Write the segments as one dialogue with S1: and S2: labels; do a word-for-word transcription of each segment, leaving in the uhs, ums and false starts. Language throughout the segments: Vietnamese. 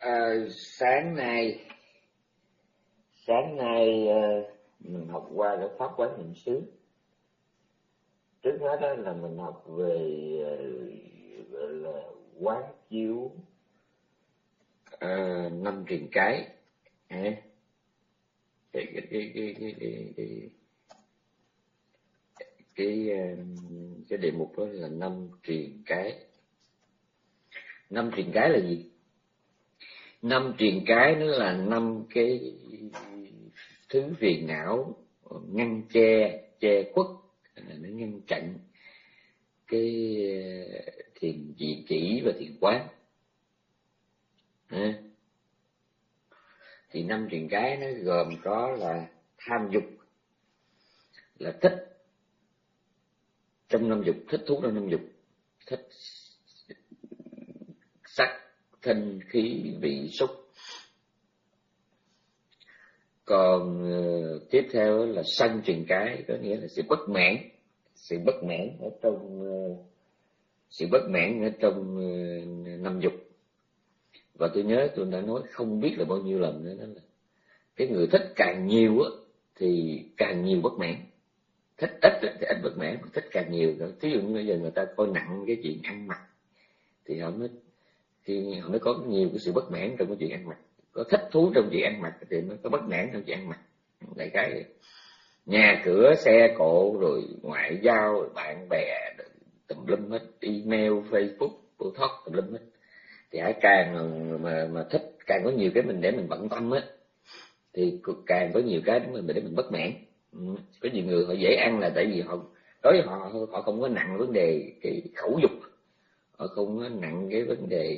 S1: À, sáng nay sáng nay mình học qua cái pháp quán niệm xứ. Trước hết đó là mình học về gọi là quán chiếu à, năm truyền cái. À, cái cái cái cái cái cái cái cái, cái đề mục đó là năm truyền cái. Năm truyền cái là gì? Năm truyền cái nó là năm cái thứ phiền não ngăn che che khuất, nó ngăn chặn cái thiền chỉ chỉ và thiền quán. À, thì năm truyền cái nó gồm có là tham dục, là thích trong năm dục, thích thú trong năm dục, thích sắc thanh khí vị xúc. Còn uh, tiếp theo là sân truyền cái, có nghĩa là sự bất mãn, sự bất mãn ở trong uh, sự bất mãn ở trong uh, năm dục. Và tôi nhớ tôi đã nói không biết là bao nhiêu lần nữa, đó là cái người thích càng nhiều á thì càng nhiều bất mãn, thích ít thì ít bất mãn, thích càng nhiều. Ví dụ như bây giờ người ta coi nặng cái chuyện ăn mặc thì họ mới thì họ mới có nhiều cái sự bất mãn trong cái chuyện ăn mặc, có thích thú trong chuyện ăn mặc thì mới có bất mãn trong chuyện ăn mặc. Đại cái nhà cửa xe cộ rồi ngoại giao rồi bạn bè tùm lum hết, email Facebook TikTok tùm lum hết, thì hãy càng mà mà thích, càng có nhiều cái mình để mình bận tâm á thì càng có nhiều cái để mình để mình bất mãn. Ừ. Có nhiều người họ dễ ăn là tại vì họ đối với họ họ không có nặng vấn đề cái khẩu dục, họ không có nặng cái vấn đề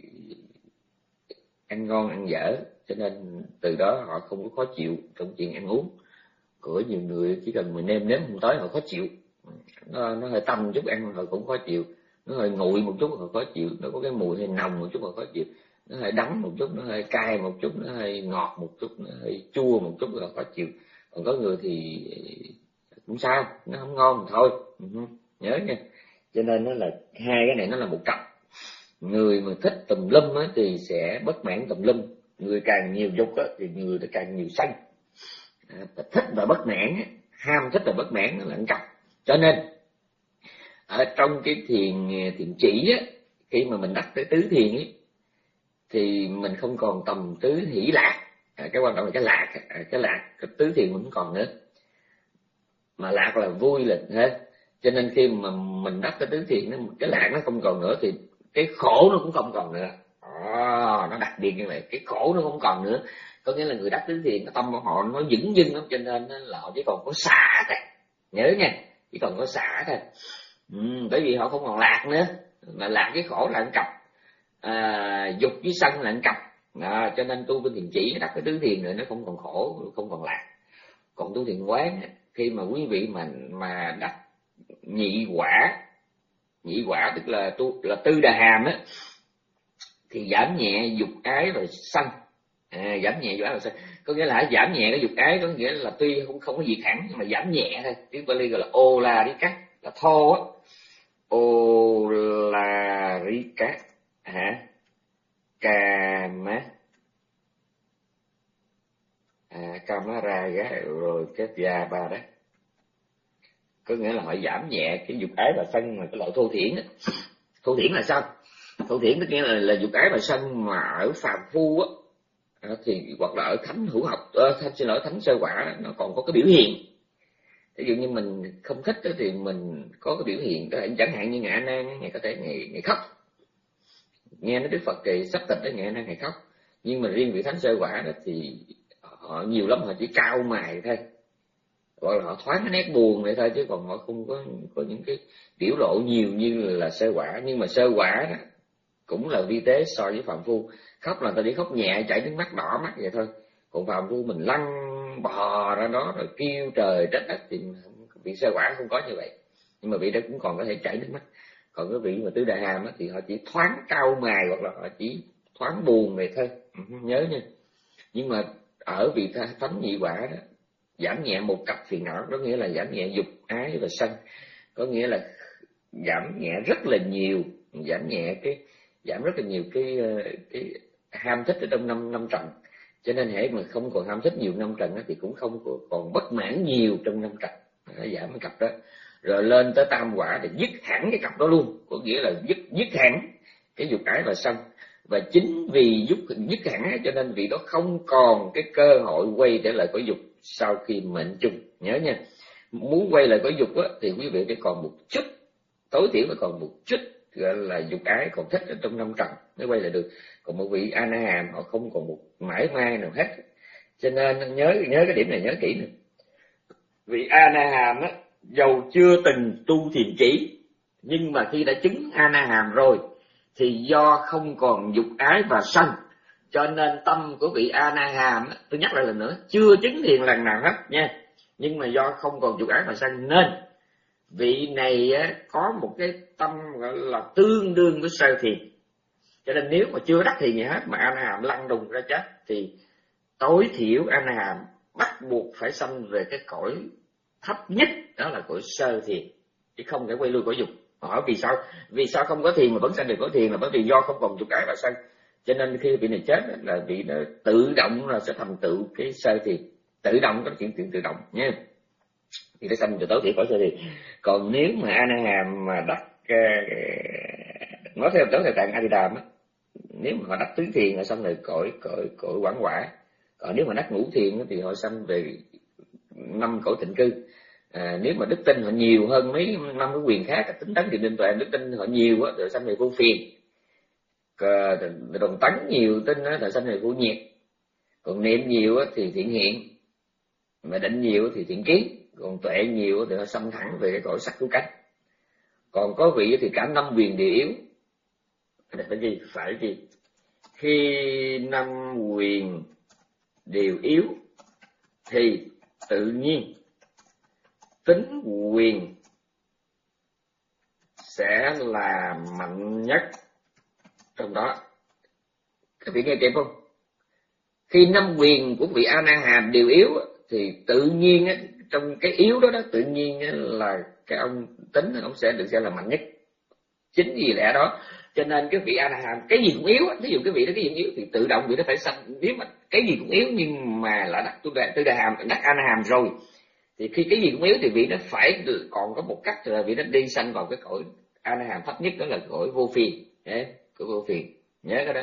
S1: ăn ngon ăn dở, cho nên từ đó họ không có khó chịu trong chuyện ăn uống. Của nhiều người chỉ cần mình nêm nếm không tới họ khó chịu, nó, nó hơi tanh chút ăn họ cũng khó chịu, nó hơi nguội một chút họ khó chịu, nó có cái mùi hơi nồng một chút họ khó chịu, nó hơi đắng một chút, nó hơi cay một chút, nó hơi ngọt một chút, nó hơi chua một chút họ khó chịu. Còn có người thì cũng sao, nó không ngon thôi. Uh-huh. Nhớ nha, cho nên nó là hai cái này nó là một cặp. Người mà thích tùm lum á thì sẽ bất mãn tùm lum, người càng nhiều dục á thì người càng nhiều sân. À, thích và bất mãn, ham thích và bất mãn là một cặp. Cho nên ở trong cái thiền thiền chỉ á, khi mà mình đắc tới tứ thiền ấy thì mình không còn tầm tứ hỷ lạc. À, cái quan trọng là cái lạc, à, cái lạc cái tứ thiền mình không còn nữa, mà lạc là vui là thế. Cho nên khi mà mình đắc tới tứ thiền, cái lạc nó không còn nữa thì cái khổ nó cũng không còn nữa. À, nó đặc biệt như vậy, cái khổ nó không còn nữa. Có nghĩa là người đắc tứ thiền, cái tâm của họ nó vững dưng lắm, cho nên là họ chỉ còn có xả thôi. Nhớ nha, chỉ còn có xả thôi. Ừ, bởi vì họ không còn lạc nữa, mà lạc cái khổ là một cặp, à, dục với sân là một cặp. À, cho nên tu bên thiền chỉ đắc cái tứ thiền rồi nó không còn khổ, không còn lạc. Còn tu thiền quán, khi mà quý vị mà mà đắc nhị quả, nhị quả tức là tu là tư đà hàm á, thì giảm nhẹ dục ái và sân. À, giảm nhẹ dục ái và sân có nghĩa là giảm nhẹ cái dục ái, có nghĩa là tuy không không có diệt hẳn nhưng mà giảm nhẹ thôi. Tiếng Bali gọi là ô la rí cắt, là thô á, ô la rí cắt hả, kama à, kamara gá rồi cái gia ba đó, có nghĩa là họ giảm nhẹ cái dục ái và sân mà cái loại thô thiển á. Thô thiển là sao? Thô thiển tức nghĩa là, là dục ái và sân mà ở phàm phu á, thì hoặc là ở thánh hữu học, ờ, xin lỗi thánh sơ quả nó còn có cái biểu hiện. Ví dụ như mình không thích đó, thì mình có cái biểu hiện, chẳng hạn như Ngài A Nan, Ngài có thể ngày ngày khóc, nghe nói Đức Phật kỳ sắp tịch đó, Ngài A Nan ngày khóc. Nhưng mà riêng vị thánh sơ quả đó thì họ nhiều lắm, họ chỉ cau mày thôi, gọi là họ thoáng cái nét buồn vậy thôi, chứ còn họ không có có những cái biểu lộ nhiều như là sơ quả. Nhưng mà sơ quả đó cũng là vi tế so với phàm phu. Khóc là ta chỉ khóc nhẹ, chảy nước mắt đỏ mắt vậy thôi. Còn phàm phu mình lăn bò ra đó rồi kêu trời trách đất thì vị sơ quả không có như vậy. Nhưng mà vị đó cũng còn có thể chảy nước mắt. Còn cái vị mà tứ đại hàm thì họ chỉ thoáng cau mày hoặc là họ chỉ thoáng buồn vậy thôi. Nhớ nha. Nhưng mà ở vị thánh nhị quả đó, giảm nhẹ một cặp phiền não, đó nghĩa là giảm nhẹ dục ái và sân, có nghĩa là giảm nhẹ rất là nhiều, giảm nhẹ cái giảm rất là nhiều cái cái ham thích ở trong năm năm trần, cho nên hễ mà không còn ham thích nhiều năm trần thì cũng không còn bất mãn nhiều trong năm trần, nó giảm cái cặp đó. Rồi lên tới tam quả thì dứt hẳn cái cặp đó luôn, có nghĩa là dứt dứt hẳn cái dục ái và sân. Và chính vì dứt dứt hẳn cho nên vị đó không còn cái cơ hội quay trở lại cõi dục sau khi mệnh chung. Nhớ nha, muốn quay lại cõi dục á, thì quý vị phải còn một chút, tối thiểu phải còn một chút gọi là dục ái còn thích ở trong năm trần mới quay lại được. Còn một vị A Na Hàm họ không còn một mãi may nào hết, cho nên nhớ nhớ cái điểm này, nhớ kỹ này. Vị A Na Hàm á, dầu chưa từng tu thiền chỉ, nhưng mà khi đã chứng A Na Hàm rồi thì do không còn dục ái và sân, cho nên tâm của vị A Na Hàm á, tôi nhắc lại lần nữa, chưa chứng thiền lần nào hết nha, nhưng mà do không còn dục ái và sân nên vị này á, có một cái tâm gọi là tương đương với sơ thiền. Cho nên nếu mà chưa đắc thiền gì hết mà A Na Hàm lăn đùng ra chết thì tối thiểu A Na Hàm bắt buộc phải sanh về cái cõi thấp nhất, đó là cõi sơ thiền, chứ không thể quay lui cõi dục. Hỏi vì sao? Vì sao không có thiền mà vẫn sanh được cõi thiền? Là bởi vì do không còn dục ái và sân. Cho nên khi vị này chết là vị nó tự động là sẽ thành tựu cái sơ thiền, tự động, có chuyện tự động nhé, thì nó sanh từ tối thiểu cõi sơ thiền. Còn nếu mà A Na Hàm mà đắc uh, nói theo tối theo tạng A Di Đàm á, nếu mà họ đắc tứ thiền là xong rồi cõi cõi cõi quảng quả. Còn nếu mà đắc ngũ thiền thì họ sanh về năm cõi tịnh cư. À, nếu mà đức tin họ nhiều hơn mấy năm cái quyền khác, tính tấn thiền định tuệ, đức tin họ nhiều á rồi sanh về vô phiền. Đồng tấn nhiều tin á là sanh về vô nhiệt. Còn niệm nhiều á thì thiện hiện, mà định nhiều thì thiện kiến. Còn tuệ nhiều thì họ xâm thẳng về cái cõi sắc cứu cánh. Còn có vị thì cả năm quyền đều yếu. Phải gì? Phải gì? Khi năm quyền đều yếu thì tự nhiên tính quyền sẽ là mạnh nhất trong đó. Các vị nghe kịp không? Khi năm quyền của vị A Na Hàm đều yếu thì tự nhiên trong cái yếu đó đó tự nhiên là cái ông tính ông sẽ được xem là mạnh nhất. Chính vì lẽ đó cho nên cái vị A Na Hàm cái gì cũng yếu, ví dụ cái vị đó cái gì cũng yếu thì tự động vị đó phải sanh. Nếu mà cái gì cũng yếu nhưng mà là đắc tu đà tư đà hàm, đắc A Na Hàm rồi thì khi cái gì cũng yếu thì vị nó phải còn có một cách là vị nó đi sanh vào cái cõi A Na Hàm thấp nhất, đó là cõi vô phiền. Cõi vô phiền, nhớ cái đó.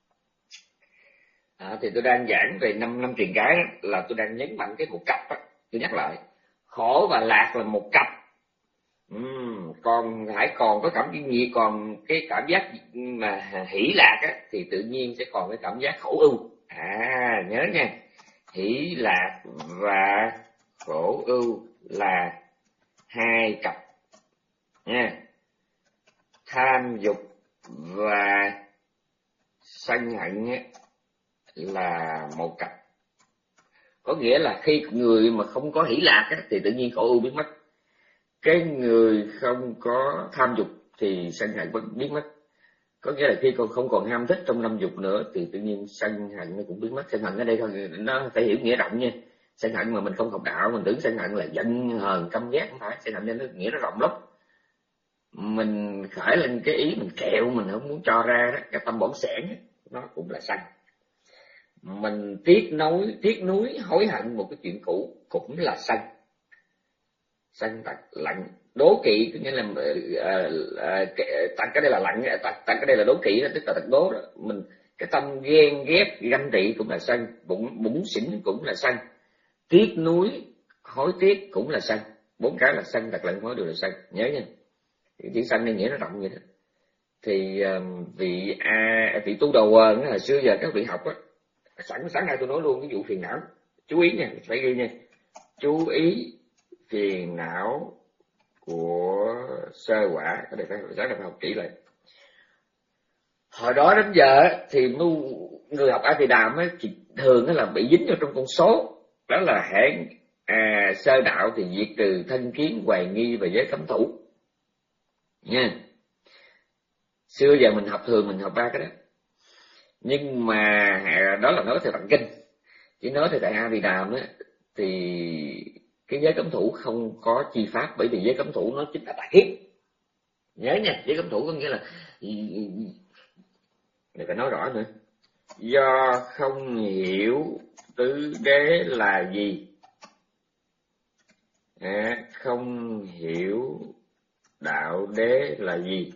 S1: À, thì tôi đang giảng về năm năm truyền cái đó, là tôi đang nhấn mạnh cái một cặp đó. Tôi nhắc lại, khổ và lạc là một cặp. Uhm, còn hãy còn có cảm giác gì, còn cái cảm giác mà hỷ lạc á, thì tự nhiên sẽ còn cái cảm giác khổ ưu. À nhớ nha, hỷ lạc và khổ ưu là hai cặp nha. Tham dục và sân hận á, là một cặp. Có nghĩa là khi người mà không có hỷ lạc á, thì tự nhiên khổ ưu biến mất. Cái người không có tham dục thì sân hận biến mất. Có nghĩa là khi con không còn ham thích trong năm dục nữa thì tự nhiên sân hận nó cũng biến mất. Sân hận ở đây thôi, nó phải hiểu nghĩa rộng nha. Sân hận mà mình không học đạo mình tưởng sân hận là giận hờn căm ghét, không phải. Sân hận nên nó nghĩa nó rộng lắm. Mình khởi lên cái ý mình kẹo mình không muốn cho ra đó, cái tâm bổn sẻn nó cũng là sân. Mình tiếc nối tiếc nuối hối hận một cái chuyện cũ cũng là sân. Sân tặc lạnh đố kỵ, có nghĩa là uh, uh, tặc cái đây là lạnh, tặc tặc cái đây là đố kỵ đó, tức là tặc đố đó. Mình cái tâm ghen ghét ganh tị cũng là sân, bụng bủn xỉn cũng là sân, tiếc nuối hối tiếc cũng là sân. Bốn cái là sân tặc lạnh hối đều là sân, nhớ nha. Cái chữ sân này nghĩa nó rộng vậy đó. Thì uh, vị a à, vị tu đầu quần hồi xưa giờ các vị học á, sẵn sáng nay tôi nói luôn cái vụ phiền não, chú ý nha, phải ghi nha, chú ý phiền não của sơ quả. Cái này phải sáng nay phải học kỹ lại. Hồi đó đến giờ thì người học A Di Đàm ấy, thì thường là bị dính vào trong con số, đó là hệ à, sơ đạo thì diệt trừ thân kiến hoài nghi và giới cấm thủ nha. Xưa giờ mình học thường mình học ba cái đó, nhưng mà đó là nói theo tạng kinh, chỉ nói theo tạng A Di Đàm á thì cái giới cấm thủ không có chi pháp, bởi vì giới cấm thủ nó chính là tà kiếp. Nhớ nha, giới cấm thủ có nghĩa là này phải nói rõ nữa. do không hiểu tứ đế là gì, à, không hiểu đạo đế là gì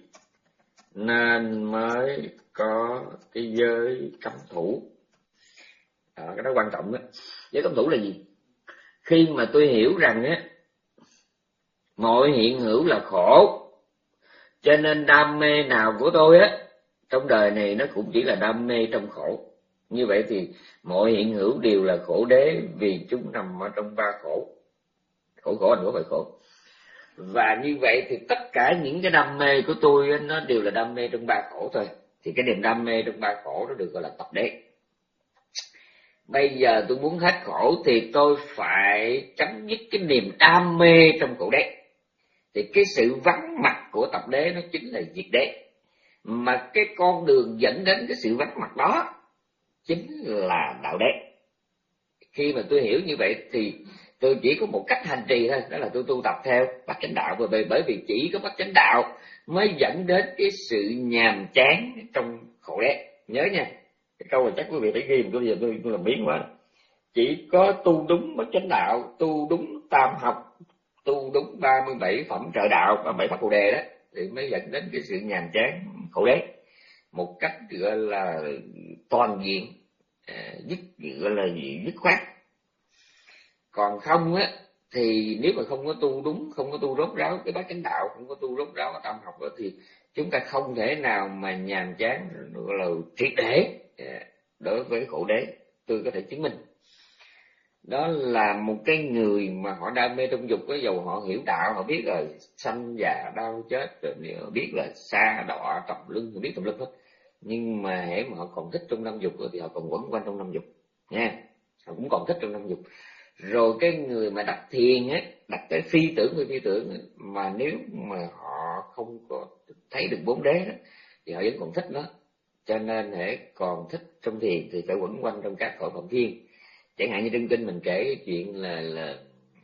S1: nên mới có cái giới cấm thủ. À, cái đó quan trọng đó. Giới cấm thủ là gì? Khi mà tôi hiểu rằng á mọi hiện hữu là khổ, cho nên đam mê nào của tôi á trong đời này nó cũng chỉ là đam mê trong khổ. Như vậy thì mọi hiện hữu đều là khổ đế, vì chúng nằm ở trong ba khổ. Khổ khổ anh có phải khổ. Và như vậy thì tất cả những cái đam mê của tôi á, nó đều là đam mê trong ba khổ thôi. Thì cái niềm đam mê trong ba khổ đó được gọi là tập đế. Bây giờ tôi muốn hết khổ thì tôi phải chấm dứt cái niềm đam mê trong khổ đế. Thì cái sự vắng mặt của tập đế nó chính là diệt đế. Mà cái con đường dẫn đến cái sự vắng mặt đó chính là đạo đế. Khi mà tôi hiểu như vậy thì tôi chỉ có một cách hành trì thôi, đó là tôi tu tập theo bát chánh đạo. Bởi bởi vì chỉ có bát chánh đạo mới dẫn đến cái sự nhàm chán trong khổ đế. Nhớ nha, cái câu này chắc quý vị phải ghi, tôi giờ tôi, tôi làm biến quá. Chỉ có tu đúng bát chánh đạo, tu đúng tam học, tu đúng ba mươi bảy phẩm trợ đạo, ba mươi bảy pháp bồ đề đó, thì mới dẫn đến cái sự nhàm chán khổ đế một cách gọi là toàn diện, dứt gọi là dứt khoát. Còn không á thì nếu mà không có tu đúng, không có tu rốt ráo cái bát chánh đạo, không có tu rốt ráo tam học đó, thì chúng ta không thể nào mà nhàm chán gọi là triệt để đối với khổ đế. Tôi có thể chứng minh đó là một cái người mà họ đam mê trong dục, cái dầu họ hiểu đạo, họ biết là sanh già đau chết, rồi họ biết là xa đọa tập lưng, họ biết tập lưng hết, nhưng mà hễ mà họ còn thích trong năm dục thì họ còn quẩn quanh trong năm dục nha, họ cũng còn thích trong năm dục. Rồi cái người mà đặt thiền á, đặt cái phi tưởng với phi tưởng ấy, mà nếu mà họ không có thấy được bốn đế đó, thì họ vẫn còn thích nó. Cho nên hễ còn thích trong thiền thì phải quẩn quanh trong các cõi phạm thiên. Chẳng hạn như trong kinh mình kể cái chuyện là là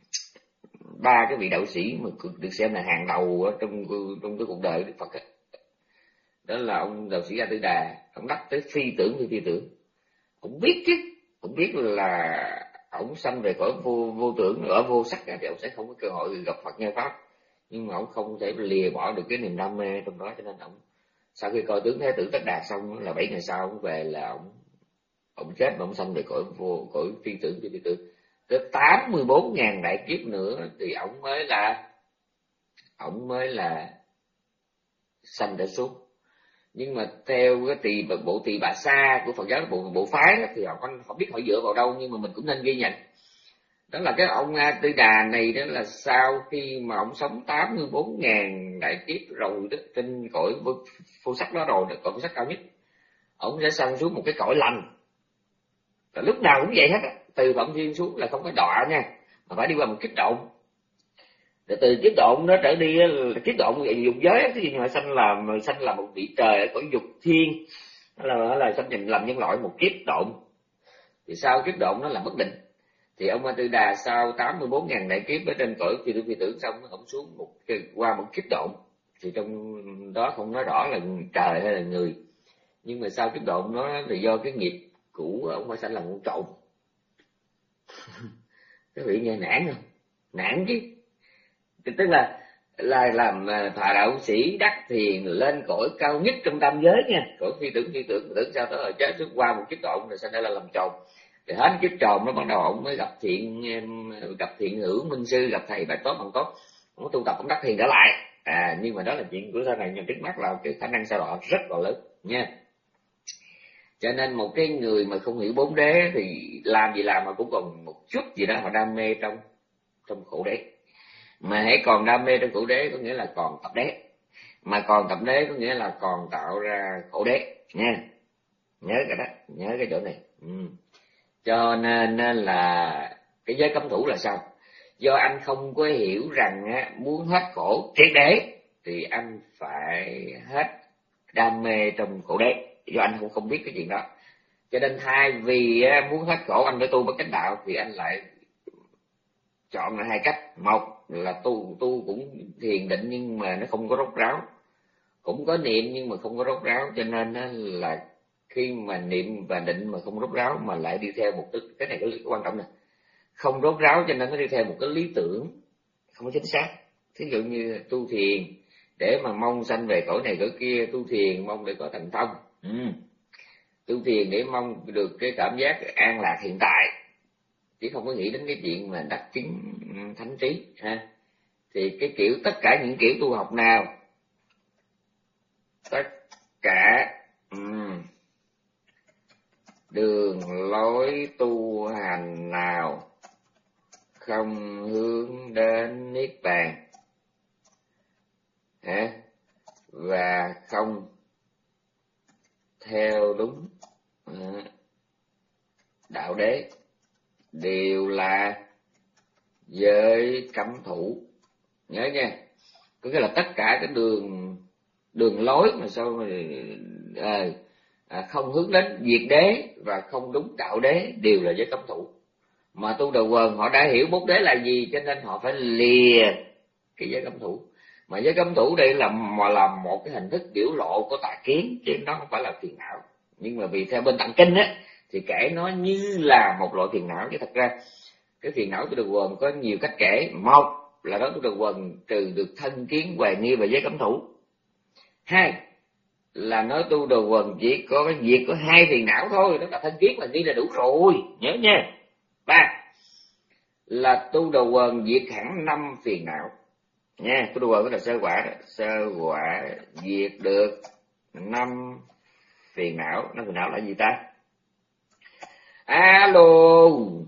S1: ba cái vị đạo sĩ mà được xem là hàng đầu ở trong trong cái cuộc đời Đức Phật ấy. Đó là ông đạo sĩ A Tư Đà, ông đắc tới phi tưởng với phi tưởng. Ông biết chứ, ông biết là ông sanh về cõi vô vô tưởng, ở vô sắc thì ông sẽ không có cơ hội gặp Phật nghe pháp, nhưng mà ông không thể lìa bỏ được cái niềm đam mê trong đó. Cho nên ông sau khi coi tướng Thế Tử Tất Đạt xong là bảy ngày sau ông về là ông ông chết mà ông sanh về cõi vô cõi phi tưởng phi tưởng. Tới tám mươi bốn ngàn đại kiếp nữa thì ông mới là ông mới là sanh để xuống. Nhưng mà theo cái tỳ bộ Tỳ Bà Sa của Phật giáo, bộ bộ phái đó, thì họ không biết họ dựa vào đâu, nhưng mà mình cũng nên ghi nhận đó là cái ông A Tư Đà này, đó là sau khi mà ông sống tám mươi bốn ngàn đại kiếp rồi đó, trên cõi vô, vô sắc đó rồi, cõi vô sắc cao nhất, ông sẽ sanh xuống một cái cõi lành. Và lúc nào cũng vậy hết á, từ Phạm Thiên xuống là không có đọa nha, mà phải đi qua một kiếp độn. Rồi từ kiếp độn nó trở đi là kiếp độn dục giới, cái gì mà sanh làm sanh là một vị trời ở cõi dục thiên, là là sanh nhìn làm nhân loại một kiếp độn. Thì sau kiếp độn nó là bất định. Thì ông A Tư Đà sau tám mươi bốn ngàn đại kiếp ở trên cõi phi tưởng phi tưởng xong, ông xuống một qua một kiếp độn. Thì trong đó không nói rõ là trời hay là người, nhưng mà sau kiếp độn nó là do cái nghiệp cũ ông phải sanh làm con trộn. Các vị nghe nản không? Nản chứ. Tức là là làm thà đạo sĩ đắc thiền lên cõi cao nhất trong tam giới nha, cõi phi tưởng phi tưởng tưởng sao đó rồi chết xuống qua một kiếp độn rồi sanh ra là làm trộn. Thì hết kiếp trồn nó bắt đầu ông mới gặp thiện gặp thiện hữu minh sư, gặp thầy bài tốt bằng tốt, ông tu tập ông đắc thiền trở lại. À nhưng mà đó là chuyện của sau này, nhưng trước mắt là cái khả năng sao đọa rất là lớn nha. Cho nên một cái người mà không hiểu bốn đế thì làm gì làm mà cũng còn một chút gì đó họ đam mê trong trong khổ đế. Mà hãy còn đam mê trong khổ đế có nghĩa là còn tập đế, mà còn tập đế có nghĩa là còn tạo ra khổ đế nha. Nhớ cái đó, nhớ cái chỗ này. Ừ. Cho nên, nên là cái giới cấm thủ là sao? Do anh không có hiểu rằng á, muốn hết khổ triệt để thì anh phải hết đam mê trong khổ đế. Do anh cũng không biết cái chuyện đó, cho nên thay vì á, muốn hết khổ anh phải tu bát chánh đạo, thì anh lại chọn là hai cách. Một là tu tu cũng thiền định nhưng mà nó không có rốt ráo, cũng có niệm nhưng mà không có rốt ráo, cho nên là khi mà niệm và định mà không rốt ráo mà lại đi theo một cái cái này cái, cái quan trọng này, không rốt ráo cho nên nó đi theo một cái lý tưởng không có chính xác. Thí dụ như tu thiền để mà mong sanh về cõi này cõi kia, tu thiền mong để có thành thông, ừ. tu thiền để mong được cái cảm giác an lạc hiện tại, chứ không có nghĩ đến cái chuyện mà đắc chứng thánh trí ha. Thì cái kiểu tất cả những kiểu tu học nào, tất cả um, đường lối tu hành nào không hướng đến niết bàn hả, và không theo đúng uh, đạo đế đều là giới cấm thủ. Nhớ nha, có nghĩa là tất cả cái đường đường lối mà sao mà à, à, không hướng đến diệt đế và không đúng đạo đế đều là giới cấm thủ. Mà tu đầu quần họ đã hiểu bốn đế là gì cho nên họ phải lìa cái giới cấm thủ. Mà giới cấm thủ đây là mà là một cái hình thức biểu lộ của tà kiến, chứ nó không phải là phiền não. Nhưng mà vì theo bên tạng kinh á thì kể nó như là một loại phiền não, chứ thật ra cái phiền não tu đầu quần có nhiều cách kể. Một là đó tu đầu quần trừ được thân kiến hoài nghi và giới cấm thủ. Hai là nói tu đầu quần chỉ có cái việc có hai phiền não thôi, đó là thân kiến và nghi là đủ rồi, nhớ nha. Ba là tu đầu quần diệt hẳn năm phiền não nha. Tu đầu quần đó là sơ quả đó. Sơ quả diệt được năm phiền não. Năm phiền não là gì ta? Alo,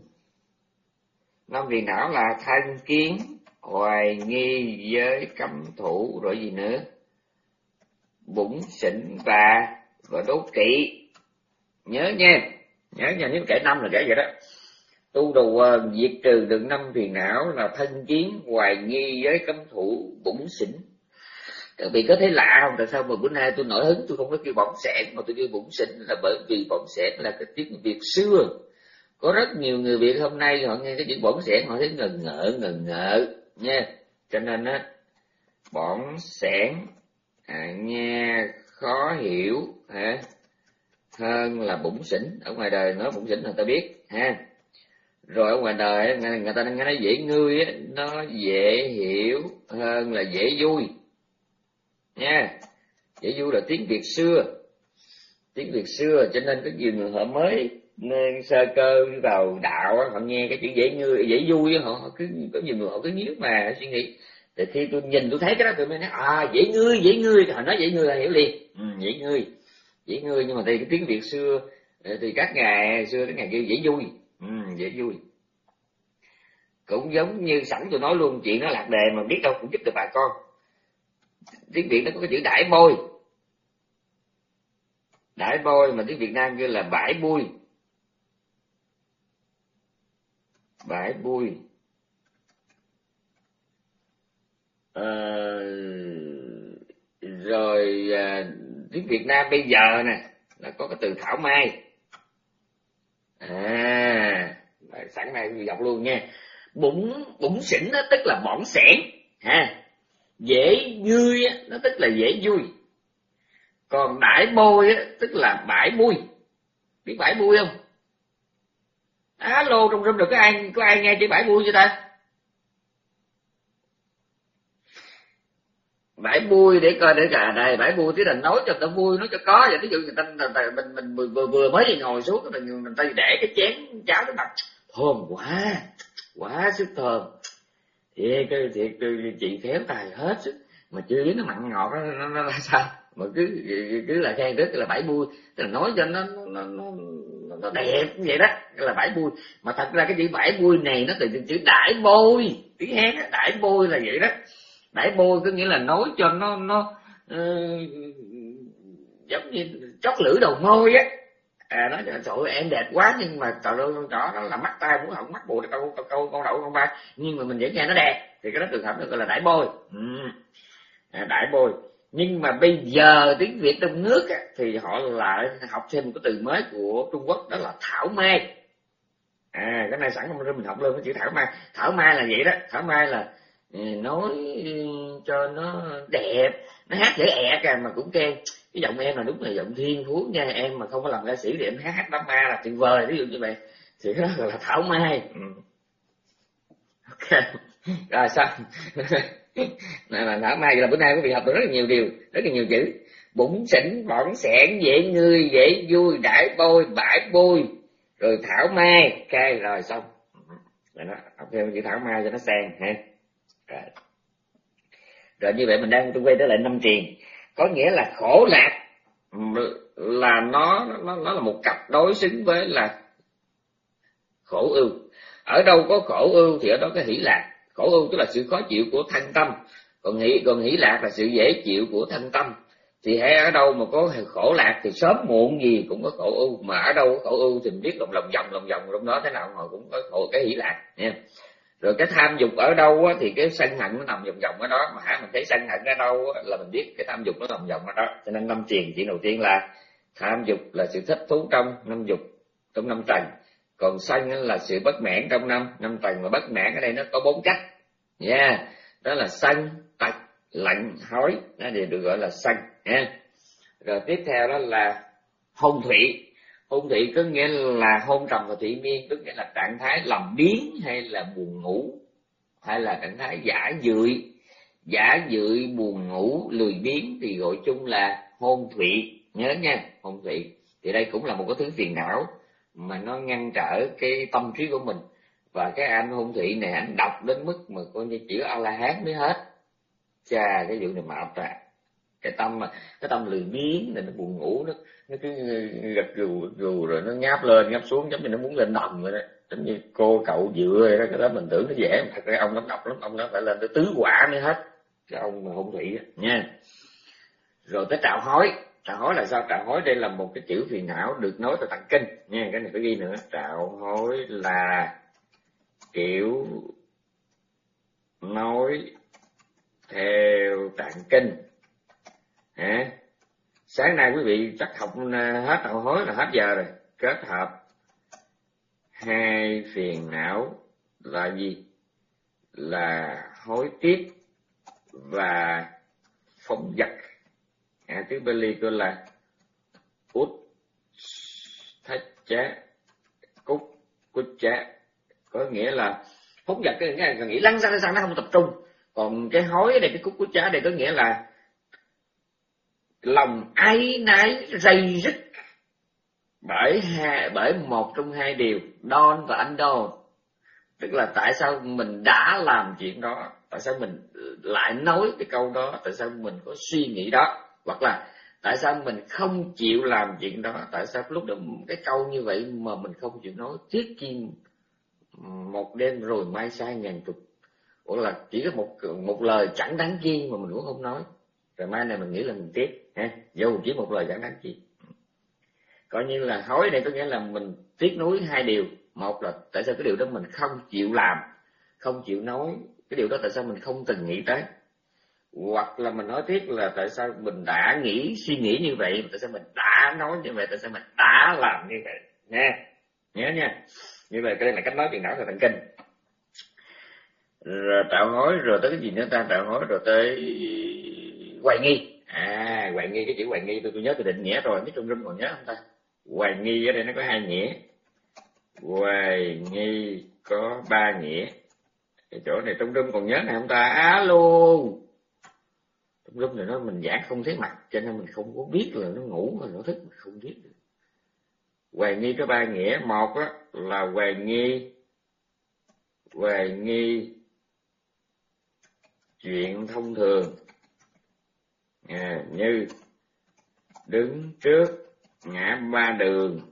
S1: năm phiền não là thân kiến, hoài nghi, giới cấm thủ, rồi gì nữa? Bủn xỉn và và đố kỵ. Nhớ nha, nhớ nha, nếu kể năm là kể vậy đó. Tu đầu quần diệt trừ được năm phiền não là thân kiến, hoài nghi, giới cấm thủ, bủn xỉn. Các vị có thấy lạ không? Tại sao mà bữa nay tôi nổi hứng tôi không có kêu bỏng sẻn mà tôi kêu bủn xỉn? Là bởi vì bỏng sẻn là cái tiếng Việt xưa. Có rất nhiều người Việt hôm nay họ nghe cái chữ bỏng sẻn họ thấy ngần ngợ ngần ngợ nha. Cho nên á, bỏng sẻn à, nghe khó hiểu hả, hơn là bủn xỉn. Ở ngoài đời nói bủn xỉn là ta biết ha. Rồi ở ngoài đời người, người ta nói dễ ngươi á, nó dễ hiểu hơn là dễ vui nha. Dễ vui là tiếng Việt xưa, tiếng Việt xưa, cho nên có nhiều người họ mới nên sơ cơ vào đạo họ nghe cái chữ dễ ngươi dễ vui họ, họ cứ có nhiều người họ cứ nhíu mà suy nghĩ. Thì khi tôi nhìn tôi thấy cái đó tôi mới nói à dễ ngươi dễ ngươi, họ nói dễ ngươi là hiểu liền. Ừ, dễ ngươi dễ ngươi, nhưng mà thì cái tiếng Việt xưa thì các ngày xưa cái ngày kêu dễ vui. Ừ, dễ vui. Cũng giống như sẵn tôi nói luôn chuyện nó lạc đề mà biết đâu cũng giúp được bà con. Tiếng Việt nó có cái chữ đãi bôi, đãi bôi mà tiếng Việt Nam kêu là bãi bui, bãi bui. À, rồi à, tiếng Việt Nam bây giờ nè là có cái từ thảo mai. À, sẵn này tôi đọc luôn nha. Bủn bủn xỉn nó tức là bỏng sẻn ha. Dễ vui á, nó tức là dễ vui. Còn đãi bôi á, tức là bãi bui. Biết bãi bui không? Alo, trong room được có ai có ai nghe chữ bãi bui chưa ta? Bãi bui để coi để cả đây, bãi bui tức là nói cho ta vui, nói cho có vậy. Ví dụ người ta mình mình, mình vừa, vừa mới ngồi xuống mình mình ta để cái chén cháo đó mặt thơm quá, quá sức thơm. Thiệt thiệt chị khéo tài hết sức mà chưa biết nó mặn ngọt nó, nó, nó là sao mà cứ cứ là khen rất là bãi bui, tức là nói cho nó nó nó nó đẹp như vậy đó, là bãi bui. Mà thật ra cái chữ bãi bui này nó từ chữ đãi bôi, tiếng Hán á, đãi bôi là vậy đó. Đãi bôi có nghĩa là nói cho nó nó uh, giống như chót lưỡi đầu môi á. À, nói trời ơi em đẹp quá nhưng mà trời ơi con trỏ nó là mắt tai muốn hỏng mắt bù câu câu câu con đậu con ba, nhưng mà mình vẫn nghe nó đẹp thì cái đó trường hợp nó gọi là đãi bôi. Ừ. À, đãi bôi. Nhưng mà bây giờ tiếng Việt trong nước á, thì họ lại học thêm một cái từ mới của Trung Quốc, đó là thảo mai. À, cái này sẵn mình học luôn cái chữ thảo mai. Thảo mai là vậy đó, thảo mai là nói cho nó đẹp, nó hát dễ ẹt à mà cũng khen cái giọng em là đúng là giọng thiên phú nha, em mà không có làm ca sĩ thì em hát hát đám ma là tuyệt vời, ví dụ như vậy thì đó gọi là thảo mai. Ừ. Ok rồi xong. Này là thảo mai, là bữa nay quý vị học được rất là nhiều điều, rất là nhiều chữ: bụng xỉn, bỏng sẻn, dễ ngươi, dễ vui, đãi bôi, bãi bôi, rồi thảo mai. Ok rồi xong rồi đó, học thêm chữ thảo mai cho nó sang ha. Rồi. Rồi như vậy mình đang tôi quay trở lại năm triền, có nghĩa là khổ lạc là nó nó nó là một cặp đối xứng với là khổ ưu. Ở đâu có khổ ưu thì ở đó có hỷ lạc. Khổ ưu tức là sự khó chịu của thân tâm, còn hỷ còn hỷ lạc là sự dễ chịu của thân tâm. Thì hãy ở đâu mà có khổ lạc thì sớm muộn gì cũng có khổ ưu, mà ở đâu có khổ ưu thì mình biết lòng lòng vòng lòng vòng trong đó thế nào họ cũng có khổ cái hỷ lạc nha. Rồi cái tham dục ở đâu á, thì cái sân hận nó nằm vòng vòng ở đó, mà hả mình thấy sân hận ở đâu á, là mình biết cái tham dục nó nằm vòng ở đó. Cho nên năm triền chuyện đầu tiên là tham dục là sự thích thú trong năm dục, trong năm trần. Còn sân là sự bất mãn trong năm năm trần, mà bất mãn ở đây nó có bốn cách nha. Yeah. Đó là sân, tật, lạnh, hối, nó đều được gọi là sân nha. Rồi tiếp theo đó là hôn thủy. Hôn thủy có nghĩa là hôn trầm và thủy miên, tức nghĩa là trạng thái làm biếng hay là buồn ngủ, hay là trạng thái giả dưỡi. Giả dưỡi, buồn ngủ, lười biếng thì gọi chung là hôn thủy, nhớ nha. Hôn thủy thì đây cũng là một cái thứ phiền não mà nó ngăn trở cái tâm trí của mình. Và cái anh hôn thủy này anh đọc đến mức mà coi như chỉ có A La Hán mới hết. Chà, cái vụ này mạo ra cái tâm mà cái tâm lười biếng này, nó buồn ngủ, nó nó cứ gật gù gù rồi nó ngáp lên ngáp xuống giống như nó muốn lên đồng vậy đó, giống như cô cậu dựa vậy đó. Cái đó mình tưởng nó dễ mà thật ra ông nó độc lắm, ông nó phải lên tới tứ quả mới hết cái ông mà hôn thủy đó, nha. Rồi tới trạo hối. Trạo hối là sao? Trạo hối đây là một cái chữ phiền não được nói từ tạng kinh nha, cái này phải ghi nữa. Trạo hối là kiểu nói theo tạng kinh. Hả? Sáng nay quý vị chắc học hết trạo hối là hết giờ rồi. Kết hợp hai phiền não là gì? Là hối tiếc và phóng dật. À, tiếng Bali gọi là út thách chá cúc cút chá, có nghĩa là phóng dật, cái nghĩa là nghĩ lăn ra sang nó không tập trung. Còn cái hối này, cái cúc cút chá đây có nghĩa là lòng áy náy dây dứt bởi hai, bởi một trong hai điều don và undone. Tức là tại sao mình đã làm chuyện đó, tại sao mình lại nói cái câu đó, tại sao mình có suy nghĩ đó, hoặc là tại sao mình không chịu làm chuyện đó, tại sao lúc đó cái câu như vậy mà mình không chịu nói. Thiết chi một đêm rồi mai sai ngàn chục, hoặc là chỉ có một một lời chẳng đáng chi mà mình cũng không nói, rồi mai này mình nghĩ là mình tiếc ha, dù chỉ một lời chẳng đáng chi. Coi như là hối này có nghĩa là mình tiếc nuối hai điều. Một là tại sao cái điều đó mình không chịu làm, không chịu nói, cái điều đó tại sao mình không từng nghĩ tới. Hoặc là mình nói tiếc là tại sao mình đã nghĩ suy nghĩ như vậy, tại sao mình đã nói như vậy, tại sao mình đã làm như vậy nha. Nhớ nha. Như vậy cái đây là cách nói phiền não theo tạng kinh. Rồi trạo hối, rồi tới cái gì nữa ta? Trạo hối rồi tới hoài nghi. À, hoài nghi, cái chữ hoài nghi tôi tôi nhớ từ định nghĩa rồi, mấy trung rung còn nhớ không ta? Hoài nghi ở đây nó có hai nghĩa. Hoài nghi có ba nghĩa. Cái chỗ này trung rung còn nhớ này không ta? Alo. Trung rung này nó mình giảng không thấy mặt, cho nên mình không có biết là nó ngủ hay nó thức, mình không biết được. Hoài nghi có ba nghĩa. Một á, là hoài nghi hoài nghi chuyện thông thường, à, như đứng trước ngã ba đường,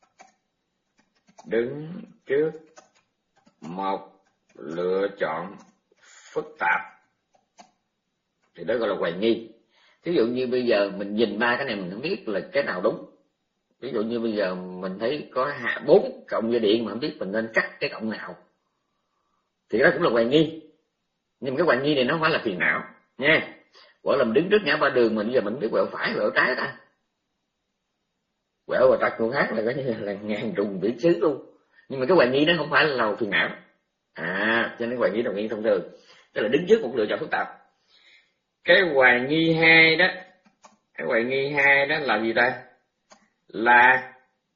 S1: đứng trước một lựa chọn phức tạp, thì đó gọi là hoài nghi. Ví dụ như bây giờ mình nhìn ba cái này mình không biết là cái nào đúng. Ví dụ như bây giờ mình thấy có bốn cộng dây điện mà không biết mình nên cắt cái cộng nào, thì đó cũng là hoài nghi. Nhưng mà cái hoài nghi này nó không phải là phiền não nha. Gọi là mình đứng trước ngã ba đường mình bây giờ mình biết quẹo phải quẹo trái ta, quẹo và trật một khác là coi như là, là ngàn trùng biển xứ luôn. Nhưng mà cái hoài nghi nó không phải là phiền não. À, cho nên hoài nghi đồng nghi thông thường. tức là đứng trước một lựa chọn phức tạp. Cái hoài nghi hai đó, cái hoài nghi hai đó là gì ta? Là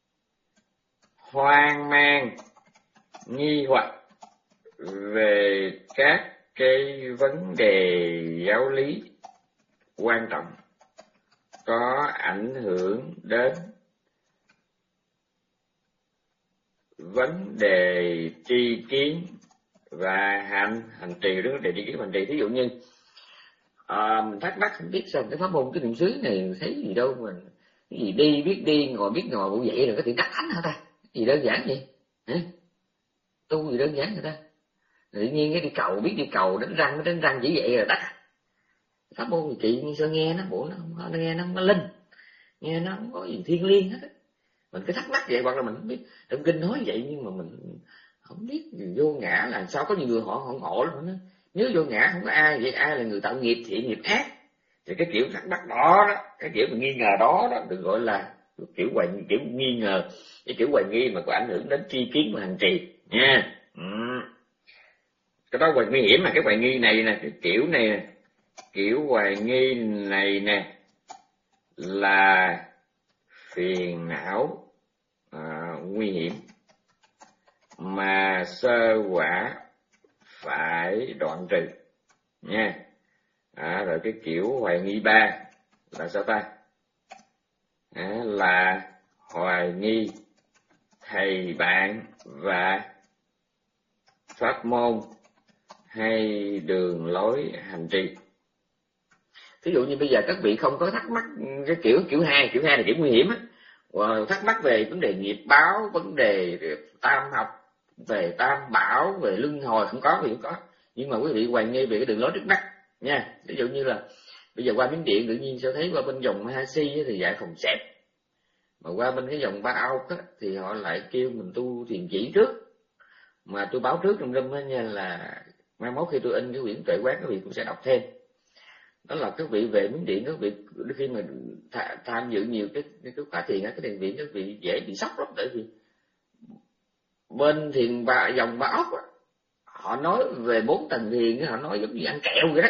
S1: hoang mang, nghi hoặc về các cái vấn đề giáo lý quan trọng có ảnh hưởng đến vấn đề tri kiến và hành hành trì, vấn đề tri kiến và hành trì. Ví dụ như à, mình thắc mắc không biết sao cái pháp môn cái niệm xứ này thấy gì đâu, mình cái gì đi biết đi, ngồi biết ngồi, bộ vậy rồi có thể đắc thánh hả ta? Cái gì đơn giản vậy? Hả? Tu gì đơn giản người ta? Tự nhiên cái đi cầu, biết đi cầu đánh răng, đánh răng chỉ vậy rồi đắc. Pháp môn thì chị như sao nghe nó bộ nó không, nó nghe nó không có linh, nghe nó không có gì thiêng liêng hết á. Mình cứ thắc mắc vậy, hoặc là mình không biết trong kinh nói vậy nhưng mà mình không biết vô ngã là sao. Có nhiều người họ họ ngộ lắm, nó nếu vô ngã không có ai, vậy ai là người tạo nghiệp thiện nghiệp ác? Thì cái kiểu thắc mắc đó đó, cái kiểu mình nghi ngờ đó đó được gọi là kiểu hoài, kiểu nghi ngờ, cái kiểu hoài nghi mà có ảnh hưởng đến tri kiến và hành trì nha. Ừ. Cái đó hoài nguy hiểm, mà cái hoài nghi này nè, cái kiểu này nè, kiểu hoài nghi này nè là phiền não à, nguy hiểm mà sơ quả phải đoạn trừ nha. À, rồi cái kiểu hoài nghi ba là sao ta? À, là hoài nghi thầy bạn và pháp môn hay đường lối hành trì. Ví dụ như bây giờ các vị không có thắc mắc cái kiểu kiểu hai, kiểu hai là kiểu nguy hiểm á, thắc mắc về vấn đề nghiệp báo, vấn đề tam học, về tam bảo, về luân hồi, không có thì không có. Nhưng mà quý vị hoài nghi về cái đường lối trước mắt nha. Ví dụ như là bây giờ qua Miến Điện tự nhiên sẽ thấy qua bên dòng Mahasi thì dạy phòng xẹp, mà qua bên cái dòng Ba Ao thì họ lại kêu mình tu thiền chỉ trước. Mà tôi báo trước trong room nha là mai mốt khi tôi in cái quyển Tuệ Quán, các vị cũng sẽ đọc thêm. Đó là các vị về Miến Điện, các vị khi mà th- tham dự nhiều cái cái khóa thiền á, cái thiền viện, các vị dễ bị sốc lắm. Tại vì bên thiền ba dòng Ba Ốc á, họ nói về bốn tầng thiền, họ nói giống như ăn kẹo vậy đó,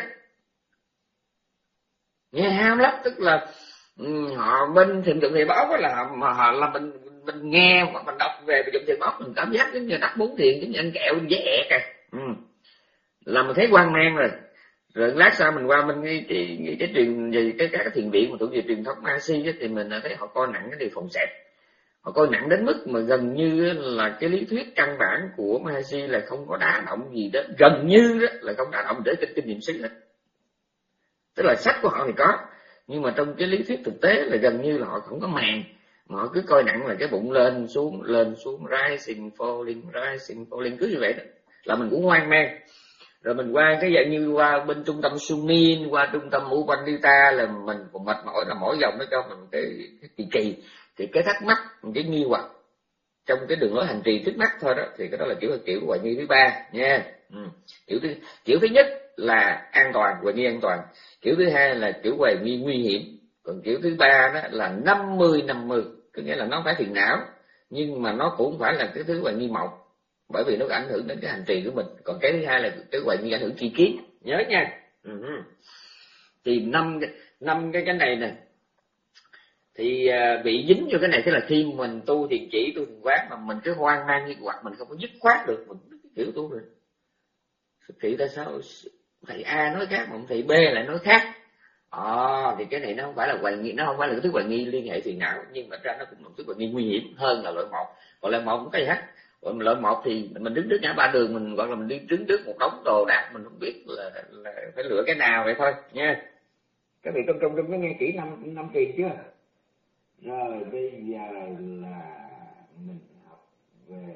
S1: nghe ham lắm. Tức là um, họ bên thiền dụng thiền Ba Ốc là mà họ là mình mình nghe hoặc mình đọc về dụng thiền Ba Ốc, mình cảm giác giống như đắc bốn thiền, giống như ăn kẹo dễ ẹt à. Ừ. Là mình thấy hoang mang rồi. Rồi lát sau mình qua bên cái cái, cái, cái truyền về cái các thiền viện mà thuộc về truyền thống Mahasi thì mình thấy họ coi nặng cái điều phòng xẹp. Họ coi nặng đến mức mà gần như là cái lý thuyết căn bản của Mahasi là không có đá động gì đó, gần như đó là không đá động để kinh kinh nghiệm xứ hết. Tức là sách của họ thì có, nhưng mà trong cái lý thuyết thực tế là gần như là họ không có màng, mà họ cứ coi nặng là cái bụng lên xuống lên xuống, rising falling rising falling, cứ như vậy đó. Là mình cũng hoang mang. Rồi mình qua cái dạng như qua bên trung tâm Sumin, qua trung tâm Upandita là mình còn mệt mỏi, là mỗi dòng nó cho mình cái, cái kỳ kỳ. Thì cái thắc mắc, cái nghi hoặc trong cái đường lối hành trì trước mắt thôi đó, thì cái đó là kiểu kiểu hoài nghi thứ ba nha. Ừ. Kiểu thứ kiểu thứ nhất là an toàn, hoài nghi an toàn. Kiểu thứ hai là kiểu hoài nghi nguy hiểm. Còn kiểu thứ ba đó là năm mươi năm mươi, có nghĩa là nó phải phiền não nhưng mà nó cũng phải là cái thứ hoài nghi mộng, bởi vì nó ảnh hưởng đến cái hành trì của mình. Còn cái thứ hai là cái hoài nghi ảnh hưởng tri kiến, nhớ nha. Ừ. Thì năm năm cái cái này nè thì uh, bị dính vô cái này, tức là khi mình tu thiền chỉ, tu thiền quán mà mình cứ hoang mang như hoặc mình không có dứt khoát được, mình kiểu tu rồi thì tại sao thầy A nói khác mà thầy B lại nói khác? À, thì cái này nó không phải là hoài nghi, nó không phải là cái thứ hoài nghi liên hệ phiền não, nhưng mà ra nó cũng là một thứ hoài nghi nguy hiểm hơn là loại một. Còn loại một cũng cái gì hết. Còn loại một thì mình đứng trước ngã ba đường, mình gọi là mình đi đứng trước một đống đồ đạc, mình không biết là, là phải lựa cái nào vậy thôi nha. Các vị trong trong trong có nghe kỹ năm năm tiền chưa? Rồi bây giờ là mình học về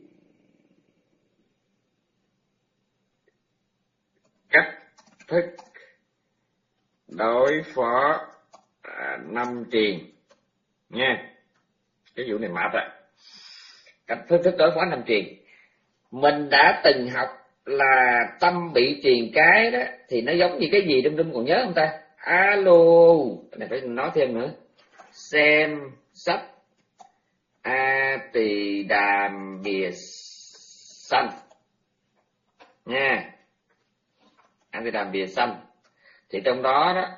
S1: cách thức đối phó à, năm triền nha. Cái vụ này mệt rồi. Cách thức, thức đối phó năm triền mình đã từng học là tâm bị triền cái đó thì nó giống như cái gì, đâm đâm còn nhớ không ta? Alo, cái này phải nói thêm nữa. Xem sách A Tỳ Đàm Bìa Xanh nha. Amsterdam bìa xanh, thì trong đó đó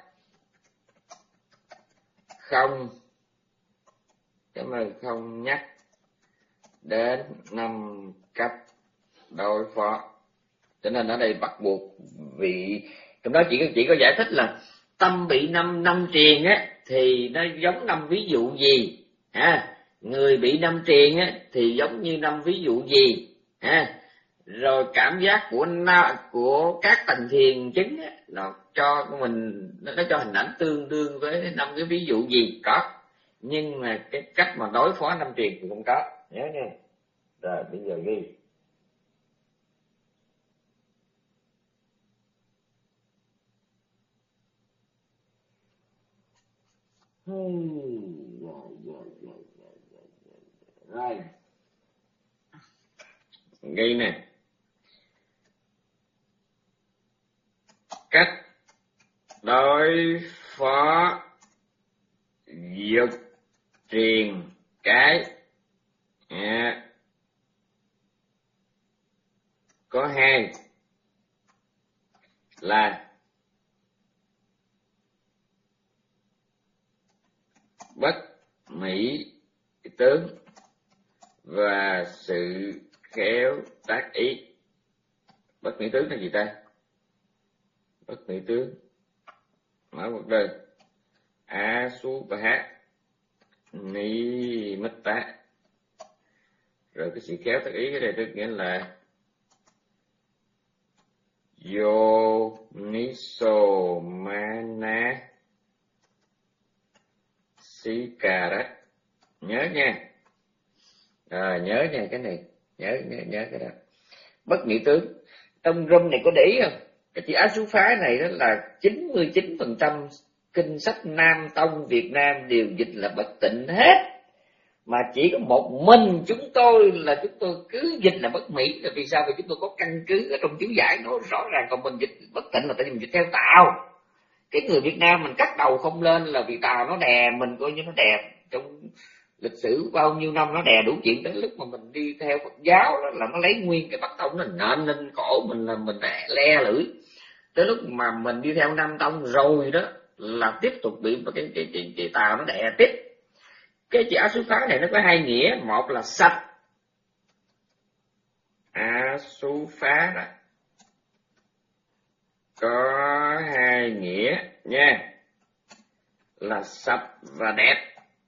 S1: không cảm ơn không nhắc đến năm cách đối phó. Cho nên ở đây bắt buộc vị trong đó chỉ có chỉ có giải thích là tâm bị năm năm triền á thì nó giống năm ví dụ gì ha, người bị năm triền á thì giống như năm ví dụ gì ha, rồi cảm giác của na, của các tầng thiền chứng á, nó cho mình nó cho hình ảnh tương đương với năm cái ví dụ gì có, nhưng mà cái cách mà đối phó năm triền thì không có, nhớ nha. Rồi bây giờ ghi rồi ghi nè, cách đối phó dục triền cái à, có hai là bất mỹ tướng và sự khéo tác ý. Bất mỹ tướng là gì ta? Bất mỹ tướng mở một đơn a su và hát ni mất tá, rồi cái sự khéo tác ý cái này tức nghĩa là yo niso mana sikara. Nhớ nha, à, nhớ nha cái này, nhớ nhớ nhớ cái đó. Bất nghị tướng trong râm này có để ý không? Cái chữ á sú phá này đó là chín mươi chín phần trăm kinh sách Nam Tông Việt Nam đều dịch là bất tịnh hết, mà chỉ có một mình chúng tôi là chúng tôi cứ dịch là bất mỹ. Là vì sao? Vì chúng tôi có căn cứ ở trong chú giải nó rõ ràng, còn mình dịch bất tịnh là tại vì mình dịch theo Tào. Cái người Việt Nam mình cắt đầu không lên là vì Tào nó đè mình, coi như nó đè trong lịch sử bao nhiêu năm, nó đè đủ chuyện. Đến lúc mà mình đi theo Phật giáo đó là nó lấy nguyên cái Bắc Tông nó nện lên cổ mình là mình le lưỡi. Tới lúc mà mình đi theo Nam Tông rồi đó là tiếp tục bị cái cái cái, cái Tào nó đè tiếp. Cái chữ á sú phá này nó có hai nghĩa, một là sạch, á sú phá đó có hai nghĩa nha, là sạch và đẹp.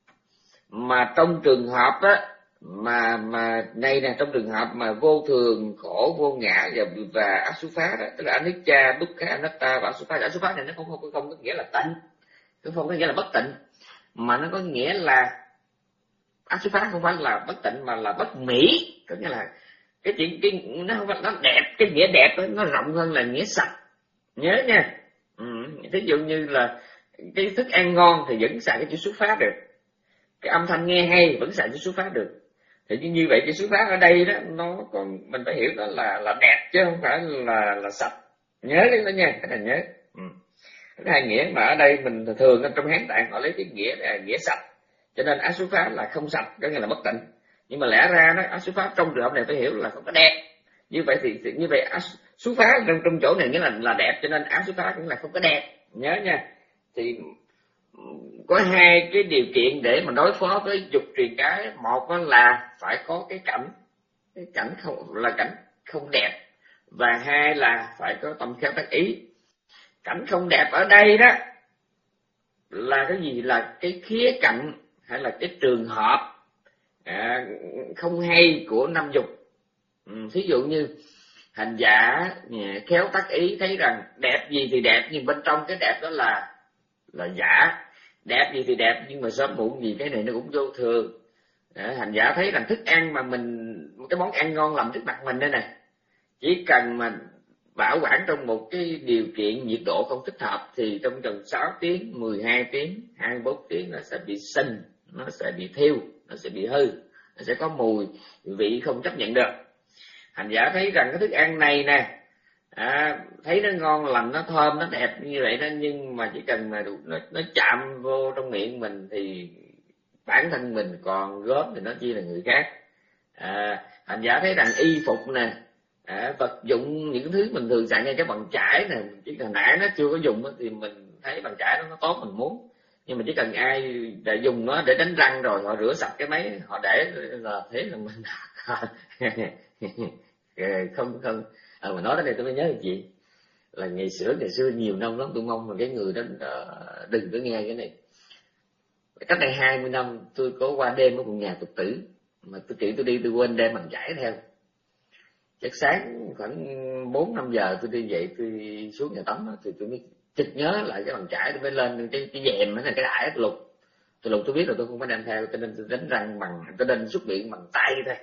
S1: Mà trong trường hợp á mà mà đây nè, trong trường hợp mà vô thường, khổ, vô ngã và và á sú phá đó, tức là anicca, dukkha, anatta và á sú phá. Á sú phá này nó không không không có nghĩa là tịnh, không không có nghĩa là bất tịnh, mà nó có nghĩa là á sú phá không phải là bất tịnh mà là bất mỹ. Có nghĩa là cái chuyện cái nó không phải nó đẹp, cái nghĩa đẹp đó, nó rộng hơn là nghĩa sạch. Nhớ nha. Ừ, thí dụ như là cái thức ăn ngon thì vẫn xài cái chữ xuất phát được, cái âm thanh nghe hay vẫn xài chữ xuất phát được. Thì như vậy chữ xuất phát ở đây đó nó có, mình phải hiểu đó là là đẹp chứ không phải là là sạch. Nhớ cái đó nha, cái này nhớ. Ừ. Cái hai nghĩa mà ở đây mình thường trong Hán Tạng họ lấy cái nghĩa là nghĩa sạch, cho nên á sú phá là không sạch, có nghĩa là bất tịnh. Nhưng mà lẽ ra đó á sú phá trong trường hợp này phải hiểu là không có đẹp. Như vậy thì, thì như vậy á sú phá trong trong chỗ này nghĩa là là đẹp, cho nên á sú phá cũng là không có đẹp. Nhớ nha. Thì có hai cái điều kiện để mà đối phó với dục truyền cái. Một là phải có cái cảnh, cái cảnh không là cảnh không đẹp, và hai là phải có tâm khéo tác ý. Cảnh không đẹp ở đây đó là cái gì? Là cái khía cạnh hay là cái trường hợp à, không hay của năm dục. Ừ, thí dụ như hành giả khéo tác ý thấy rằng đẹp gì thì đẹp, nhưng bên trong cái đẹp đó là là giả. Đẹp gì thì đẹp, nhưng mà sớm muộn gì cái này nó cũng vô thường. À, hành giả thấy rằng thức ăn mà mình, cái món ăn ngon làm trước mặt mình đây này, chỉ cần mà bảo quản trong một cái điều kiện nhiệt độ không thích hợp thì trong vòng sáu tiếng, mười hai tiếng, hai mươi bốn tiếng nó sẽ bị sình, nó sẽ bị thiêu, nó sẽ bị hư, nó sẽ có mùi vị không chấp nhận được. Hành giả thấy rằng cái thức ăn này nè, à, thấy nó ngon lành, nó thơm, nó đẹp như vậy đó, nhưng mà chỉ cần mà nó, nó chạm vô trong miệng mình thì bản thân mình còn gớm thì nó chỉ là người khác. À, hành giả thấy rằng y phục nè, À, vật dụng những thứ mình thường xài ngay cái bàn chải này, chỉ cần nãy nó chưa có dùng thì mình thấy bàn chải đó nó tốt mình muốn, nhưng mà chỉ cần ai đã dùng nó để đánh răng rồi họ rửa sạch cái máy họ để là thế là mình không không à, mà nói đến đây tôi mới nhớ được gì là ngày xưa ngày xưa nhiều năm lắm tôi mong là cái người đó đừng có nghe cái này. Cách đây hai mươi năm tôi có qua đêm ở một nhà Phật tử mà tôi kiểu tôi đi tôi quên đem bàn chải theo. Chắc sáng khoảng bốn năm giờ tôi đi dậy tôi xuống nhà tắm đó, thì tôi mới chợt nhớ lại cái bàn chải, tôi mới lên cái cái dèm hay là cái đải tôi lục tôi lục tôi biết là tôi không có đem theo, cho nên tôi đánh răng bằng tôi đánh xuất viện bằng tay thôi.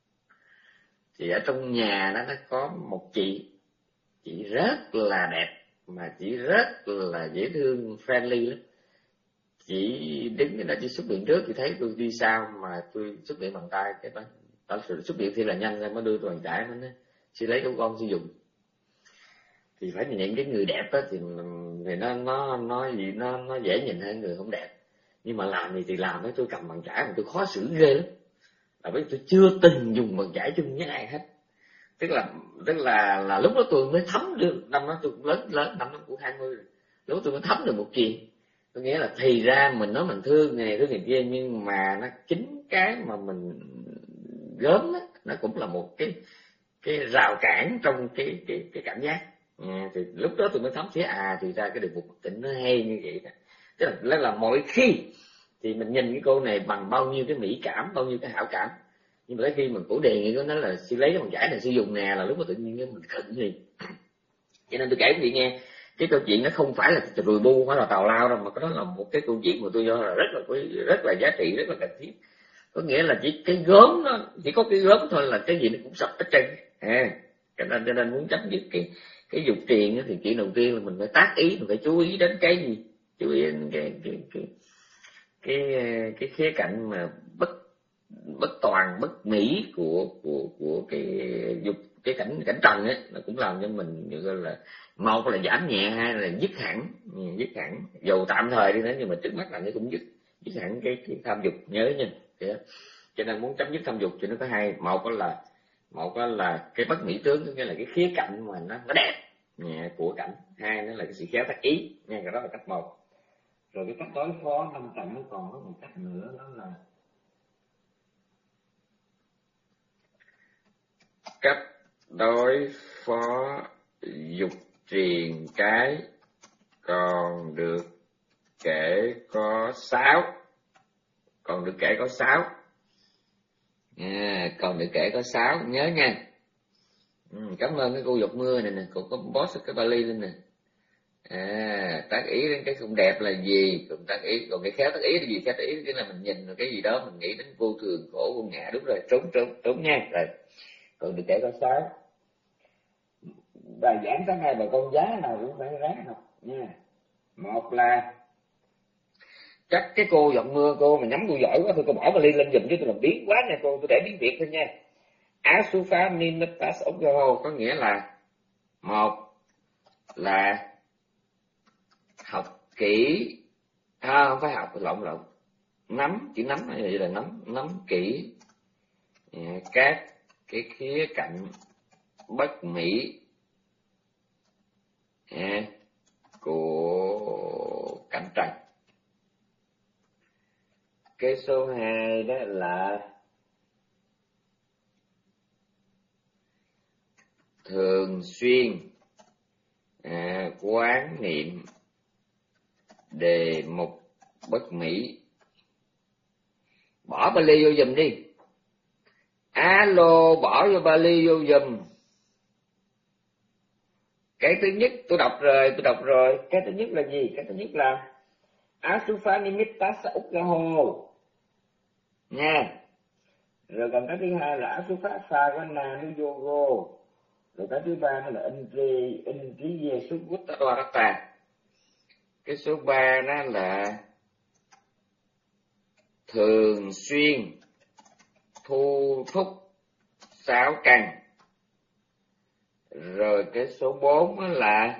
S1: Thì ở trong nhà đó nó có một chị chị rất là đẹp mà chị rất là dễ thương, friendly lắm. Chị đứng cái đó chị xuất viện trước, chị thấy tôi đi sau mà tôi xuất viện bằng tay, cái đó đó xuất viện thì là nhanh rồi mới đưa tôi bàn chải nó chị lấy của con sử dụng. Thì phải nhìn cái người đẹp đó thì thì nó nó nó gì nó nó dễ nhìn hơn người không đẹp, nhưng mà làm gì thì làm đó, tôi cầm bàn chải mà tôi khó xử ghê lắm, là bởi tôi chưa từng dùng bàn chải chung với ai hết. Tức là tức là là lúc đó tôi mới thấm được, năm đó tôi cũng lớn lớn năm đó cũng hai mươi rồi, lúc đó tôi mới thấm được một chuyện, có nghĩa là thì ra mình nói mình thương người này thương người kia, nhưng mà nó chính cái mà mình gớm đó, nó cũng là một cái cái rào cản trong cái cái cái cảm giác. À, thì lúc đó tôi mới thấm thế à, thì ra cái đề mục tỉnh nó hay như vậy đó. Tức là, là là mỗi khi thì mình nhìn cái cô này bằng bao nhiêu cái mỹ cảm, bao nhiêu cái hảo cảm, nhưng mà tới khi mình cổ đề nghị của nó là sư lấy cái bàn chải này sử dụng nè, là lúc mà tự nhiên mình khẩn liền. Cho nên tôi kể quý vị nghe cái câu chuyện nó không phải là rùi bu hay là tào lao đâu, mà đó là một cái câu chuyện mà tôi cho là rất là rất là giá trị, rất là cần thiết. Có nghĩa là chỉ cái gớm nó chỉ có cái gớm thôi là cái gì nó cũng sập hết trơn. À, cho nên cho nên muốn chấm dứt cái cái dục tiền thì chuyện đầu tiên là mình phải tác ý, mình phải chú ý đến cái gì, chú ý đến cái cái cái cái cái, cái khía cạnh mà bất bất toàn bất mỹ của của của cái dục, cái cảnh cảnh trần ấy, nó cũng làm cho mình như là một là giảm nhẹ, hai là dứt hẳn dứt hẳn dù tạm thời đi nữa, nhưng mà trước mắt là nó cũng dứt dứt hẳn cái, cái tham dục, nhớ nha. Cho nên muốn chấm dứt tham dục thì nó có hai, một là một là cái bất mỹ tướng, nghĩa là cái khía cạnh mà nó nó đẹp của cảnh, hai nữa là cái sự khéo tác ý nha. Cái đó là cách một. Rồi cái cách đối phó năm tầng nó còn có một cách nữa, đó là cách đối phó dục triền cái còn được kể có sáu, còn được kể có sáu à, còn được kể có sáu, nhớ nha. Ừ, cảm ơn cái cô giọt mưa này nè, cô có boss cái vali lên nè. À, tác ý đến cái không đẹp là gì, còn tác ý, còn cái khéo tác ý là gì? Khéo tác ý cái là mình nhìn cái gì đó mình nghĩ đến vô thường khổ vô ngã, đúng rồi, trốn trốn trốn nha. Rồi còn được kể có sáu. Bài giảng sáng nay bà con giá nào cũng phải ráng học nha. Một là chắc cái cô giọt mưa, cô mà nhắm cô giỏi quá thôi cô bỏ vali lên giùm chứ tôi làm biến quá nha cô, tôi để tiếng Việt thôi nha. Asufa Nimetas Ogoho có nghĩa là một là học kỹ, à, không phải học lộn lộn nắm, chữ nắm này là nắm nắm kỹ các cái khía cạnh bất mỹ của cảnh trần. Cái số hai đó là thường xuyên à, quán niệm đề mục bất mỹ. Bỏ Bali vô giùm đi. Alo, bỏ vô Bali vô giùm. Cái thứ nhất tôi đọc rồi, tôi đọc rồi. Cái thứ nhất là gì? Cái thứ nhất là Asufa Nimitta Saukaho nha. Rồi còn cái thứ hai là Asufa Sagana Nuyogo. Rồi cái thứ ba là Indri Indriye Sukuttarata. Cái số ba đó là thường xuyên thu thúc sáu căn. Rồi cái số bốn đó là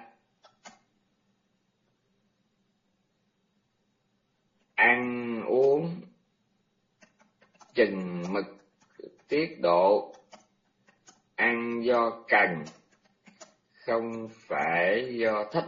S1: ăn uống chừng mực tiết độ ăn do cần, không phải do thích.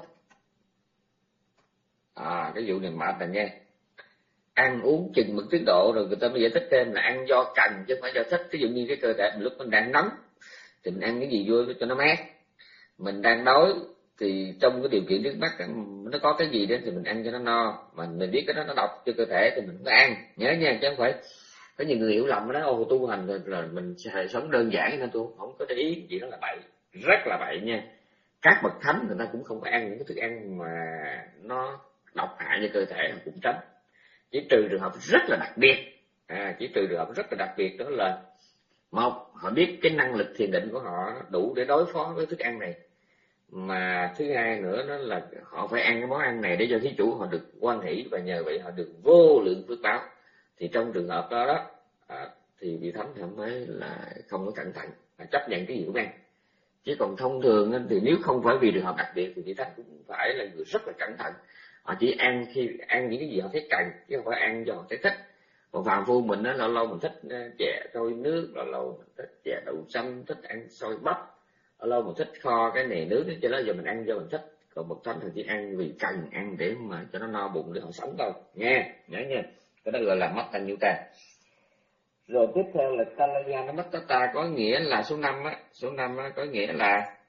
S1: À, cái vụ này mệt này nha. Ăn uống chừng mực tiết độ, rồi người ta mới giải thích thêm là ăn do cần chứ không phải do thích. Ví dụ như cái cơ thể mình lúc mình đang nóng thì mình ăn cái gì vô cho nó mát, mình đang đói thì trong cái điều kiện trước mắt nó có cái gì đó thì mình ăn cho nó no, mà mình biết cái đó nó độc cho cơ thể thì mình có ăn, nhớ nha, chứ không phải có nhiều người hiểu lầm đó. Ô, tu hành rồi là mình sẽ sống đơn giản nên tôi không có để ý gì, đó là bậy, rất là bậy nha. Các bậc thánh người ta cũng không phải ăn những cái thức ăn mà nó độc hại cho cơ thể, họ cũng tránh, chỉ trừ trường hợp rất là đặc biệt. À, chỉ trừ trường hợp rất là đặc biệt, đó là một, họ biết cái năng lực thiền định của họ đủ để đối phó với thức ăn này, mà thứ hai nữa đó là họ phải ăn cái món ăn này để cho thí chủ họ được hoan hỷ, và nhờ vậy họ được vô lượng phước báo. Thì trong trường hợp đó đó à, thì vị thánh thì mới là không có cẩn thận, chấp nhận cái gì cũng ăn. Chứ còn thông thường thì nếu không phải vì trường hợp đặc biệt thì vị thánh cũng phải là người rất là cẩn thận. Họ chỉ ăn khi ăn những cái gì họ thấy cần, chứ không phải ăn do họ thấy thích. Còn phàm phu mình á, lâu lâu mình thích chè trôi nước, lâu lâu mình thích chè đậu xanh, thích ăn xôi bắp, lâu lâu mình thích kho cái này nướng, cho đó giờ mình ăn do mình thích. Còn một thánh thì chỉ ăn vì cần ăn để mà cho nó no bụng để họ sống thôi nha, nhớ nha. Cái đó gọi là Mattanyutta. Rồi tiếp theo là Kalayana Mattata, có nghĩa là số năm á, số năm á có nghĩa là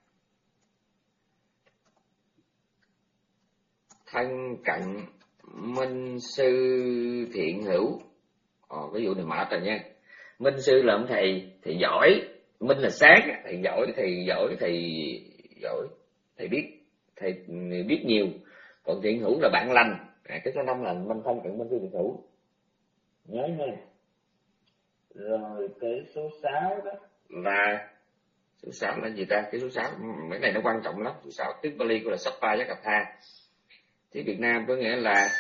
S1: thân cận minh sư thiện hữu. Ồ, ví dụ này mệt rồi nha. Minh sư là ông thầy, thầy giỏi. Minh là sáng, thầy giỏi, thầy giỏi, thầy giỏi, thầy biết, thầy biết nhiều. Còn thiện hữu là bạn lành. À, cái số năm là minh thân cận minh sư thiện hữu, nhớ nha. Rồi cái số sáu đó là số sáu là gì ta? Cái số sáu cái này nó quan trọng lắm. Số sáu tiếng Pali của là Sappayakatha, tiếng Việt Nam có nghĩa là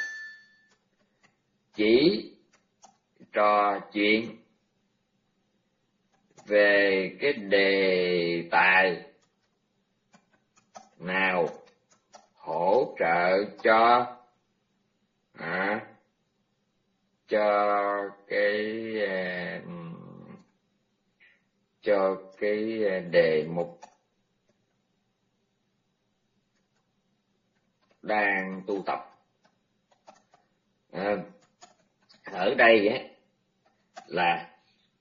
S1: chỉ trò chuyện về cái đề tài nào hỗ trợ cho à, cho cái cho cái đề mục đang tu tập. À, ở đây á là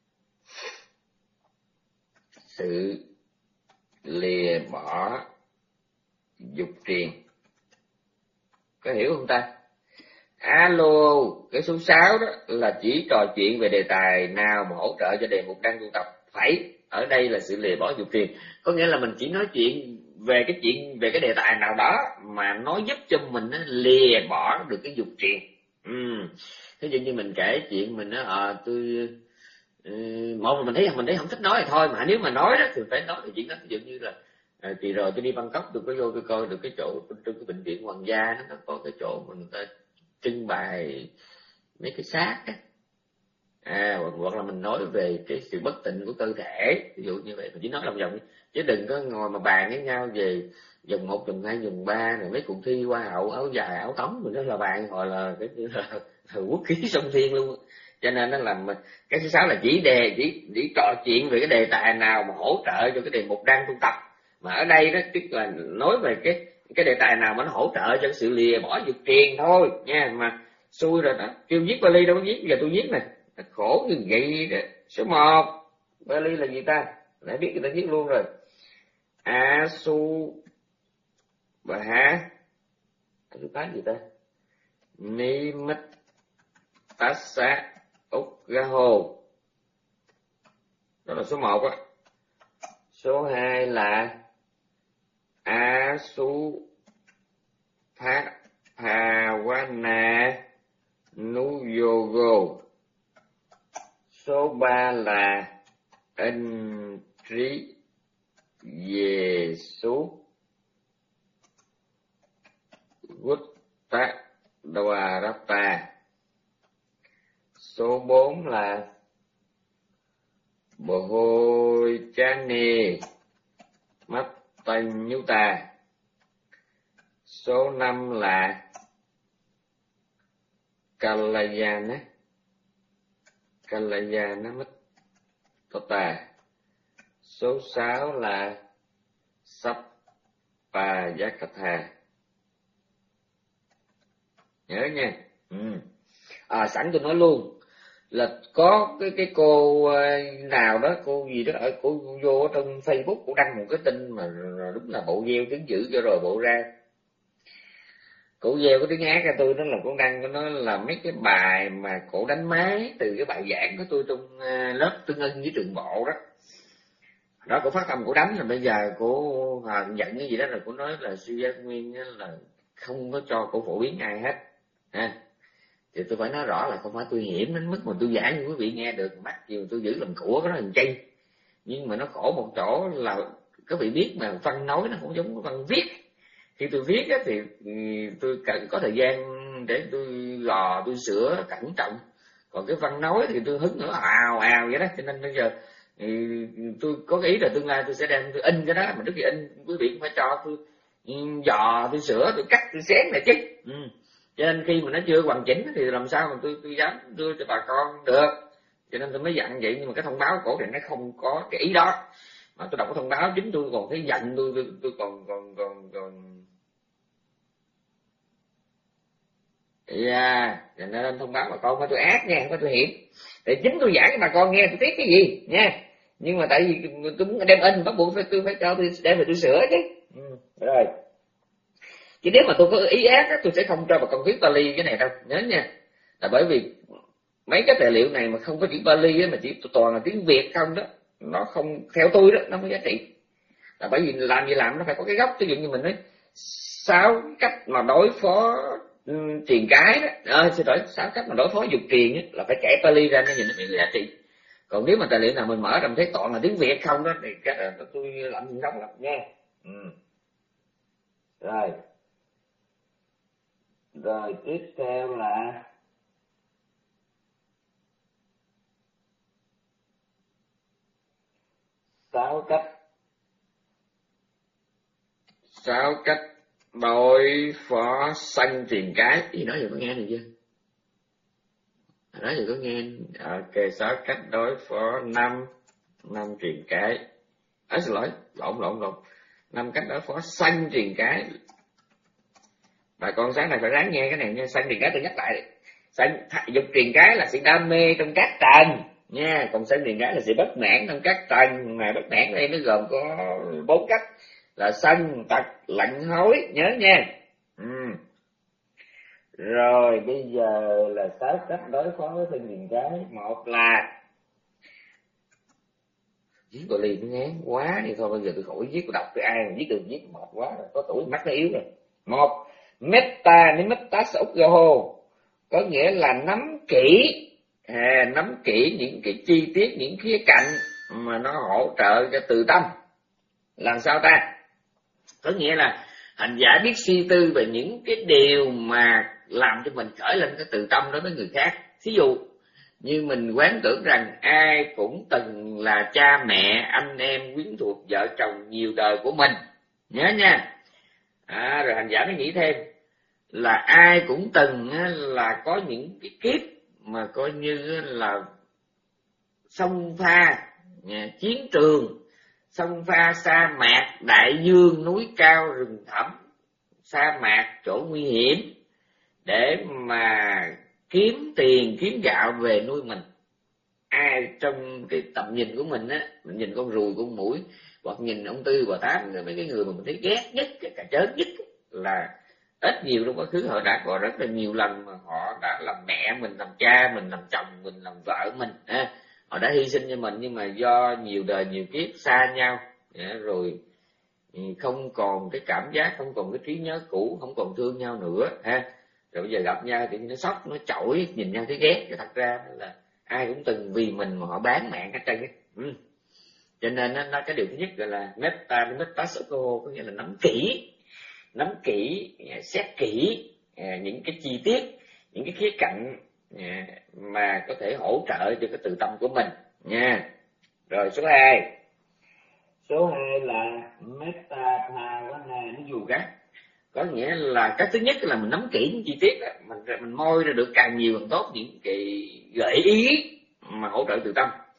S1: sự lìa bỏ dục truyền, có hiểu không ta? Alo, cái số sáu đó là chỉ trò chuyện về đề tài nào mà hỗ trợ cho đề mục đang tu tập. Phải, ở đây là sự lìa bỏ dục truyền, có nghĩa là mình chỉ nói chuyện về cái chuyện về cái đề tài nào đó mà nó giúp cho mình lìa bỏ được cái dục truyền. Ừ. Ví dụ như mình kể chuyện mình á, à, tôi một là mình thấy mình thấy không thích nói thì thôi, mà nếu mà nói đó thì phải nói thì chuyện đó. Ví dụ như là à, thì rồi tôi đi Bangkok, tôi có vô tôi coi được cái chỗ trong cái bệnh viện Hoàng gia nó có cái chỗ mà người ta trưng bày mấy cái xác á, à, hoặc là mình nói về cái sự bất tịnh của cơ thể, ví dụ như vậy. Mình chỉ nói lòng vòng, chứ đừng có ngồi mà bàn với nhau về vòng một, vòng hai, vòng ba này, mấy cuộc thi hoa hậu áo dài áo tống mình đó là bàn, gọi là cái như là, là quốc khí sông thiên luôn. Cho nên nó làm cái thứ sáu là chỉ đề chỉ chỉ trò chuyện về cái đề tài nào mà hỗ trợ cho cái đề mục đang tu tập. Mà ở đây đó tức là nói về cái cái đề tài nào mà nó hỗ trợ cho cái sự lìa bỏ dục truyền thôi nha. Mà xui rồi đó, kêu viết Bali đâu có viết, giờ tôi viết nè, khổ như vậy đó. Số một Bali là gì ta, lại biết người ta viết luôn rồi. Asu bà hả, tôi phát gì ta, Nimit Tassa Ukgaho, đó là số một á. Số hai là Asu Bhawana Nuyogo. Số ba là Indri Yesu Gutta Dwarata. Số bốn là Bohochane Mattanyutta. Số năm là Kalayana Kalayana Mattata. Số sáu là Sappayakatha. Nhớ nha. Ừ. À, sẵn tôi nói luôn là có cái cái cô nào đó, cô gì đó ở cô vô ở trong Facebook, cô đăng một cái tin mà đúng là bộ gieo tiếng dữ cho rồi bộ ra. Cổ gieo cái tiếng Ác ra tôi, đó là cổ đăng của nó là mấy cái bài mà cổ đánh máy từ cái bài giảng của tôi trong lớp Tương Ưng với Trường Bộ đó. Đó, cổ phát âm cổ đánh là bây giờ cổ à, giận cái gì đó rồi cổ nói là Sư Giác Nguyên là không có cho cổ phổ biến ai hết ha. Thì tôi phải nói rõ là không phải tôi hiểm đến mức mà tôi giảng cho quý vị nghe được, mắc gì tôi giữ làm của cái đó làm chay. Nhưng mà nó khổ một chỗ là các vị biết mà văn nói nó cũng giống văn viết. Khi tôi viết á, thì tôi cần có thời gian để tôi gò, tôi sửa cẩn trọng. Còn cái văn nói thì tôi hứng nữa ào ào vậy đó. Cho nên bây giờ thì tôi có cái ý là tương lai tôi sẽ đem tôi in cái đó, mà trước khi in quý vị cũng phải cho tôi dò, tôi sửa, tôi cắt, tôi xén lại chứ. Ừ. Cho nên khi mà nó chưa hoàn chỉnh thì làm sao mà tôi tôi dám đưa cho bà con được. Cho nên tôi mới dặn vậy. Nhưng mà cái thông báo cổ thì nó không có cái ý đó. Mà tôi đọc cái thông báo chính tôi còn thấy giận, tôi tôi, tôi còn còn còn còn dạ, yeah. Nên thông báo bà con phải tôi ác nha, không phải tôi hiểm. Để chính tôi giảng cho bà con nghe tôi biết cái gì nha. Nhưng mà tại vì tôi muốn đem in bắt buộc phải tôi phải cho tôi đem về tôi sửa chứ. Ừ. Rồi. Chứ nếu mà tôi có ý ác tôi sẽ không cho bà con viết Pali cái này đâu, nhớ nha. Là bởi vì mấy cái tài liệu này mà không có chữ Pali mà chỉ toàn là tiếng Việt không đó, nó không, theo tôi đó, nó không có giá trị. Là bởi vì làm gì làm nó phải có cái gốc. Ví dụ như mình nói sáu cách mà đối phó um, truyền cái đó, à, xin lỗi, sáu cách mà đối phó dục truyền ấy, là phải kể Pali ra nó nhìn nó mới có giá trị. Còn nếu mà tài liệu nào mình mở ra mình thấy toàn là tiếng Việt không đó thì cái là tôi làm gì không lắm nha. Ừ. Rồi. Rồi tiếp theo là sáu cách sáu cách đối phó sanh tiền cái. Gì nói giờ có nghe này chưa? Nói giờ có nghe. Ok, sáu cách đối phó năm năm truyền cái. À, xin lỗi, lộn lộn lộn. Năm cách đối phó sanh truyền cái. Bà con sáng này phải ráng nghe cái này nha. Sanh truyền cái tôi nhắc lại. Sanh dục truyền cái là sự đam mê trong các tầng nha. Còn sanh truyền cái là sự bất mãn trong các tầng. Mà bất mãn đây nó gồm có bốn cách là sân, tật, lạnh, hối, nhớ nha. Ừ. Rồi bây giờ là sáu cách đối phó với sân truyền cái. Một là viết gọi liền nó ngán quá thì thôi bây giờ tôi khỏi viết, tôi đọc tôi ai mà viết được viết mệt quá rồi, có tuổi mắt nó yếu rồi. Một, metta ni metta saugaho, có nghĩa là nắm kỹ, à, nắm kỹ những cái chi tiết, những khía cạnh mà nó hỗ trợ cho từ tâm. Làm sao ta? Có nghĩa là hành giả biết suy tư về những cái điều mà làm cho mình khởi lên cái từ tâm đối với người khác. Thí dụ như mình quán tưởng rằng ai cũng từng là cha mẹ, anh em, quyến thuộc, vợ chồng nhiều đời của mình, nhớ nha. À, rồi hành giả mới nghĩ thêm là ai cũng từng là có những cái kiếp mà coi như là sông pha, chiến trường, sông pha, sa mạc, đại dương, núi cao, rừng thẳm, sa mạc, chỗ nguy hiểm, để mà kiếm tiền, kiếm gạo về nuôi mình. Ai trong cái tầm nhìn của mình á, mình nhìn con ruồi, con muỗi, hoặc nhìn ông Tư, bà Tám, mấy cái người mà mình thấy ghét nhất, cái cả chớn nhất, là ít nhiều trong quá khứ họ đã có rất là nhiều lần mà họ đã làm mẹ mình, làm cha mình, làm chồng mình, làm vợ mình, à, họ đã hy sinh cho mình, nhưng mà do nhiều đời nhiều kiếp xa nhau, rồi không còn cái cảm giác, không còn cái trí nhớ cũ, không còn thương nhau nữa ha. Rồi bây giờ gặp nhau thì nó sốc, nó chổi, nhìn nhau thấy ghét. Thật ra là ai cũng từng vì mình mà họ bán mạng hết trơn. Ừ. Cho nên nó, nó cái điều thứ nhất gọi là metta metta saugaho, có nghĩa là nắm kỹ, nắm kỹ, xét kỹ những cái chi tiết, những cái khía cạnh mà có thể hỗ trợ cho cái từ tâm của mình nha. Rồi số hai. Số hai là metta bhavana yoga. Có nghĩa là cái thứ nhất là mình nắm kỹ những chi tiết đó, mình mình moi ra được càng nhiều càng tốt những cái gợi ý mà hỗ trợ từ tâm.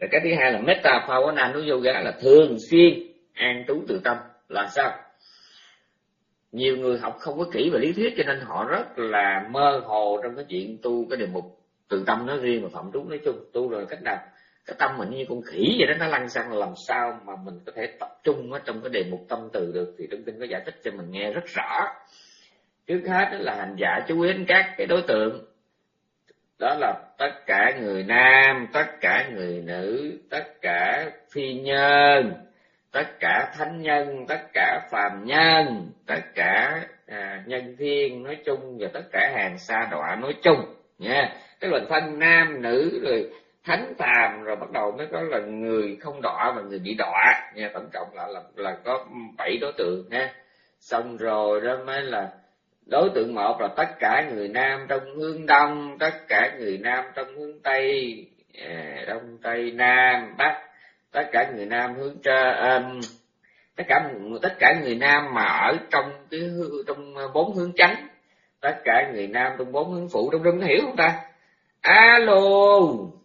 S1: Rồi cái thứ hai là metta bhavana yoga, là thường xuyên an trú tự tâm. Là sao? Nhiều người học không có kỹ về lý thuyết cho nên họ rất là mơ hồ trong cái chuyện tu cái đề mục tự tâm nói riêng và phạm trú nói chung. Tu rồi cách nào cái tâm mình như con khỉ vậy đó, nó lăn xăng, làm sao mà mình có thể tập trung ở trong cái đề mục tâm từ được. Thì trong kinh có giải thích cho mình nghe rất rõ. Trước hết đó là hành giả chú ý đến các cái đối tượng, đó là tất cả người nam, tất cả người nữ, tất cả phi nhân, tất cả thánh nhân, tất cả phàm nhân, tất cả à, nhân thiên nói chung, và tất cả hàng sa đọa nói chung nha. Tức là phân nam nữ rồi thánh phàm, rồi bắt đầu mới có là người không đọa và người bị đọa nha. Tổng cộng là là, là có bảy đối tượng nha. Xong rồi đó mới là đối tượng một là tất cả người nam trong hướng đông, tất cả người nam trong hướng tây, à, đông tây nam bắc, tất cả người nam hướng trên, tất cả tất cả người nam mà ở trong cái trong bốn hướng chánh, tất cả người nam trong bốn hướng phụ. Trong rung hiểu không ta? Alo,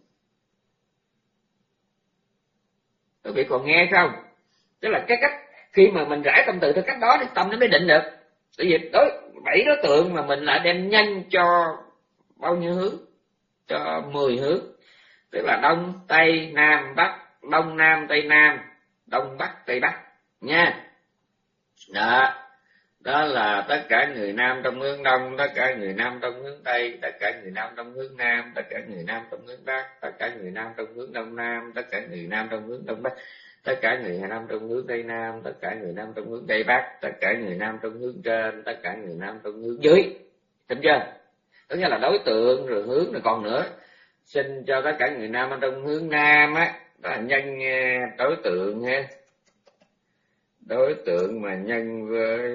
S1: quý vị còn nghe không? Tức là cái cách khi mà mình rải tâm từ theo cách đó thì tâm nó mới định được. Tại vì đối bảy đối tượng mà mình lại đem nhân cho bao nhiêu hướng? Cho mười hướng. Tức là đông tây nam bắc, đông nam tây nam, đông bắc tây bắc nha. Đó, đó là tất cả người nam trong hướng đông, tất cả người nam trong hướng tây, tất cả người nam trong hướng nam, tất cả người nam trong hướng bắc, tất cả người nam trong hướng đông nam, tất cả người nam trong hướng đông bắc, tất cả người nam trong hướng tây nam, tất cả người nam trong hướng tây bắc, tất cả người nam trong hướng trên, tất cả người nam trong hướng dưới. Thấy chưa? Đó nghĩa là đối tượng rồi hướng rồi còn nữa. Xin cho tất cả người nam ở trong hướng nam á, đó là nhân đối tượng ha. Đối tượng mà nhân với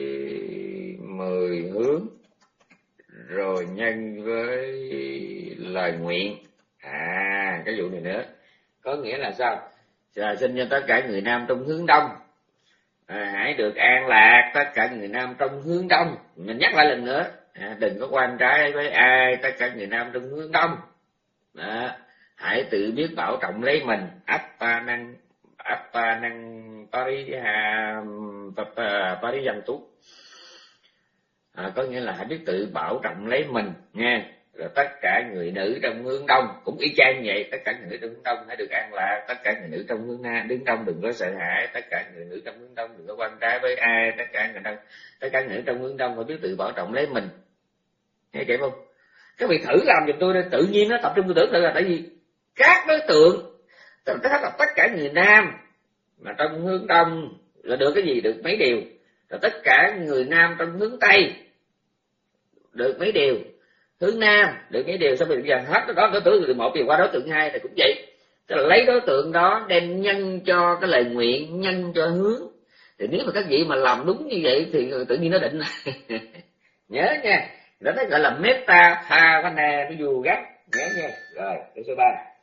S1: mười hướng, rồi nhân với lời nguyện. À, cái vụ này nữa. Có nghĩa là sao? Là xin cho tất cả người nam trong hướng đông, à, hãy được an lạc. Tất cả người nam trong hướng đông. Mình nhắc lại lần nữa, à, đừng có quan trái với ai. Tất cả người nam trong hướng đông. Đó. Hãy tự biết bảo trọng lấy mình. Appa năng Appa năng Pariha Pariyantu, à, có nghĩa là hãy biết tự bảo trọng lấy mình nha. Rồi tất cả người nữ trong hướng đông cũng y chang vậy. Tất cả người nữ trong hướng đông hãy được an lạc. Tất cả người nữ trong hướng nam đứng đông đừng có sợ hãi. Tất cả người nữ trong hướng đông đừng có quan trái với ai. Tất cả người đông tất cả người nữ trong hướng đông phải biết tự bảo trọng lấy mình. Nghe kịp không? Các vị thử làm giùm tôi đi, tự nhiên nó tập trung tư tưởng là tại vì các đối tượng, tức là tất cả người nam mà trong hướng đông là được cái gì? Được mấy điều. Rồi tất cả người nam trong hướng tây được mấy điều. Hướng nam được mấy điều. Xong rồi bây giờ hết đó đối tượng một thì qua đối tượng hai thì cũng vậy. Tức là lấy đối tượng đó đem nhân cho cái lời nguyện, nhân cho hướng. Thì nếu mà các vị mà làm đúng như vậy thì tự nhiên nó định. Nhớ nha, đó nó gọi là metta bhavana yoga. Nhớ nha. Rồi, câu số ba.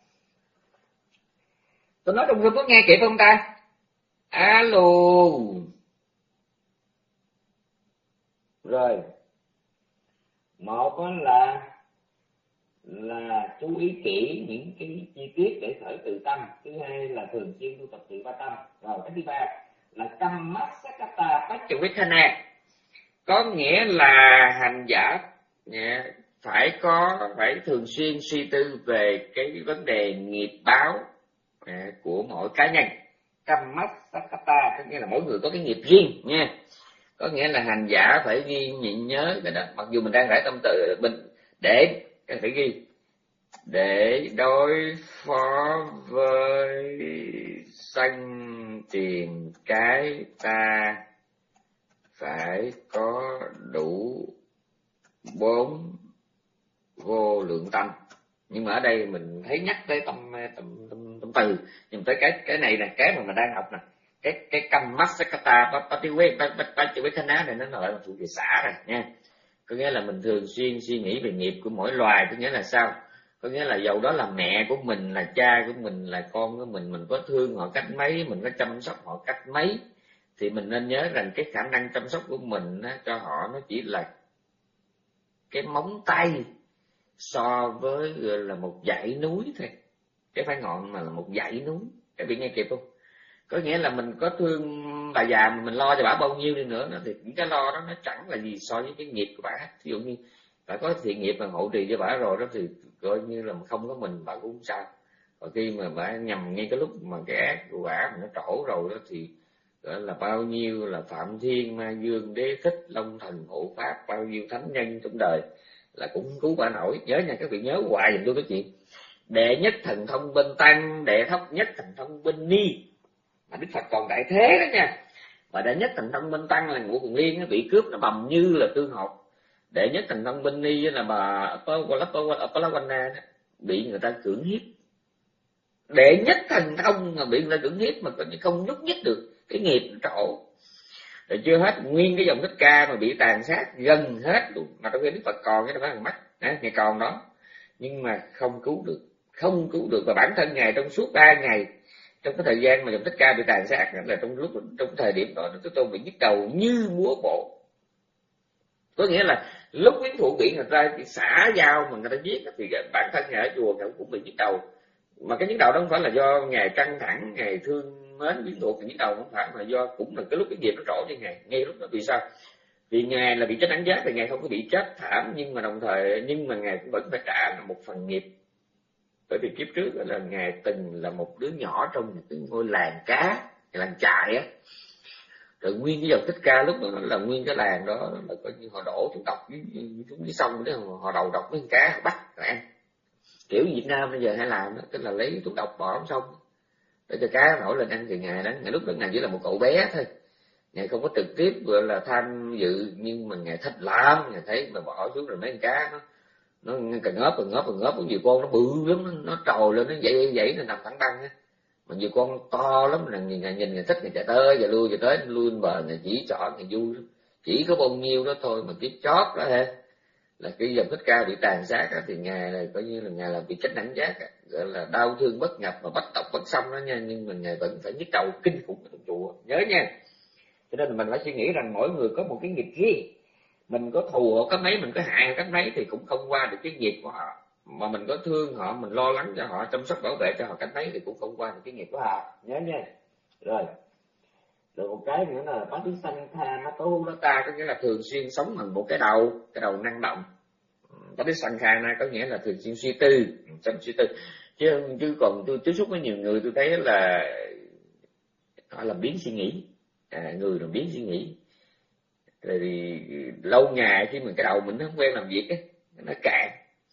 S1: Tôi nói trong rung có nghe kịp không ta? Alo. Rồi. Một là là chú ý kỹ những cái chi tiết để khởi tự tâm. Thứ hai là thường xuyên tu tập tự ba tâm. Rồi cái thứ ba là kammasakata paccavekkhana. Có nghĩa là hành giả phải có phải thường xuyên suy tư về cái vấn đề nghiệp báo của mỗi cá nhân. Kammasakata có nghĩa là mỗi người có cái nghiệp riêng nha. Có nghĩa là hành giả phải ghi nhịn nhớ cái đó. Mặc dù mình đang rải tâm từ mình để phải ghi để đối phó với sanh tiền cái ta phải có đủ bốn vô lượng tâm. Nhưng mà ở đây mình thấy nhắc tới tâm tâm tâm, tâm từ, nhưng tới cái cái này là cái mà mình đang học nè, cái cái kammasakata paccavekkhana này nó là thuộc về xã rồi nha. Có nghĩa là mình thường xuyên suy nghĩ về nghiệp của mỗi loài. Có nghĩa là sao? Có nghĩa là dầu đó là mẹ của mình, là cha của mình, là con của mình, mình có thương họ cách mấy, mình có chăm sóc họ cách mấy, thì mình nên nhớ rằng cái khả năng chăm sóc của mình á, cho họ nó chỉ là cái móng tay so với là một dãy núi thôi. chứ phải ngọn mà là một dãy núi. Các vị nghe kịp không? Có nghĩa là mình có thương bà già mà mình lo cho bà bao nhiêu đi nữa nó thì những cái lo đó nó chẳng là gì so với cái nghiệp của bà. Ví dụ như bà có thiện nghiệp mà hộ trì cho bà rồi đó thì coi như là không có mình bà cũng không sao. Và khi mà bà nhầm ngay cái lúc mà cái ác của bà mà nó trổ rồi đó thì gọi là bao nhiêu là Phạm Thiên, Ma Dương, Đế Thích, Long Thần, Hộ Pháp, bao nhiêu thánh nhân trong đời là cũng không cứu bà nổi. Nhớ nha, các vị nhớ hoài giùm tôi cái chuyện đệ nhất thần thông bên tăng, đệ thấp nhất thần thông bên ni. Mà Đức Phật còn đại thế đó nha. Và đệ nhất thần thông bên tăng là Ngũ Quần Liên, nó bị cướp nó bầm như là tương học. Đệ nhất thần thông bên ni là bà Apalawana bị người ta cưỡng hiếp. Đệ nhất thần thông mà bị người ta cưỡng hiếp mà không nhúc nhích được, cái nghiệp nó trổ. Rồi chưa hết, nguyên cái dòng Thích Ca mà bị tàn sát gần hết luôn. Mà trong khi Đức Phật còn cái đó phải mắt, ngày còn đó, nhưng mà không cứu được, không cứu được. Và bản thân Ngài trong suốt ba ngày, trong cái thời gian mà dòng Thích Ca bị tàn sát là trong lúc trong thời điểm đó Thế Tôn bị nhức đầu như múa bộ. Có nghĩa là lúc quyến thủ bị người ta xả dao mà người ta giết thì bản thân Ngài ở chùa Ngài cũng bị nhức đầu. Mà cái nhức đầu đó không phải là do Ngài căng thẳng, Ngài thương mến quyến thủ, thì nhức đầu không phải, mà do cũng là cái lúc cái nghiệp nó trổ cho Ngài. Ngay lúc đó vì sao? Vì Ngài là bị chết ấn giác thì Ngài không có bị chết thảm, nhưng mà đồng thời nhưng mà Ngài cũng vẫn phải trả một phần nghiệp. Bởi vì kiếp trước là Ngài từng là một đứa nhỏ trong một cái ngôi làng cá, làng chài á. Rồi nguyên cái dòng Thích Ca lúc đó là nguyên cái làng đó là coi như họ đổ xuống độc xuống dưới sông đấy, họ đầu độc với con cá họ bắt rồi ăn. Kiểu Việt Nam bây giờ hay làm đó, tức là lấy thuốc độc bỏ trong sông để cho cá nổi lên ăn. Thì Ngài đó, Ngài lúc đó Ngài chỉ là một cậu bé thôi, Ngài không có trực tiếp gọi là tham dự, nhưng mà Ngài thích lắm. Ngài thấy mà bỏ xuống rồi mấy con cá nó nó cần ngớp cần ngớp cần ngớp, có nhiều con nó bự lắm, nó, nó trồi lên nó dậy dậy nó nằm thẳng băng á. Mà nhiều con to lắm là nhìn Ngài nhìn Ngài thích, Ngài chạy tới và lui, chạy tới lui bên bờ, Ngài chỉ trỏ Ngài vui lắm. Chỉ có bao nhiêu đó thôi mà kiếp chót đó ha, là cái dòng Thích Ca bị tàn sát đó, thì Ngài là coi như là Ngài là bị chết nặng giác, gọi là đau thương bất nhập và bất tộc bất xâm đó nha. Nhưng mà Ngài vẫn phải nhức đầu kinh khủng ở trong chùa, nhớ nha. Cho nên mình phải suy nghĩ rằng mỗi người có một cái nghiệp riêng, mình có thù họ cách mấy, mình có hại họ cách mấy thì cũng không qua được cái nghiệp của họ. Mà mình có thương họ, mình lo lắng cho họ, chăm sóc bảo vệ cho họ cách mấy thì cũng không qua được cái nghiệp của họ, nhớ nha. Rồi rồi một cái nữa là bát đức sanh tha nó tu nó ta, có nghĩa là thường xuyên sống bằng một cái đầu, cái đầu năng động. Bát đức sanh tha na có nghĩa là thường xuyên suy tư, chăm suy tư. Chứ chứ còn tôi tiếp xúc với nhiều người tôi thấy là họ làm biến suy nghĩ, à, người làm biến suy nghĩ. Rồi thì lâu ngày khi mình cái đầu mình nó không quen làm việc ấy, nó cạn.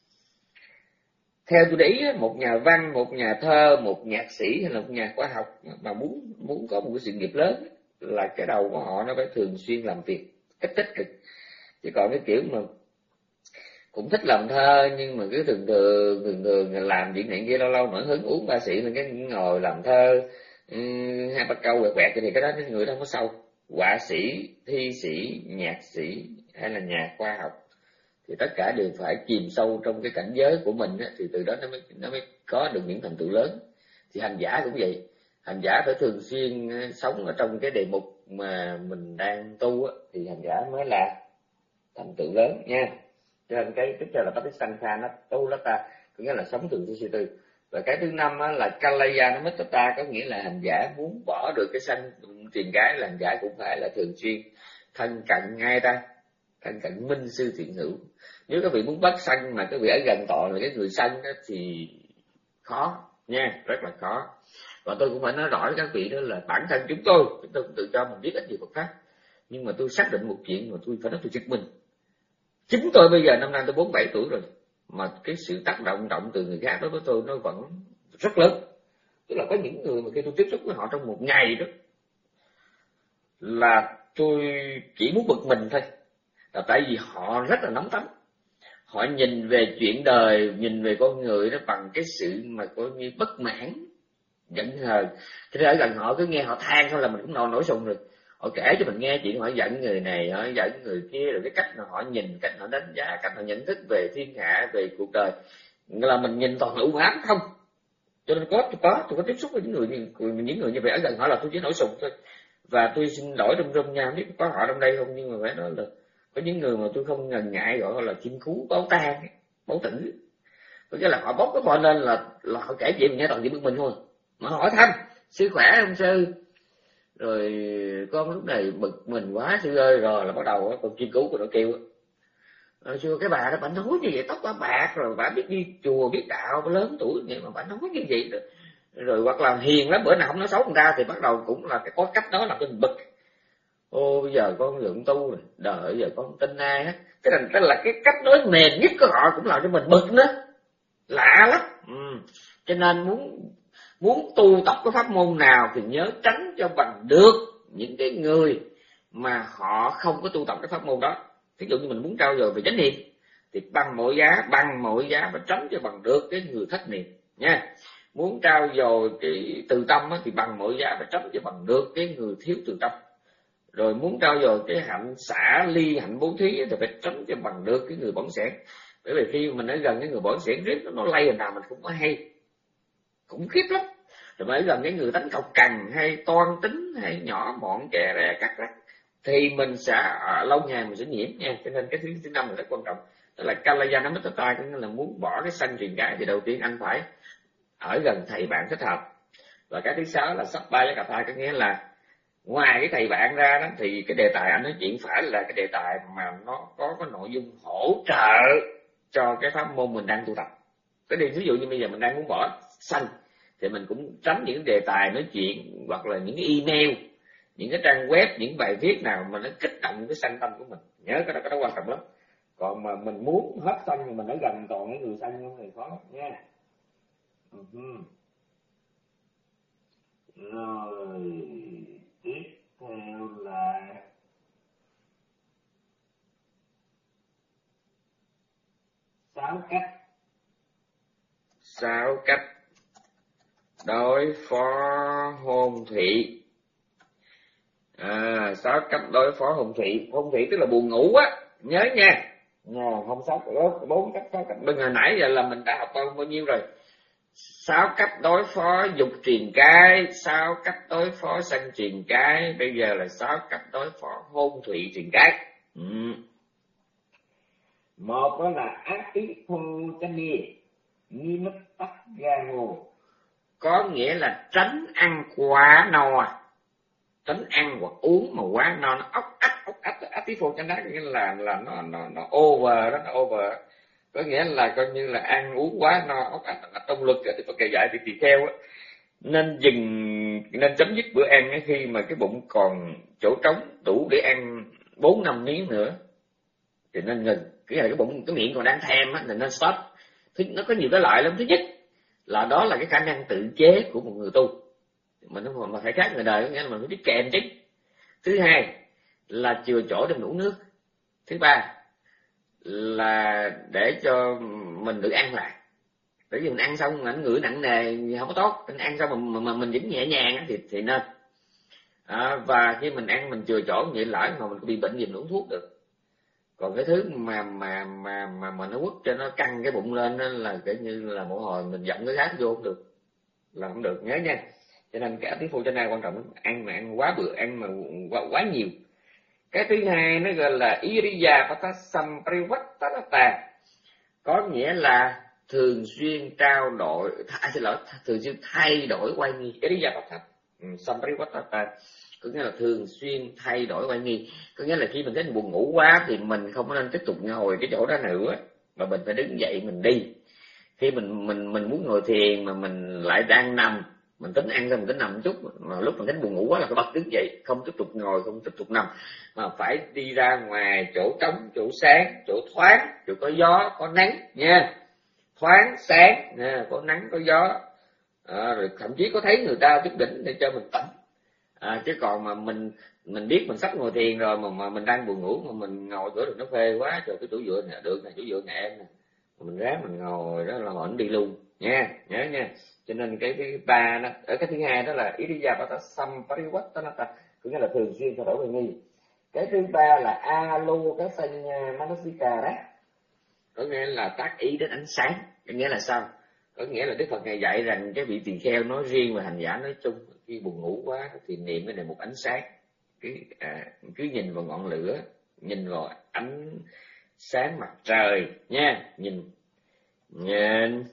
S1: Theo tôi để ý, một nhà văn, một nhà thơ, một nhạc sĩ hay là một nhà khoa học mà muốn muốn có một cái sự nghiệp lớn là cái đầu của họ nó phải thường xuyên làm việc cách tích cực. Chứ còn cái kiểu mà cũng thích làm thơ nhưng mà cứ thường thường thường thường làm chuyện này kia, lâu lâu nổi hứng uống ba xị lên cái ngồi làm thơ um, hai ba câu quẹt quẹt thì cái đó cái người đó không có sâu. Họa sĩ, thi sĩ, nhạc sĩ hay là nhà khoa học thì tất cả đều phải chìm sâu trong cái cảnh giới của mình á, thì từ đó nó mới nó mới có được những thành tựu lớn. Thì hành giả cũng vậy, hành giả phải thường xuyên sống ở trong cái đề mục mà mình đang tu á, thì hành giả mới là thành tựu lớn nha. Cho nên cái tiếp theo là bát đức sanh kha nó tu lát ta, có nghĩa là sống thường xuyên suy tư. Và cái thứ năm á, là kalayanamitata, có nghĩa là hành giả muốn bỏ được cái sanh tiền cái, là hành giả cũng phải là thường xuyên thân cận ngay ta, thân cận minh sư thiện hữu. Nếu các vị muốn bắt sanh mà các vị ở gần tọa là cái người sanh đó, thì khó nha, rất là khó. Và tôi cũng phải nói rõ với các vị đó là bản thân chúng tôi, chúng tôi cũng tự cho mình biết ít gì Phật pháp, nhưng mà tôi xác định một chuyện mà tôi phải nói tôi giật mình. Chính tôi bây giờ năm nay tôi bốn mươi bảy tuổi rồi, mà cái sự tác động động từ người khác đối với tôi nó vẫn rất lớn. Tức là có những người mà khi tôi tiếp xúc với họ trong một ngày đó là tôi chỉ muốn bực mình thôi, là tại vì họ rất là nóng tính. Họ nhìn về chuyện đời, nhìn về con người nó bằng cái sự mà coi như bất mãn, giận hờn. Cho nên ở gần họ cứ nghe họ than thôi là mình cũng nổi nổi sùng rồi. Họ kể cho mình nghe chuyện họ giận người này, họ giận người kia, rồi cái cách mà họ nhìn, cách họ đánh giá, cách họ nhận thức về thiên hạ, về cuộc đời là mình nhìn toàn là u ám không. Cho nên có tôi có tôi có tiếp xúc với những người những người như vậy ở gần họ là tôi chỉ nổi sùng thôi. Và tôi xin lỗi trong rung nha, không biết có họ trong đây không, nhưng mà phải nói là có những người mà tôi không ngần ngại gọi là chim cú báo tang, báo tử. có nghĩa là họ bốc cái phone lên là là họ kể chuyện nghe toàn chuyện bực mình thôi, mà hỏi thăm sư khỏe không sư, rồi con lúc này bực mình quá sư ơi, rồi là bắt đầu con chuyên cứu của nó kêu rồi chưa cái bà đó bà nói như vậy, tóc bà bạc rồi bà biết đi chùa biết đạo, bà lớn tuổi vậy mà bà nói như vậy rồi, rồi hoặc là hiền lắm, bữa nào không nói xấu người ta thì bắt đầu cũng là cái có cách đó làm cho mình bực. Ô bây giờ con lượng tu rồi, đời bây giờ con tin ai hết, cái này cái là cái cách nói mềm nhất của họ cũng làm cho mình bực nữa, lạ lắm. Ừ. Cho nên muốn muốn tu tập cái pháp môn nào thì nhớ tránh cho bằng được những cái người mà họ không có tu tập cái pháp môn đó. Ví dụ như mình muốn trau dồi về chánh niệm thì bằng mọi giá bằng mọi giá phải tránh cho bằng được cái người thất niệm nha. Muốn trau dồi cái từ tâm thì bằng mọi giá phải tránh cho bằng được cái người thiếu từ tâm. Rồi muốn trau dồi cái hạnh xả ly, hạnh bố thí thì phải tránh cho bằng được cái người bỏng sẻn. Bởi vì khi mình ở gần cái người bỏng sẻn riết nó lay hồi nào mình cũng có hay, khủng khiếp lắm. Rồi mà ở gần cái người đánh cọc cằn hay toan tính hay nhỏ mọn kè rè cắt rắc thì mình sẽ à, lâu ngày mình sẽ nhiễm nha. Cho nên cái thứ thứ năm là rất quan trọng, đó là Kalyanamittai, có nghĩa là muốn bỏ cái sanh truyền cái thì đầu tiên anh phải ở gần thầy bạn thích hợp. Và cái thứ sáu là Sappayakatha, có nghĩa là ngoài cái thầy bạn ra đó thì cái đề tài anh nói chuyện phải là cái đề tài mà nó có cái nội dung hỗ trợ cho cái pháp môn mình đang tu tập. Cái điều ví dụ như bây giờ mình đang muốn bỏ sanh thì mình cũng tránh những đề tài nói chuyện hoặc là những cái email, những cái trang web, những bài viết nào mà nó kích động cái sanh tâm của mình. Nhớ cái đó, cái đó quan trọng lắm. Còn mà mình muốn hết sanh thì mình ở gần toàn cái người sanh không thì khó nha. Uh-huh. Rồi tiếp theo là sáu cách sáu cách đối phó hôn thủy. À, sáu cách đối phó hôn thủy. Hôn thủy tức là buồn ngủ á, nhớ nha. Ngồi không sáu bốn cách sáu cách. Bên hồi nãy giờ là mình đã học bao bao nhiêu rồi? Sáu cách đối phó dục truyền cái, sáu cách đối phó sanh truyền cái, bây giờ là sáu cách đối phó hôn thủy truyền cái. Ừ. Một đó là ác ý thô chanh nia, nghi mất tắc ga ngô, có nghĩa là tránh ăn quá no, tránh ăn hoặc uống mà quá no, nó ốc ách ốc ách ách tí phô chanh đá, nghĩa là là nó nó nó over đó, nó over, có nghĩa là coi như là ăn uống quá no ốc ách. Trong luật thì Phật dạy thì tỳ kheo á nên dừng, nên chấm dứt bữa ăn ấy khi mà cái bụng còn chỗ trống đủ để ăn bốn năm miếng nữa thì nên ngừng. Cái là cái bụng cái miệng còn đang thèm á thì nên stop. Thứ nó có nhiều cái loại lắm. Thứ nhất là đó là cái khả năng tự chế của một người tu, mình mà phải khác người đời, nghĩa là mình phải biết kèm chứ. Thứ hai là chừa chỗ để mình uống nước. Thứ ba là để cho mình được ăn lại, bởi vì mình ăn xong ảnh ngửi nặng nề không có tốt, mình ăn xong mà, mà, mà mình vẫn nhẹ nhàng thì thì nên à, và khi mình ăn mình chừa chỗ vậy lỡ mà mình bị bệnh gì mình uống thuốc được. Còn cái thứ mà mà mà mà mà nó quất cho nó căng cái bụng lên đó là kiểu như là mỗi hồi mình dặm cái khác vô không được, là không được, nhớ nha. Cho nên cái tí phu cho nên quan trọng lắm. Ăn mà ăn quá bữa, ăn mà quá, quá nhiều. Cái thứ hai nó gọi là iriya patasamprivattanata, có nghĩa là thường xuyên trao đổi, à, xin lỗi, thường xuyên thay đổi quay nghi. Iriya patasamprivattanata có nghĩa là thường xuyên thay đổi quay nghi, có nghĩa là khi mình thấy mình buồn ngủ quá thì mình không nên tiếp tục ngồi cái chỗ đó nữa, mà mình phải đứng dậy mình đi. Khi mình mình mình muốn ngồi thiền mà mình lại đang nằm, mình tính ăn xong mình tính nằm một chút, mà lúc mình thấy buồn ngủ quá là phải bật đứng dậy, không tiếp tục ngồi, không tiếp tục nằm, mà phải đi ra ngoài chỗ trống, chỗ sáng, chỗ thoáng, chỗ có gió có nắng nha, thoáng sáng nha, có nắng có gió à, rồi thậm chí có thấy người ta chút đỉnh để cho mình tỉnh à, chứ còn mà mình mình biết mình sắp ngồi thiền rồi mà mà mình đang buồn ngủ mà mình ngồi chỗ được nó phê quá, trời cái chỗ dựa này được này, chỗ dựa này em nè, mình ráng mình ngồi đó là họ đi luôn nha, nhớ nha. Cho nên cái thứ ba đó, ở cái thứ hai đó là iriya patasamprivattanata, có nghĩa là thường xuyên thay đổi về nghi. Cái thứ ba là alokasanya manasika đó, có nghĩa là tác ý đến ánh sáng. Có nghĩa là sao? Có nghĩa là Đức Phật ngài dạy rằng cái vị tỳ kheo nói riêng và hành giả nói chung, khi buồn ngủ quá thì niệm cái này một ánh sáng, cứ à, cứ nhìn vào ngọn lửa, nhìn vào ánh sáng mặt trời nha, nhìn nhìn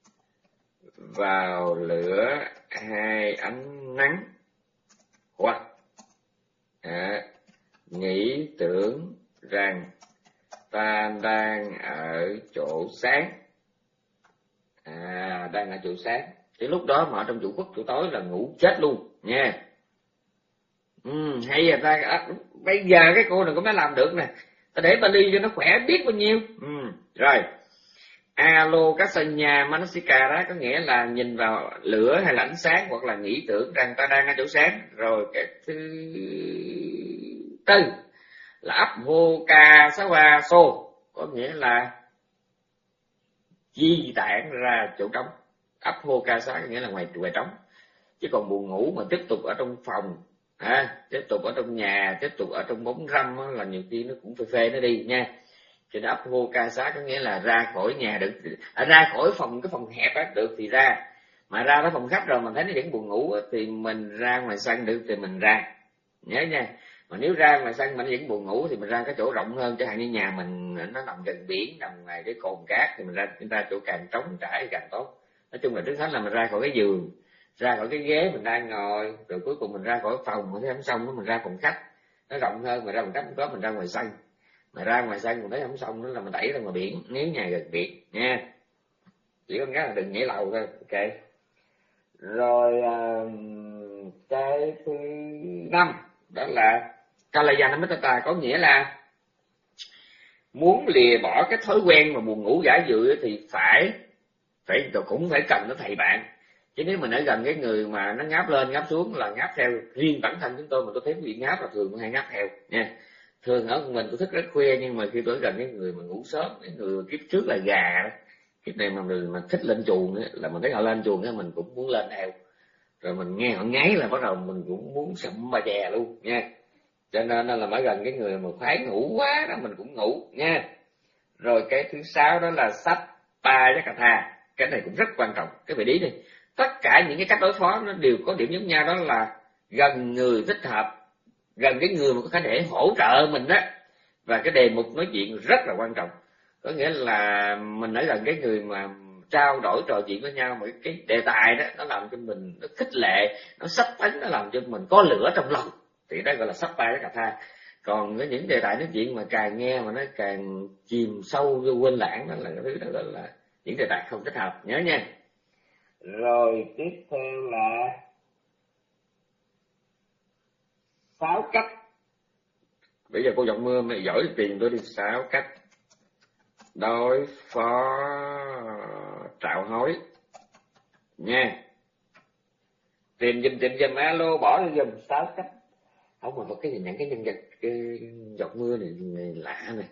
S1: vào lửa hai ánh nắng, hoặc à, nghĩ tưởng rằng ta đang ở chỗ sáng. À, đang ở chỗ sáng. Cái lúc đó mà ở trong chỗ khuất chỗ tối là ngủ chết luôn nha. Ừ, hay là ta à, bây giờ cái cô này có mới làm được nè. Ta để ta đi cho nó khỏe biết bao nhiêu. Ừ, rồi. Alokasanya Manasika đó có nghĩa là nhìn vào lửa hay là ánh sáng, hoặc là nghĩ tưởng rằng ta đang ở chỗ sáng. Rồi cái thứ tư là Abhokasawaso, có nghĩa là di tản ra chỗ trống. Abhokasa có nghĩa là ngoài ngoài trống. Chứ còn buồn ngủ mà tiếp tục ở trong phòng, à, tiếp tục ở trong nhà, tiếp tục ở trong bóng râm á, là nhiều khi nó cũng phê phê nó đi nha. Cho nên Abhokasa có nghĩa là ra khỏi nhà được, à, ra khỏi phòng, cái phòng hẹp á được thì ra, mà ra tới phòng khách rồi mà thấy nó vẫn buồn ngủ á, thì mình ra ngoài sân được thì mình ra, nhớ nha. Mà nếu ra ngoài sân mình vẫn buồn ngủ thì mình ra cái chỗ rộng hơn, chẳng hạn như nhà mình nó nằm gần biển, nằm ngoài cái cồn cát, thì mình ra chúng ta chỗ càng trống trải càng tốt. Nói chung là trước hết là mình ra khỏi cái giường, ra khỏi cái ghế mình đang ngồi, rồi cuối cùng mình ra khỏi phòng, mình thấy không xong đó mình ra phòng khách nó rộng hơn, mà ra phòng khách không có mình ra ngoài sân, mà ra ngoài sân mình thấy không xong nữa là mình đẩy ra ngoài biển, nếu nhà gần biển nha. Chỉ có cái là đừng nhảy lầu thôi. Ok. Rồi uh, cái thứ năm đó là Kalayanamitata, có nghĩa là muốn lìa bỏ cái thói quen mà buồn ngủ giả dự thì phải phải cũng phải cần nó thầy bạn. Chứ nếu mình ở gần cái người mà nó ngáp lên ngáp xuống là ngáp theo, riêng bản thân chúng tôi mà tôi thấy bị ngáp là thường tôi hay ngáp theo nha. Thường ở mình tôi thức rất khuya, nhưng mà khi tôi ở gần cái người mà ngủ sớm, cái người kiếp trước là gà đó, kiếp này mà mình mà thích lên chuồng ấy, là mình thấy họ lên chuồng ấy, mình cũng muốn lên theo, rồi mình nghe họ ngáy là bắt đầu mình cũng muốn sụm ba chè luôn nha. Cho nên là ở gần cái người mà khoái ngủ quá đó mình cũng ngủ nha. Rồi cái thứ sáu đó là Sappayakatha, cái này cũng rất quan trọng, cái vị lý đi. Tất cả những cái cách đối phó nó đều có điểm giống nhau, đó là gần người thích hợp, gần cái người mà có thể hỗ trợ mình đó. Và cái đề mục nói chuyện rất là quan trọng, có nghĩa là mình ở gần cái người mà trao đổi trò chuyện với nhau, mà cái đề tài đó nó làm cho mình nó khích lệ, nó sắp tấn, nó làm cho mình có lửa trong lòng, thì đó gọi là Sappayakatha. Còn với những đề tài nói chuyện mà càng nghe mà nó càng chìm sâu vô quên lãng, đó là cái thứ đó gọi là những đề tài không thích hợp, nhớ nha. Rồi tiếp theo là sáu cách. Bây giờ cô Giọng Mưa mày giỏi tiền tôi đi. Sáu cách đối phó trạo hối nha. Tìm giùm tìm giùm alo bỏ đi giùm sáu cách. Không mà có cái những cái nhân vật cái Giọng Mưa này, này lạ này.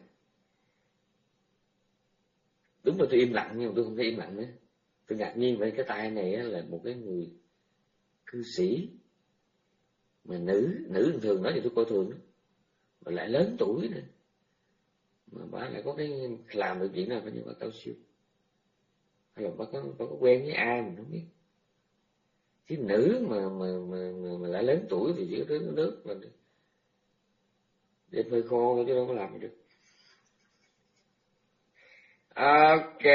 S1: Đúng là tôi im lặng, nhưng mà tôi không thể im lặng nữa. Tôi ngạc nhiên với cái tay này là một cái người cư sĩ mà nữ, nữ thường nói thì tôi coi thường đó, mà lại lớn tuổi nữa, mà bà lại có cái làm được chuyện nào coi như bà cao siêu, hay là bà có, bà có quen với ai mình không biết. Chứ nữ mà mà mà, mà, mà lại lớn tuổi thì chỉ có đứng nước mà để phơi khô chứ đâu có làm gì được. Ok,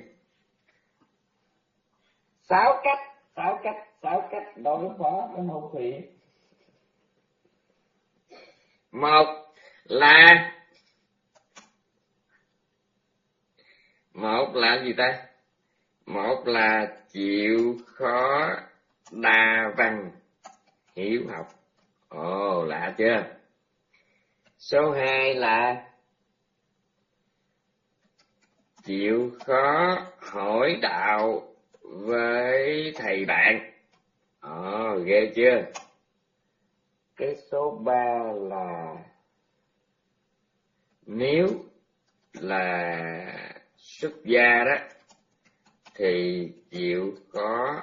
S1: sáu cách, sáu cách, sáu cách đối phó với hung thủy. Một là một là gì ta? Một là chịu khó đa văn hiếu học. Ồ, lạ chưa? Số hai là chịu khó hỏi đạo với thầy bạn. Ồ, ghê chưa? Cái số ba là nếu là xuất gia đó thì chịu có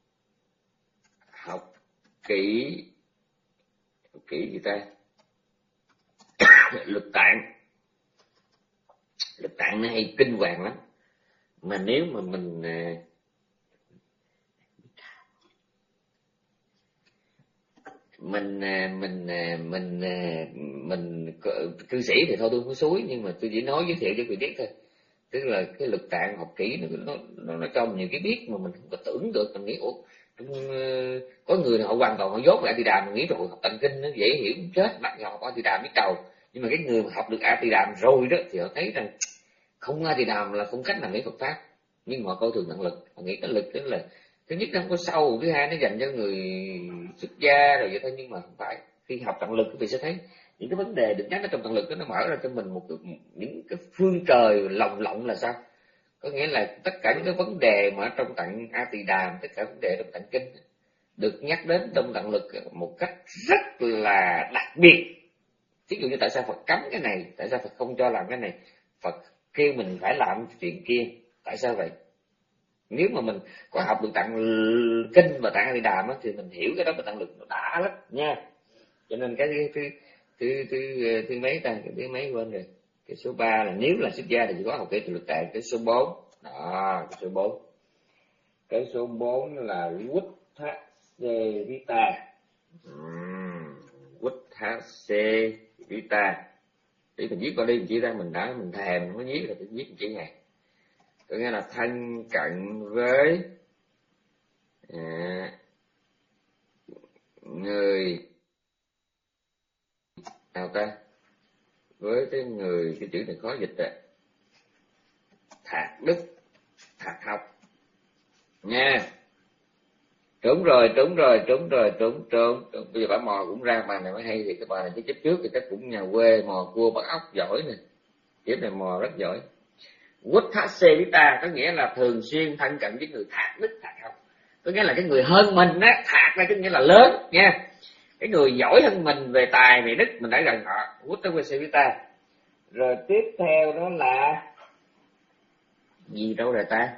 S1: học kỹ, học kỹ gì ta? Luật tạng. Luật tạng nó hay kinh hoàng lắm, mà nếu mà mình mình mình mình mình cư sĩ thì thôi tôi không có xúi, nhưng mà tôi chỉ nói giới thiệu cho quý biết thôi. tức là cái lực tạng học kỹ nó nó nó, nó cho mình nhiều cái biết mà mình không có tưởng được. Mình nghĩ ủa, có người họ hoàn toàn họ dốt lại thì đàm, mình nghĩ rồi học tạng kinh nó dễ hiểu chết, bắt họ học thì đàm biết đầu. Nhưng mà cái người mà học được A Tỳ Đàm rồi đó thì họ thấy rằng không A Tỳ Đàm là không cách nào nghĩ Phật pháp, nhưng mà họ coi thường năng lực. Họ nghĩ cái lực đó là thứ nhất nó không có sâu, thứ hai nó dành cho người xuất gia rồi vậy thôi. Nhưng mà không phải, khi học tạng lực quý vị sẽ thấy những cái vấn đề được nhắc ở trong tạng lực đó, nó mở ra cho mình một cái, những cái phương trời lồng lộng là sao. Có nghĩa là tất cả những cái vấn đề mà trong tạng A Tỳ Đàm, tất cả vấn đề trong tạng kinh được nhắc đến trong tạng lực một cách rất là đặc biệt. Ví dụ như tại sao Phật cấm cái này, tại sao Phật không cho làm cái này, Phật kêu mình phải làm chuyện kia, tại sao vậy? Nếu mà mình có học được tạng kinh và tạng A Tỳ Đàm á, thì mình hiểu cái đó về tạng lực nó đã lắm nha. Cho nên cái thứ thứ thứ thứ mấy ta, cái thứ mấy quên rồi. Cái số ba là nếu là xuất gia thì chỉ có học kỹ từ lực tạng. Cái số bốn đó, cái số bốn cái số bốn là Vutthasevitta. Vutthasevitta để mình viết qua đi, mình chỉ ra mình đã mình thèm nó viết rồi, mình viết một chữ này, có nghĩa là thân cận với à, người nào ta, với cái người, cái chữ này khó dịch rồi, thạc đức, thạc học nha. Trúng rồi, trúng rồi, trúng rồi, trúng, trúng, trúng. Bây giờ bà mò cũng ra bài này mới hay, thì cái bài này cái chấp trước thì chắc cũng nhà quê mò cua bắt ốc giỏi nè, kiếp này mò rất giỏi. Vutthasevitta có nghĩa là thường xuyên thân cận với người thạc đức, thạc học, có nghĩa là cái người hơn mình á, thạc ra có nghĩa là lớn nha, cái người giỏi hơn mình về tài về đức, mình đã gần họ. Vutthasevitta. Rồi tiếp theo đó là gì đâu rồi ta,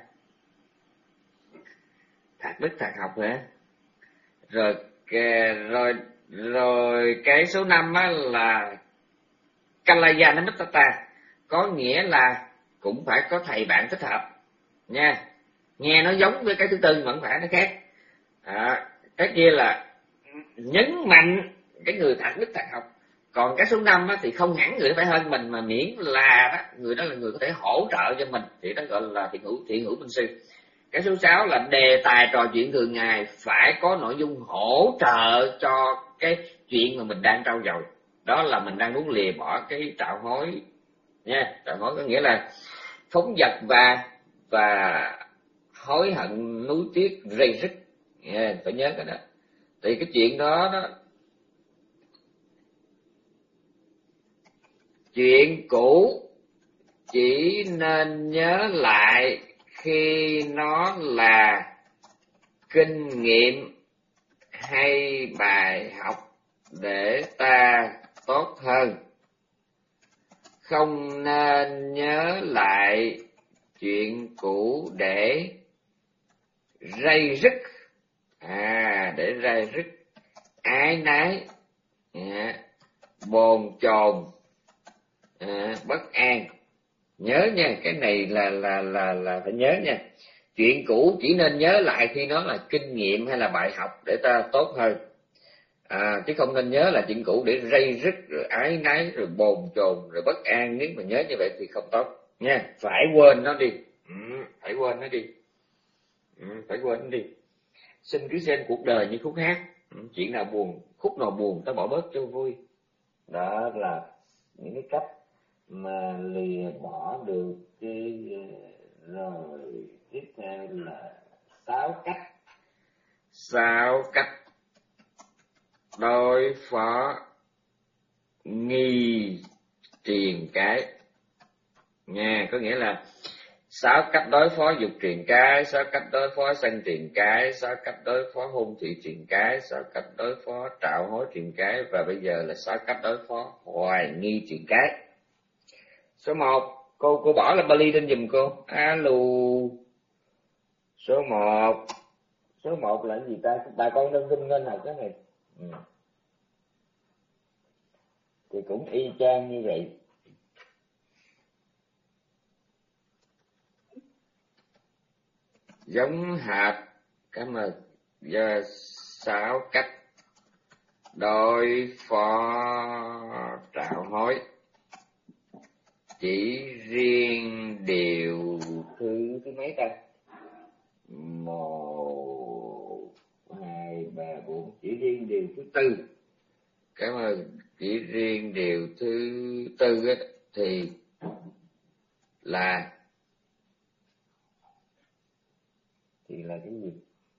S1: thạc đức thạc học hả? Rồi rồi rồi cái số năm á là Kalyanamitata, có nghĩa là cũng phải có thầy bạn thích hợp nha. Nghe nó giống với cái thứ tư mà không phải, nó khác. À, cái kia là nhấn mạnh cái người thạc đức thạc học. Còn cái số năm á, thì không hẳn người phải hơn mình, mà miễn là đó, người đó là người có thể hỗ trợ cho mình, thì đó gọi là thiện hữu thiện hữu minh sư. Cái số sáu là đề tài trò chuyện thường ngày phải có nội dung hỗ trợ cho cái chuyện mà mình đang trau dồi. Đó là mình đang muốn lìa bỏ cái trạo hối nha. Trạo hối có nghĩa là phóng dật và và hối hận núi tiếc rây rứt. Yeah, phải nhớ cái đó. Thì cái chuyện đó đó, chuyện cũ chỉ nên nhớ lại khi nó là kinh nghiệm hay bài học để ta tốt hơn. Không nên nhớ lại chuyện cũ để rây rứt, à để rây rứt, ái nái, à, bồn chồn, à, bất an. Nhớ nha, cái này là là là là phải nhớ nha. Chuyện cũ chỉ nên nhớ lại khi nó là kinh nghiệm hay là bài học để ta tốt hơn, à, chứ không nên nhớ là chuyện cũ để rây rứt rồi ái nái rồi bồn chồn rồi bất an. Nếu mà nhớ như vậy thì không tốt nha, phải quên nó đi. Ừ, phải quên nó đi. Ừ, phải quên nó đi. Xin cứ xem cuộc đời như khúc hát, ừ, chuyện nào buồn, khúc nào buồn ta bỏ bớt cho vui. Đó là những cái cách mà lìa bỏ được cái. Rồi tiếp theo là sáu cách sáu cách đối phó nghi triền cái nha. Có nghĩa là sáu cách đối phó dục triền cái, sáu cách đối phó sân triền cái, sáu cách đối phó hôn thị triền cái, sáu cách đối phó trạo hối triền cái, và bây giờ là sáu cách đối phó hoài nghi triền cái. Số một, cô cô bỏ là Bali lên giùm cô. Alo. Số một. Số một là cái gì ta? Bà con nâng kinh lên học cái này. Ừ. Thì cũng y chang như vậy. Giống hệt cái mà giờ sáu cách đối phó trạo hối. chỉ riêng điều thứ thứ mấy ta? Một, hai, ba, bốn. Chỉ riêng điều thứ tư. Cảm ơn. Chỉ riêng điều thứ tư á, thì là thì là cái gì?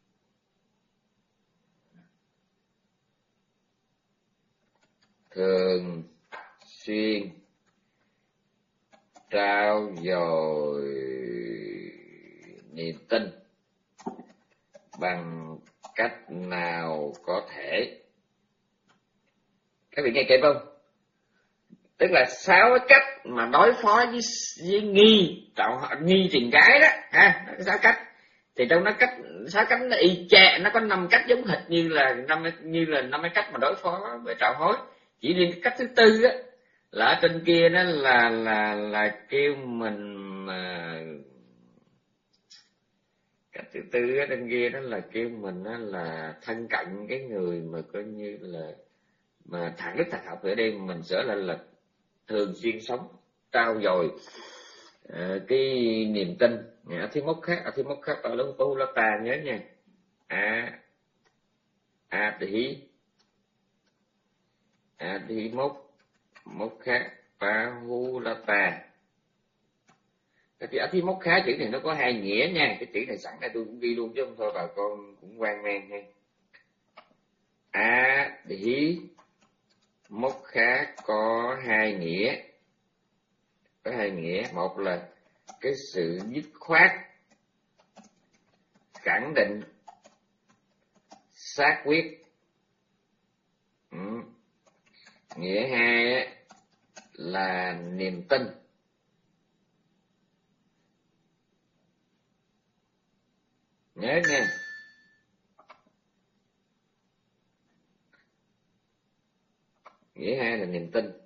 S1: Thường xuyên trao dồi niềm tin bằng cách nào có thể. Các vị nghe kịp không? Tức là sáu cái cách mà đối phó với, với nghi tạo nghi truyền cái đó ha, sáu cách. Thì trong nó cách sáu cách nó y chang, nó có năm cách giống hệt như là năm như là năm cái cách mà đối phó với trạo hối. Chỉ riêng cái cách thứ tư á là ở trên kia đó là là là kêu mình mà cách thứ tư ở trên kia đó là kêu mình đó là thân cận cái người mà coi như là mà thẳng đức thật học. Ở đây mình sửa lại là thường xuyên sống trao dồi uh, cái niềm tin. Ở thứ mốc khác, ở thứ mốc khác ở lớn phố ta nhớ nha. A a tỷ a tỷ mốc mốc khác pa hu la ta. Thì ở thi mốc khá chữ này nó có hai nghĩa nha. Cái chữ này sẵn đây tôi cũng ghi luôn chứ không thôi bà con cũng quan mang ha. A tỷ mốc khá có hai nghĩa. Có hai nghĩa. Một là cái sự dứt khoát, khẳng định, xác quyết. Ừ. Nghĩa hai là niềm tin. Nhớ nha. Nghĩa hai là niềm tin.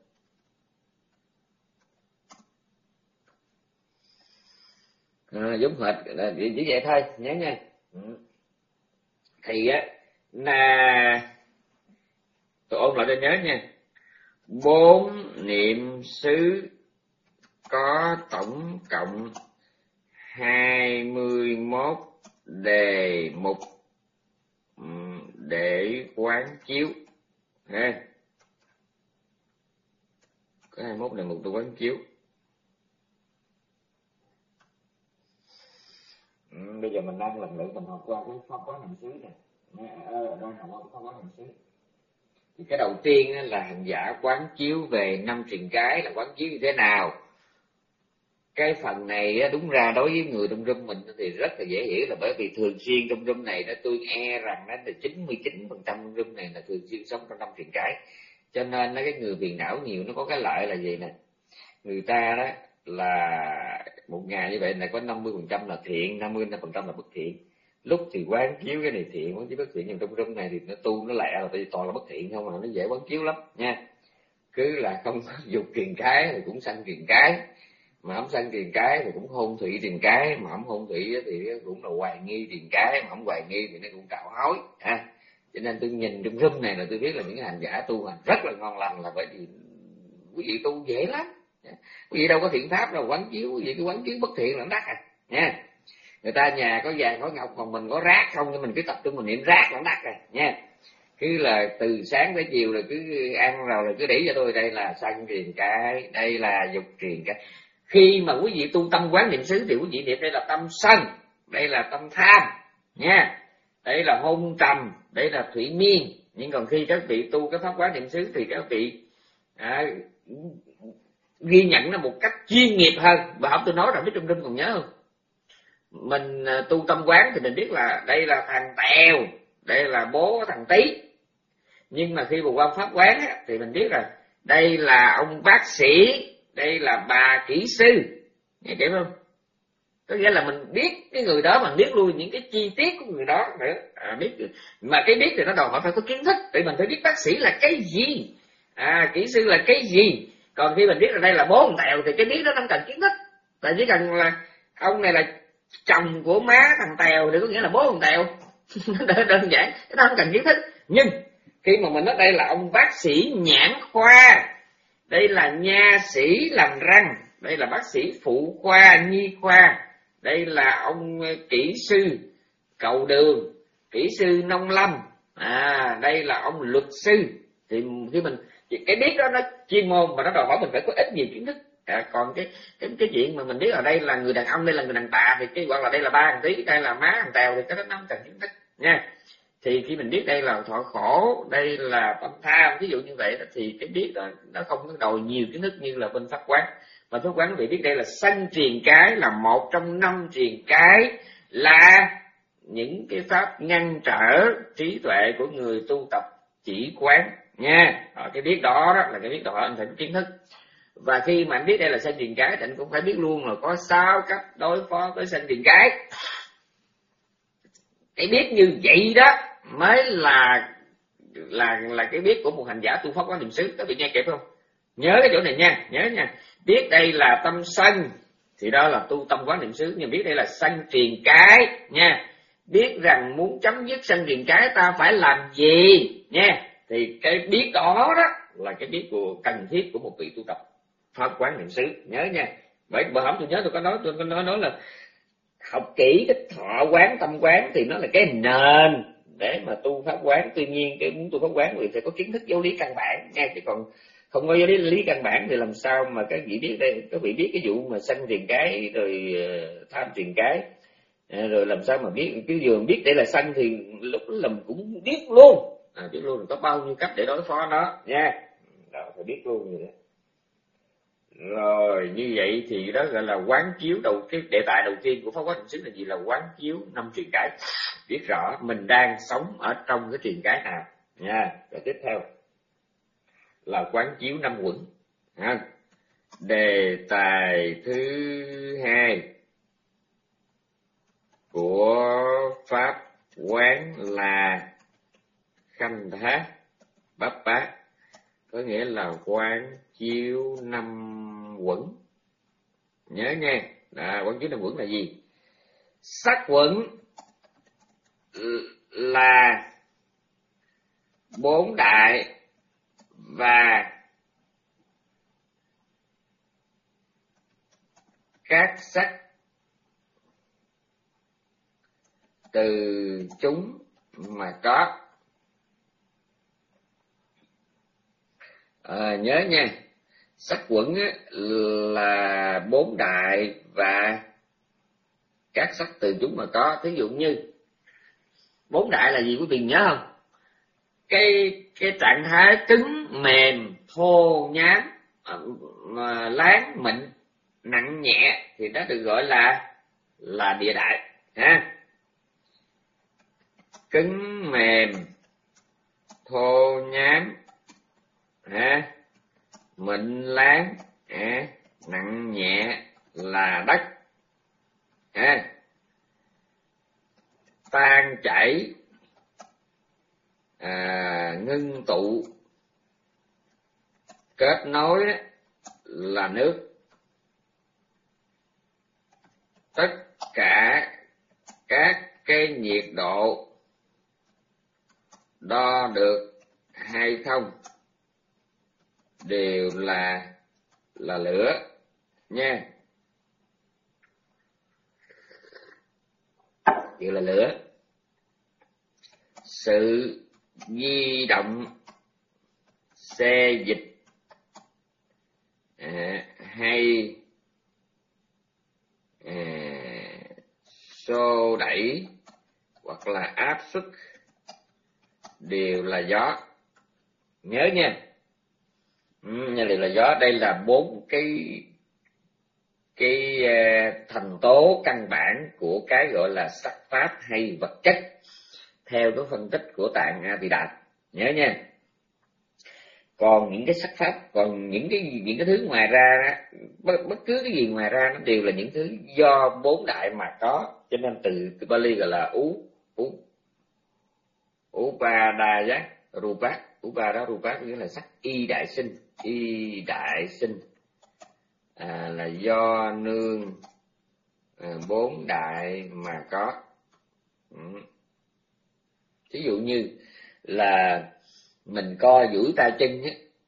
S1: À, giống hệt là chỉ vậy thôi, nhớ nha. Ừ. Thì á là tôi ôn lại cho nhớ nha. Bốn niệm xứ có tổng cộng hai mươi mốt đề mục để quán chiếu ha. Có hai mươi mốt đề mục để quán chiếu. Ừ, bây giờ mình đang lần lượt mình học qua cái pháp quán niệm xứ này. Ờ, đang học qua pháp quán niệm xứ. Thì cái đầu tiên là hành giả quán chiếu về năm truyền cái là quán chiếu như thế nào. Cái phần này đúng ra đối với người trong room mình thì rất là dễ hiểu, là bởi vì thường xuyên trong room này đó tôi e rằng đó là chín mươi chín phần trăm trong room này là thường xuyên sống trong năm truyền cái. Cho nên nó cái người phiền não nhiều nó có cái lợi là gì nè. Người ta đó là một ngày như vậy là có năm mươi phần trăm là thiện, năm mươi phần trăm là bất thiện. Lúc thì quán chiếu cái này thiện, quán chiếu bất thiện, nhưng trong room này thì nó tu nó lẹ là toàn là bất thiện không, mà nó dễ quán chiếu lắm nha. Cứ là không dục truyền cái thì cũng sanh truyền cái, mà không sanh truyền cái thì cũng hôn thủy truyền cái, mà không hôn thủy thì cũng là hoài nghi truyền cái, mà không hoài nghi thì nó cũng trạo hối ha. Cho nên tôi nhìn trong room này là tôi biết là những hành giả tu hành rất là ngon lành, là bởi vì quý vị tu dễ lắm. Quý vị đâu có thiện pháp đâu quán chiếu, quý vị cái quán chiếu bất thiện là đắt à nha. Người ta nhà có vàng có ngọc, còn mình có rác không, nhưng mình cứ tập trung mình niệm rác là đắt rồi nha. Cứ là từ sáng tới chiều là cứ ăn rồi là cứ để cho tôi, đây là sân truyền cái, đây là dục truyền cái. Khi mà quý vị tu tâm quán niệm xứ thì quý vị niệm đây là tâm sân, đây là tâm tham nha, đây là hôn trầm, đây là thủy miên. Nhưng còn khi các vị tu cái pháp quán niệm xứ thì các vị à, ghi nhận nó một cách chuyên nghiệp hơn. Và học tôi nói rồi biết trong đêm còn nhớ không? Mình tu tâm quán thì mình biết là đây là thằng Tèo, đây là bố thằng Tí. Nhưng mà khi mà qua pháp quán á, thì mình biết là đây là ông bác sĩ, đây là bà kỹ sư. Nghe kịp không? Có nghĩa là mình biết cái người đó, mình biết luôn những cái chi tiết của người đó nữa. À, biết. Mà cái biết thì nó đòi hỏi phải có kiến thức, thì mình phải biết bác sĩ là cái gì, à, kỹ sư là cái gì. Còn khi mình biết là đây là bố thằng Tèo thì cái biết đó không cần kiến thức. Tại chỉ cần là ông này là chồng của má thằng Tèo thì có nghĩa là bố thằng Tèo. Đơn giản, cái đó không cần kiến thức. Nhưng khi mà mình nói đây là ông bác sĩ nhãn khoa, đây là nha sĩ làm răng, đây là bác sĩ phụ khoa, nhi khoa, đây là ông kỹ sư cầu đường, kỹ sư nông lâm, à đây là ông luật sư. Thì khi mình cái biết đó nó chuyên môn mà nó đòi hỏi mình phải có ít nhiều kiến thức. À, còn cái cái cái chuyện mà mình biết ở đây là người đàn ông, đây là người đàn bà, thì cái hoặc là đây là ba thằng tí, đây là má thằng tèo, thì cái đó nó không cần kiến thức nha. Thì khi mình biết đây là thọ khổ, đây là tâm tham, ví dụ như vậy đó, thì cái biết đó nó không có đòi nhiều kiến thức như là bên pháp quán. Mà pháp quán quý vị biết đây là sanh truyền cái, là một trong năm truyền cái, là những cái pháp ngăn trở trí tuệ của người tu tập chỉ quán nha. Ở cái biết đó, đó là cái biết đó anh phải có kiến thức. Và khi mà anh biết đây là sanh truyền cái thì anh cũng phải biết luôn là có sáu cách đối phó với sanh truyền cái. Cái biết như vậy đó mới là là là cái biết của một hành giả tu pháp quán niệm xứ. Các vị nghe kịp không? Nhớ cái chỗ này nha, nhớ nha. Biết đây là tâm sân thì đó là tu tâm quán niệm xứ, nhưng biết đây là sanh truyền cái nha. Biết rằng muốn chấm dứt sanh truyền cái ta phải làm gì nha. Thì cái biết đó đó là cái biết của cần thiết của một vị tu tập pháp quán niệm xứ, nhớ nha. Bởi bữa hổm tôi nhớ tôi có nói tôi có nói nói là học kỹ cái thọ quán tâm quán thì nó là cái nền để mà tu pháp quán. Tuy nhiên cái muốn tu pháp quán thì phải có kiến thức giáo lý căn bản nha, chứ còn không có giáo lý, lý căn bản thì làm sao mà các vị biết đây, các vị biết cái vụ mà sanh truyền cái rồi tham truyền cái, rồi làm sao mà biết cái vừa biết đây là sanh thì lúc đó làm cũng biết luôn, à, biết luôn có bao nhiêu cách để đối phó nó nha. Đó, phải biết luôn vậy đó. Rồi như vậy thì đó gọi là quán chiếu đầu, cái đề tài đầu tiên của pháp quán niệm xứ là gì? Là quán chiếu năm truyền cái, biết rõ mình đang sống ở trong cái truyền cái nào nha. Rồi tiếp theo là quán chiếu năm quẩn ha. Đề tài thứ hai của pháp quán là khanh thác bát bát, có nghĩa là quán chiếu năm quẩn. Nhớ nha, à, quán chiếu năm quẩn là gì? Sắc quẩn là bốn đại và các sắc từ chúng mà có. À, nhớ nha, sắc quẩn là bốn đại và các sắc từ chúng mà có. Thí dụ như bốn đại là gì quý vị nhớ không? Cái cái trạng thái cứng, mềm, thô, nhám, mà láng, mịn, nặng, nhẹ thì nó được gọi là là địa đại ha. Cứng, mềm, thô, nhám, ha, mịn, láng, ha, nặng, nhẹ là đất ha. Tan chảy, à, ngưng tụ, kết nối là nước. Tất cả các cái nhiệt độ đo được hay không đều là là lửa nha, đều là lửa. Sự di động, xê dịch, à, hay à, xô đẩy hoặc là áp suất đều là gió. Nhớ nha, ừ, đều là gió. Đây là bốn cái cái uh, thành tố căn bản của cái gọi là sắc pháp hay vật chất theo cái phân tích của Tạng A Tỳ Đạt. Nhớ nha. Còn những cái sắc pháp, còn những cái những cái thứ ngoài ra, bất, bất cứ cái gì ngoài ra nó đều là những thứ do bốn đại mà có. Cho nên từ, từ Bali gọi là ú ú Upadaya Rupa, Upada Rupa nghĩa là sắc y đại sinh, y đại sinh à, là do nương à, bốn đại mà có. Ừ. Ví dụ như là mình co duỗi tay chân á,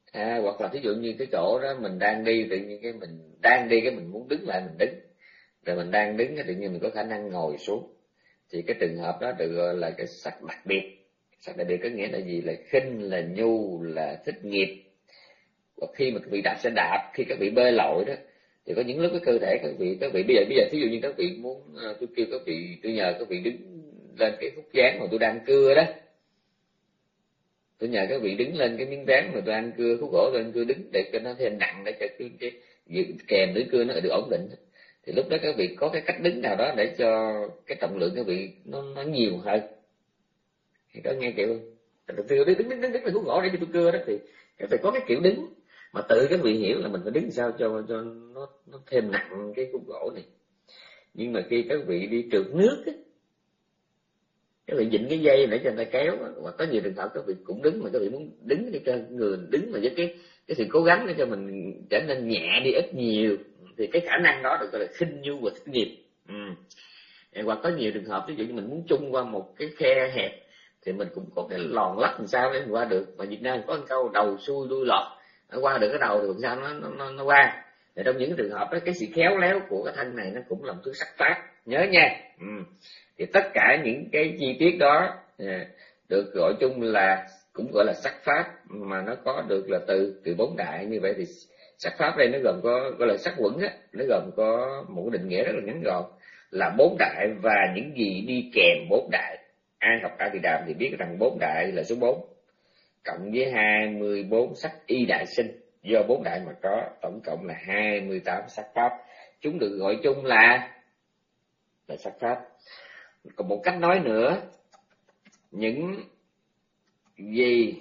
S1: À, hoặc là thí dụ như cái chỗ đó mình đang đi, tự nhiên cái mình đang đi cái mình muốn đứng lại mình đứng, rồi mình đang đứng cái tự nhiên mình có khả năng ngồi xuống, thì cái trường hợp đó được gọi là cái sắc đặc biệt. Sắc đặc biệt có nghĩa là gì? Là khinh, là nhu, là thích nghiệp. Và khi mà các vị đạp xe đạp, khi các vị bơi lội đó, thì có những lúc cái cơ thể các vị các vị bây giờ bây giờ thí dụ như các vị muốn, tôi kêu các vị, tôi nhờ các vị đứng lên cái khúc dáng mà tôi đang cưa đó, tôi nhờ các vị đứng lên cái miếng dán mà tôi đang cưa, khúc gỗ tôi đang cưa, đứng để cho nó thêm nặng, để cho cái, cái, cái kèm lưỡi cưa nó được ổn định. Thì lúc đó các vị có cái cách đứng nào đó để cho cái trọng lượng các vị nó nó nhiều hơn. Thì có nghe kiểu không? Tôi đứng đứng đứng đứng là khúc gỗ để cho tôi cưa đó, thì các vị có cái kiểu đứng mà tự các vị hiểu là mình phải đứng sao cho cho nó nó thêm nặng cái khúc gỗ này. Nhưng mà khi các vị đi trượt nước á, các vị dịnh cái dây để cho người ta kéo, hoặc có nhiều trường hợp các vị cũng đứng mà các vị muốn đứng để cho người đứng mà với cái cái sự cố gắng để cho mình trở nên nhẹ đi ít nhiều, thì cái khả năng đó được gọi là khinh nhu và thích nghiệp. Ừ. Hoặc có nhiều trường hợp ví dụ như mình muốn chung qua một cái khe hẹp thì mình cũng có cái lòn lách làm sao để mình qua được. Mà Việt Nam có một câu đầu xuôi đuôi lọt, nó qua được cái đầu thì làm sao nó nó, nó qua. Thì trong những trường hợp đó, cái sự khéo léo của cái thân này nó cũng là một thứ sắc pháp, nhớ nha. Ừ. Thì tất cả những cái chi tiết đó được gọi chung là cũng gọi là sắc pháp, mà nó có được là từ từ bốn đại. Như vậy thì sắc pháp đây nó gồm có gọi là sắc quẩn á, nó gồm có một định nghĩa rất là ngắn gọn là bốn đại và những gì đi kèm bốn đại. Ai học A Tỳ Đàm thì biết rằng bốn đại là số bốn cộng với hai mươi bốn sắc y đại sinh, do bốn đại mà có, tổng cộng là hai mươi tám sắc pháp. Chúng được gọi chung là là sắc pháp. Còn một cách nói nữa, những gì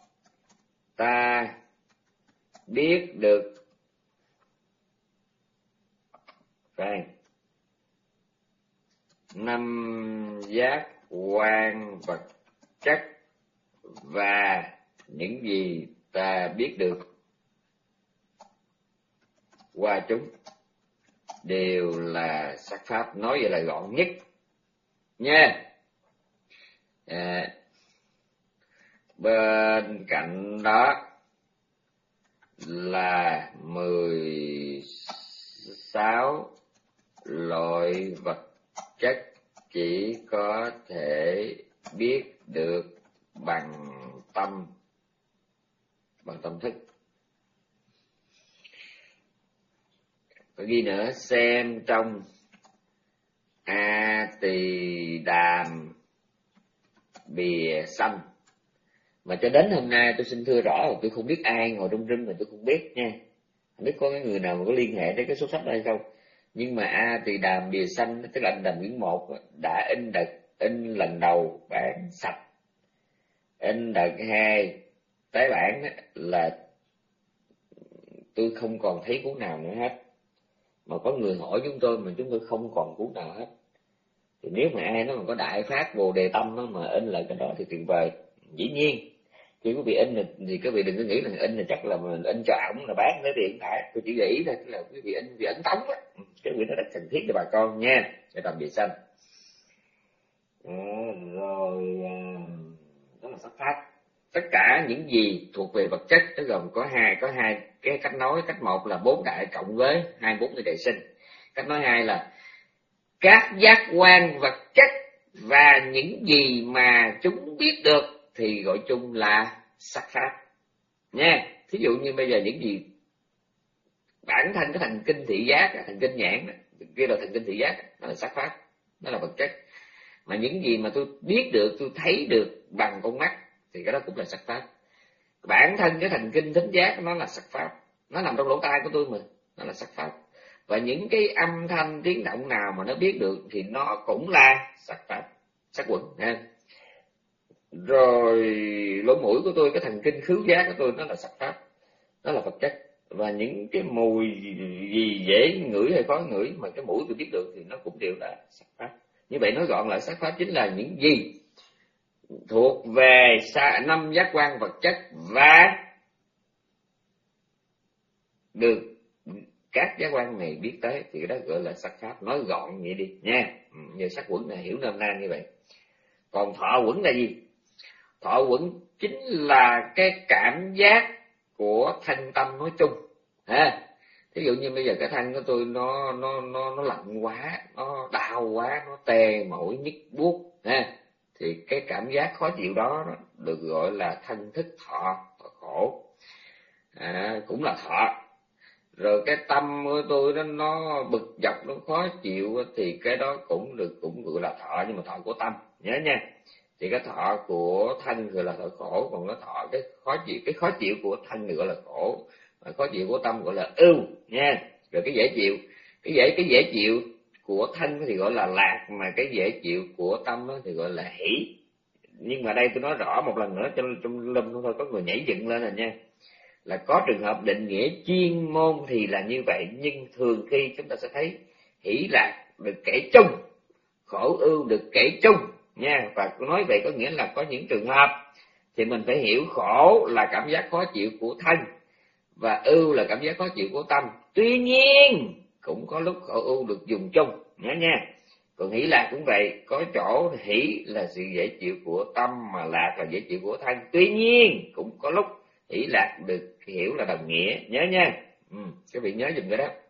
S1: ta biết được phải năm giác quan vật chất và những gì ta biết được qua chúng đều là sắc pháp. Nói vậy là gọn nhất nha. À, bên cạnh đó là mười sáu loại vật chất chỉ có thể biết được bằng tâm, bằng tâm thức. Có ghi nữa, xem trong A Tỳ Đàm Bìa Xanh. Mà cho đến hôm nay tôi xin thưa rõ là tôi không biết ai ngồi trong rừng mà tôi không biết nha. Không biết có cái người nào mà có liên hệ đến cái số sách đây không. Nhưng mà A Tỳ Đàm Bìa Xanh, tức là Đàm Quyển một đã in đợt in lần đầu bản sạch. In đợt hai tái bản là tôi không còn thấy cuốn nào nữa hết. Mà có người hỏi chúng tôi mà chúng tôi không còn cuốn nào hết. Thì nếu mà ai nó mà có đại phát Bồ Đề Tâm đó mà in lại cái đó thì tuyệt vời. Dĩ nhiên khi quý vị in thì quý vị đừng có nghĩ là in là chắc là mình in cho ổng là bán lấy tiền phải. Tôi chỉ nghĩ thôi là quý vị in vì ấn tống á, cái việc nó rất cần thiết cho bà con nha. Để tầm biệt xanh. À, rồi đó là sắc pháp. Tất cả những gì thuộc về vật chất nó gồm có hai có hai cái cách nói. Cách một là bốn đại cộng với hai mươi bốn người đại sinh. Cách nói hai là các giác quan vật chất và những gì mà chúng biết được thì gọi chung là sắc pháp nha. Thí dụ như bây giờ những gì bản thân cái thần kinh thị giác, thần kinh nhãn kia là thần kinh thị giác, đó là sắc pháp, đó là vật chất. Mà những gì mà tôi biết được, tôi thấy được bằng con mắt thì cái đó cũng là sắc pháp. Bản thân cái thần kinh thính giác nó là sắc pháp, nó nằm trong lỗ tai của tôi mà, nó là sắc pháp. Và những cái âm thanh tiếng động nào mà nó biết được thì nó cũng là sắc pháp, sắc quẩn ha. Rồi lỗ mũi của tôi, cái thần kinh khứu giác của tôi nó là sắc pháp, nó là vật chất. Và những cái mùi gì dễ ngửi hay khó ngửi mà cái mũi tôi biết được thì nó cũng đều là sắc pháp. Như vậy nói gọn lại, sắc pháp chính là những gì thuộc về năm giác quan vật chất và được các giác quan này biết tới thì cái đó gọi là sắc pháp. Nói gọn vậy đi nha. Như sắc quẩn này hiểu nôm na như vậy. Còn thọ quẩn là gì? Thọ quẩn chính là cái cảm giác của thân tâm nói chung ha. Ví dụ như bây giờ cái thân của tôi nó nó nó nó lạnh quá, nó đau quá, nó tê mỏi nhức buốt ha, thì cái cảm giác khó chịu đó, đó được gọi là thân thức thọ, thọ khổ, à, cũng là thọ. Rồi cái tâm của tôi đó nó bực dọc, nó khó chịu thì cái đó cũng được, cũng gọi là thọ, nhưng mà thọ của tâm, nhớ nha. Thì cái thọ của thân gọi là thọ khổ, còn cái thọ cái khó chịu, cái khó chịu của thân gọi là khổ, và khó chịu của tâm gọi là ưu nha. Rồi cái dễ chịu, cái dễ cái dễ chịu của thân thì gọi là lạc, mà cái dễ chịu của tâm thì gọi là hỷ. Nhưng mà đây tôi nói rõ một lần nữa cho trong lâm thôi, có người nhảy dựng lên rồi nha. Là có trường hợp định nghĩa chuyên môn thì là như vậy, nhưng thường khi chúng ta sẽ thấy hỷ lạc được kể chung, khổ ưu được kể chung nha. Và nói vậy có nghĩa là có những trường hợp thì mình phải hiểu khổ là cảm giác khó chịu của thân và ưu là cảm giác khó chịu của tâm. Tuy nhiên cũng có lúc khổ ưu được dùng chung nhớ nha. Còn hỷ lạc cũng vậy, có chỗ hỷ là sự dễ chịu của tâm mà lạc là dễ chịu của thân. Tuy nhiên cũng có lúc hỷ lạc được hiểu là đồng nghĩa, nhớ nha. Ừ, các vị nhớ dùm cái đó.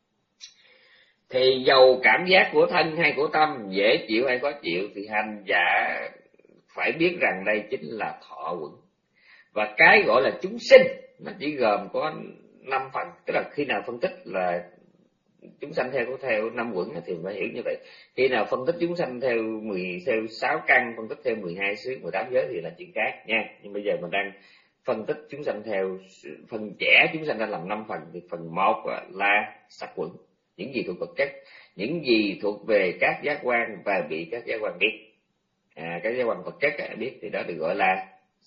S1: Thì dầu cảm giác của thân hay của tâm dễ chịu hay khó chịu thì hành giả phải biết rằng đây chính là thọ uẩn. Và cái gọi là chúng sinh nó chỉ gồm có năm phần, tức là khi nào phân tích là chúng sanh theo theo năm uẩn thì phải hiểu như vậy. Khi nào phân tích chúng sanh theo mười theo sáu căn, phân tích theo mười hai xứ, mười tám giới thì là chuyện khác nha. Nhưng bây giờ mình đang phân tích chúng sanh theo phần trẻ, chúng sanh ra làm năm phần. Thì phần một là sắc uẩn, những gì thuộc vật chất, những gì thuộc về các giác quan và bị các giác quan biết. À, các giác quan vật chất biết thì đó được gọi là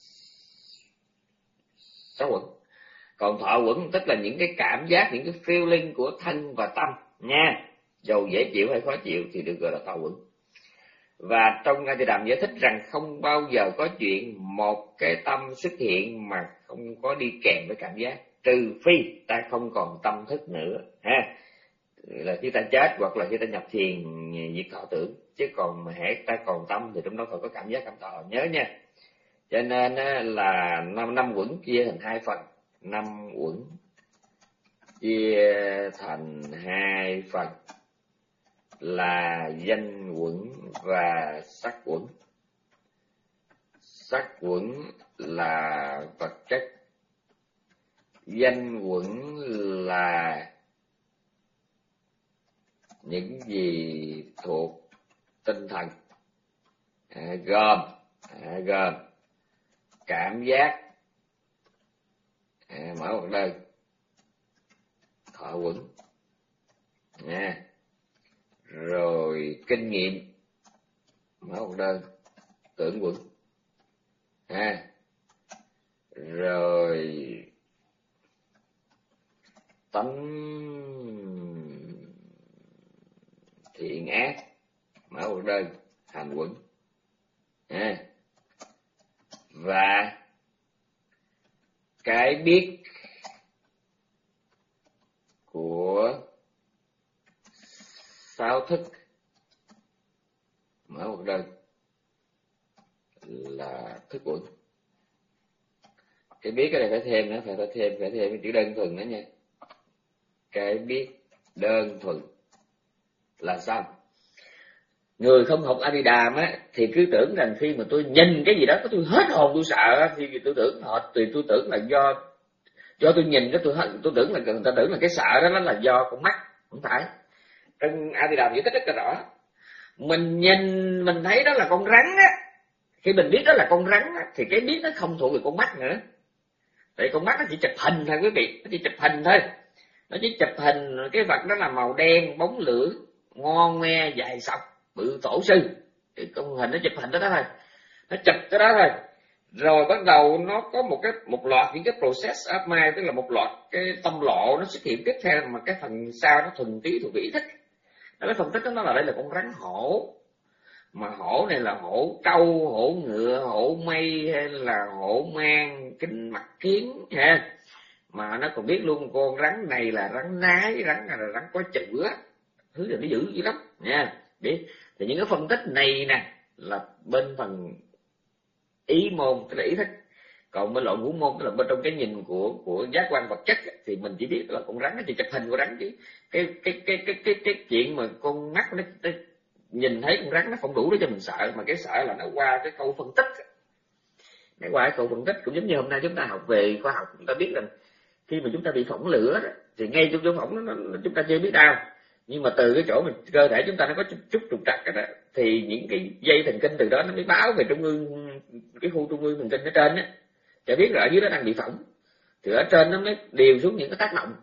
S1: sắc uẩn. Còn thọ uẩn tức là những cái cảm giác, những cái feeling của thân và tâm nha, dầu dễ chịu hay khó chịu thì được gọi là thọ uẩn. Và trong A Di Đàm giải thích rằng không bao giờ có chuyện một cái tâm xuất hiện mà không có đi kèm với cảm giác, trừ phi ta không còn tâm thức nữa ha, là khi ta chết hoặc là khi ta nhập thiền diệt thọ tưởng. Chứ còn mà hễ ta còn tâm thì trong đó phải có cảm giác cảm thọ, nhớ nha. Cho nên là năm năm uẩn chia thành hai phần, năm uẩn chia thành hai phần là danh uẩn và sắc uẩn. Sắc uẩn là vật chất, danh uẩn là những gì thuộc tinh thần, à, gồm à, gồm cảm giác, à, mở một đơn thọ uẩn nha, rồi kinh nghiệm, mở một đơn tưởng uẩn ha, rồi tánh thiện ác, mở một đơn hành uẩn ha, và cái biết của sáu thức, mở một đơn là thức uẩn. Cái biết cái này phải thêm nữa, phải phải thêm phải thêm cái chữ đơn thuần nữa nha. Cái biết đơn thuần là sao? Người không học A Di Đàm á thì cứ tưởng rằng khi mà tôi nhìn cái gì đó tôi hết hồn tôi sợ, thì tôi tưởng họ thì tôi tưởng là do do tôi nhìn cái tôi tôi tưởng là người ta tưởng là cái sợ đó nó là do con mắt. Không phải. Trong A Di Đàm giải thích rất là rõ. Mình nhìn mình thấy đó là con rắn á, khi mình biết đó là con rắn á, thì cái biết nó không thuộc về con mắt nữa. Tại con mắt nó chỉ chụp hình thôi quý vị, nó chỉ chụp hình thôi. Nó chỉ chụp hình cái vật đó là màu đen, bóng lưỡng, ngon ngoe, dài sọc, bự tổ sư. Cái con hình nó chụp hình đó, đó thôi. Nó chụp cái đó thôi. Rồi bắt đầu nó có một cái một loạt những cái process of mind, tức là một loạt cái tâm lộ nó xuất hiện tiếp theo, mà cái phần sau nó thuần túy thuộc về ý thức. Nó cái phân tích đó nó là đây là con rắn hổ. Mà hổ này là hổ trâu, hổ ngựa, hổ mây hay là hổ mang kinh mặt kiến ha. Mà nó còn biết luôn con rắn này là rắn nái, rắn này là rắn có chữ á, thứ này nó dữ dữ lắm nha. Biết thì những cái phân tích này nè là bên phần ý môn, tức là ý thức. Còn bên lộn ngũ môn tức là bên trong cái nhìn của của giác quan vật chất thì mình chỉ biết là con rắn nó chỉ chụp hình con rắn, chứ cái cái cái cái cái cái chuyện mà con mắt nó, nó nhìn thấy con rắn nó không đủ để cho mình sợ, mà cái sợ là nó qua cái câu phân tích. Nó qua cái câu phân tích cũng giống như hôm nay chúng ta học về khoa học, chúng ta biết rằng khi mà chúng ta bị phỏng lửa đó, thì ngay trong chỗ phỏng nó, nó chúng ta chưa biết đau, nhưng mà từ cái chỗ mình cơ thể chúng ta nó có chút, chút trục trặc đó, thì những cái dây thần kinh từ đó nó mới báo về trung ương, cái khu trung ương thần kinh ở trên á, để biết là ở dưới đó đang bị phỏng, thì ở trên nó mới điều xuống những cái tác động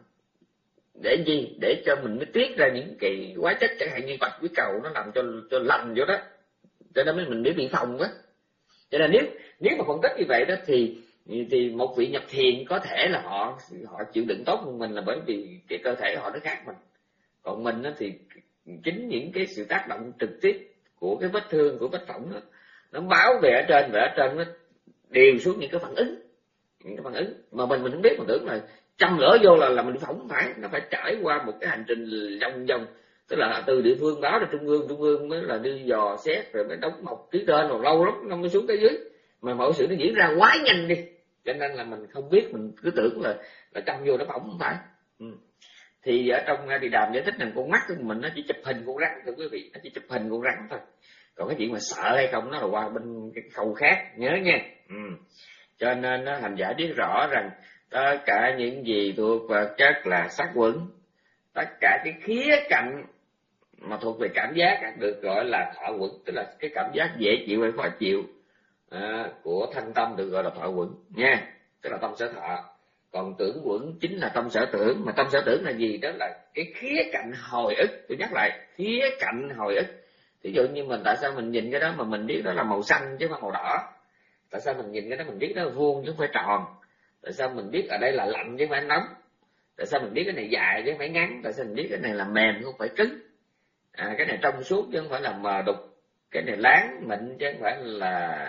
S1: để gì, để cho mình mới tiết ra những cái hóa chất chẳng hạn như bạch huyết cầu nó làm cho cho lành chỗ đó, cho nên mình mới bị phồng á. Cho nên nếu nếu mà phân tích như vậy đó thì thì một vị nhập thiền có thể là họ họ chịu đựng tốt hơn mình, là bởi vì cái cơ thể họ nó khác mình. Còn mình đó thì chính những cái sự tác động trực tiếp của cái vết thương, của vết phỏng đó, nó báo về ở trên, và ở trên nó điều xuống những cái phản ứng, những cái phản ứng mà mình mình không biết, mình tưởng là châm lửa vô là là mình phỏng, không phải, nó phải trải qua một cái hành trình vòng vòng, tức là từ địa phương báo ra trung ương, trung ương mới là đi dò xét rồi mới đóng mộc ký tên, rồi lâu lắm nó mới xuống tới dưới, mà mọi sự nó diễn ra quá nhanh đi, cho nên là mình không biết, mình cứ tưởng là là châm vô nó phỏng, không phải. Ừ. Thì ở trong Địa Đàm giải thích rằng con mắt của mình nó chỉ chụp hình con rắn, thưa quý vị, nó chỉ chụp hình con rắn thôi, còn cái chuyện mà sợ hay không nó là qua bên cái khâu khác, nhớ nha. Ừ. Cho nên nó hành giả biết rõ rằng tất cả những gì thuộc vật chất là sắc quẩn, tất cả cái khía cạnh mà thuộc về cảm giác được gọi là thọ quẩn, tức là cái cảm giác dễ chịu hay khó chịu à, của thân tâm được gọi là thọ quẩn nha, tức là tâm sở thọ. Còn tưởng quẩn chính là tâm sở tưởng, mà tâm sở tưởng là gì? Đó là cái khía cạnh hồi ức. Tôi nhắc lại, khía cạnh hồi ức. Ví dụ như mình, tại sao mình nhìn cái đó mà mình biết đó là màu xanh chứ không phải màu đỏ? Tại sao mình nhìn cái đó mình biết đó là vuông chứ không phải tròn? Tại sao mình biết ở đây là lạnh chứ không phải nóng? Tại sao mình biết cái này dài chứ không phải ngắn? Tại sao mình biết cái này là mềm chứ không phải cứng? À, cái này trong suốt chứ không phải là mờ đục, cái này láng mịn chứ không phải là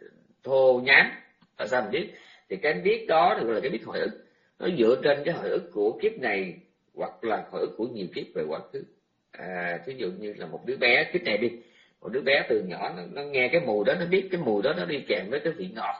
S1: thô nhám. Tại sao mình biết? Thì cái biết đó được gọi là cái biết hồi ức. Nó dựa trên cái hồi ức của kiếp này hoặc là hồi ức của nhiều kiếp về quá khứ. À, ví dụ như là một đứa bé, kiếp này đi, một đứa bé từ nhỏ nó, nó nghe cái mùi đó, nó biết cái mùi đó nó đi kèm với cái vị ngọt.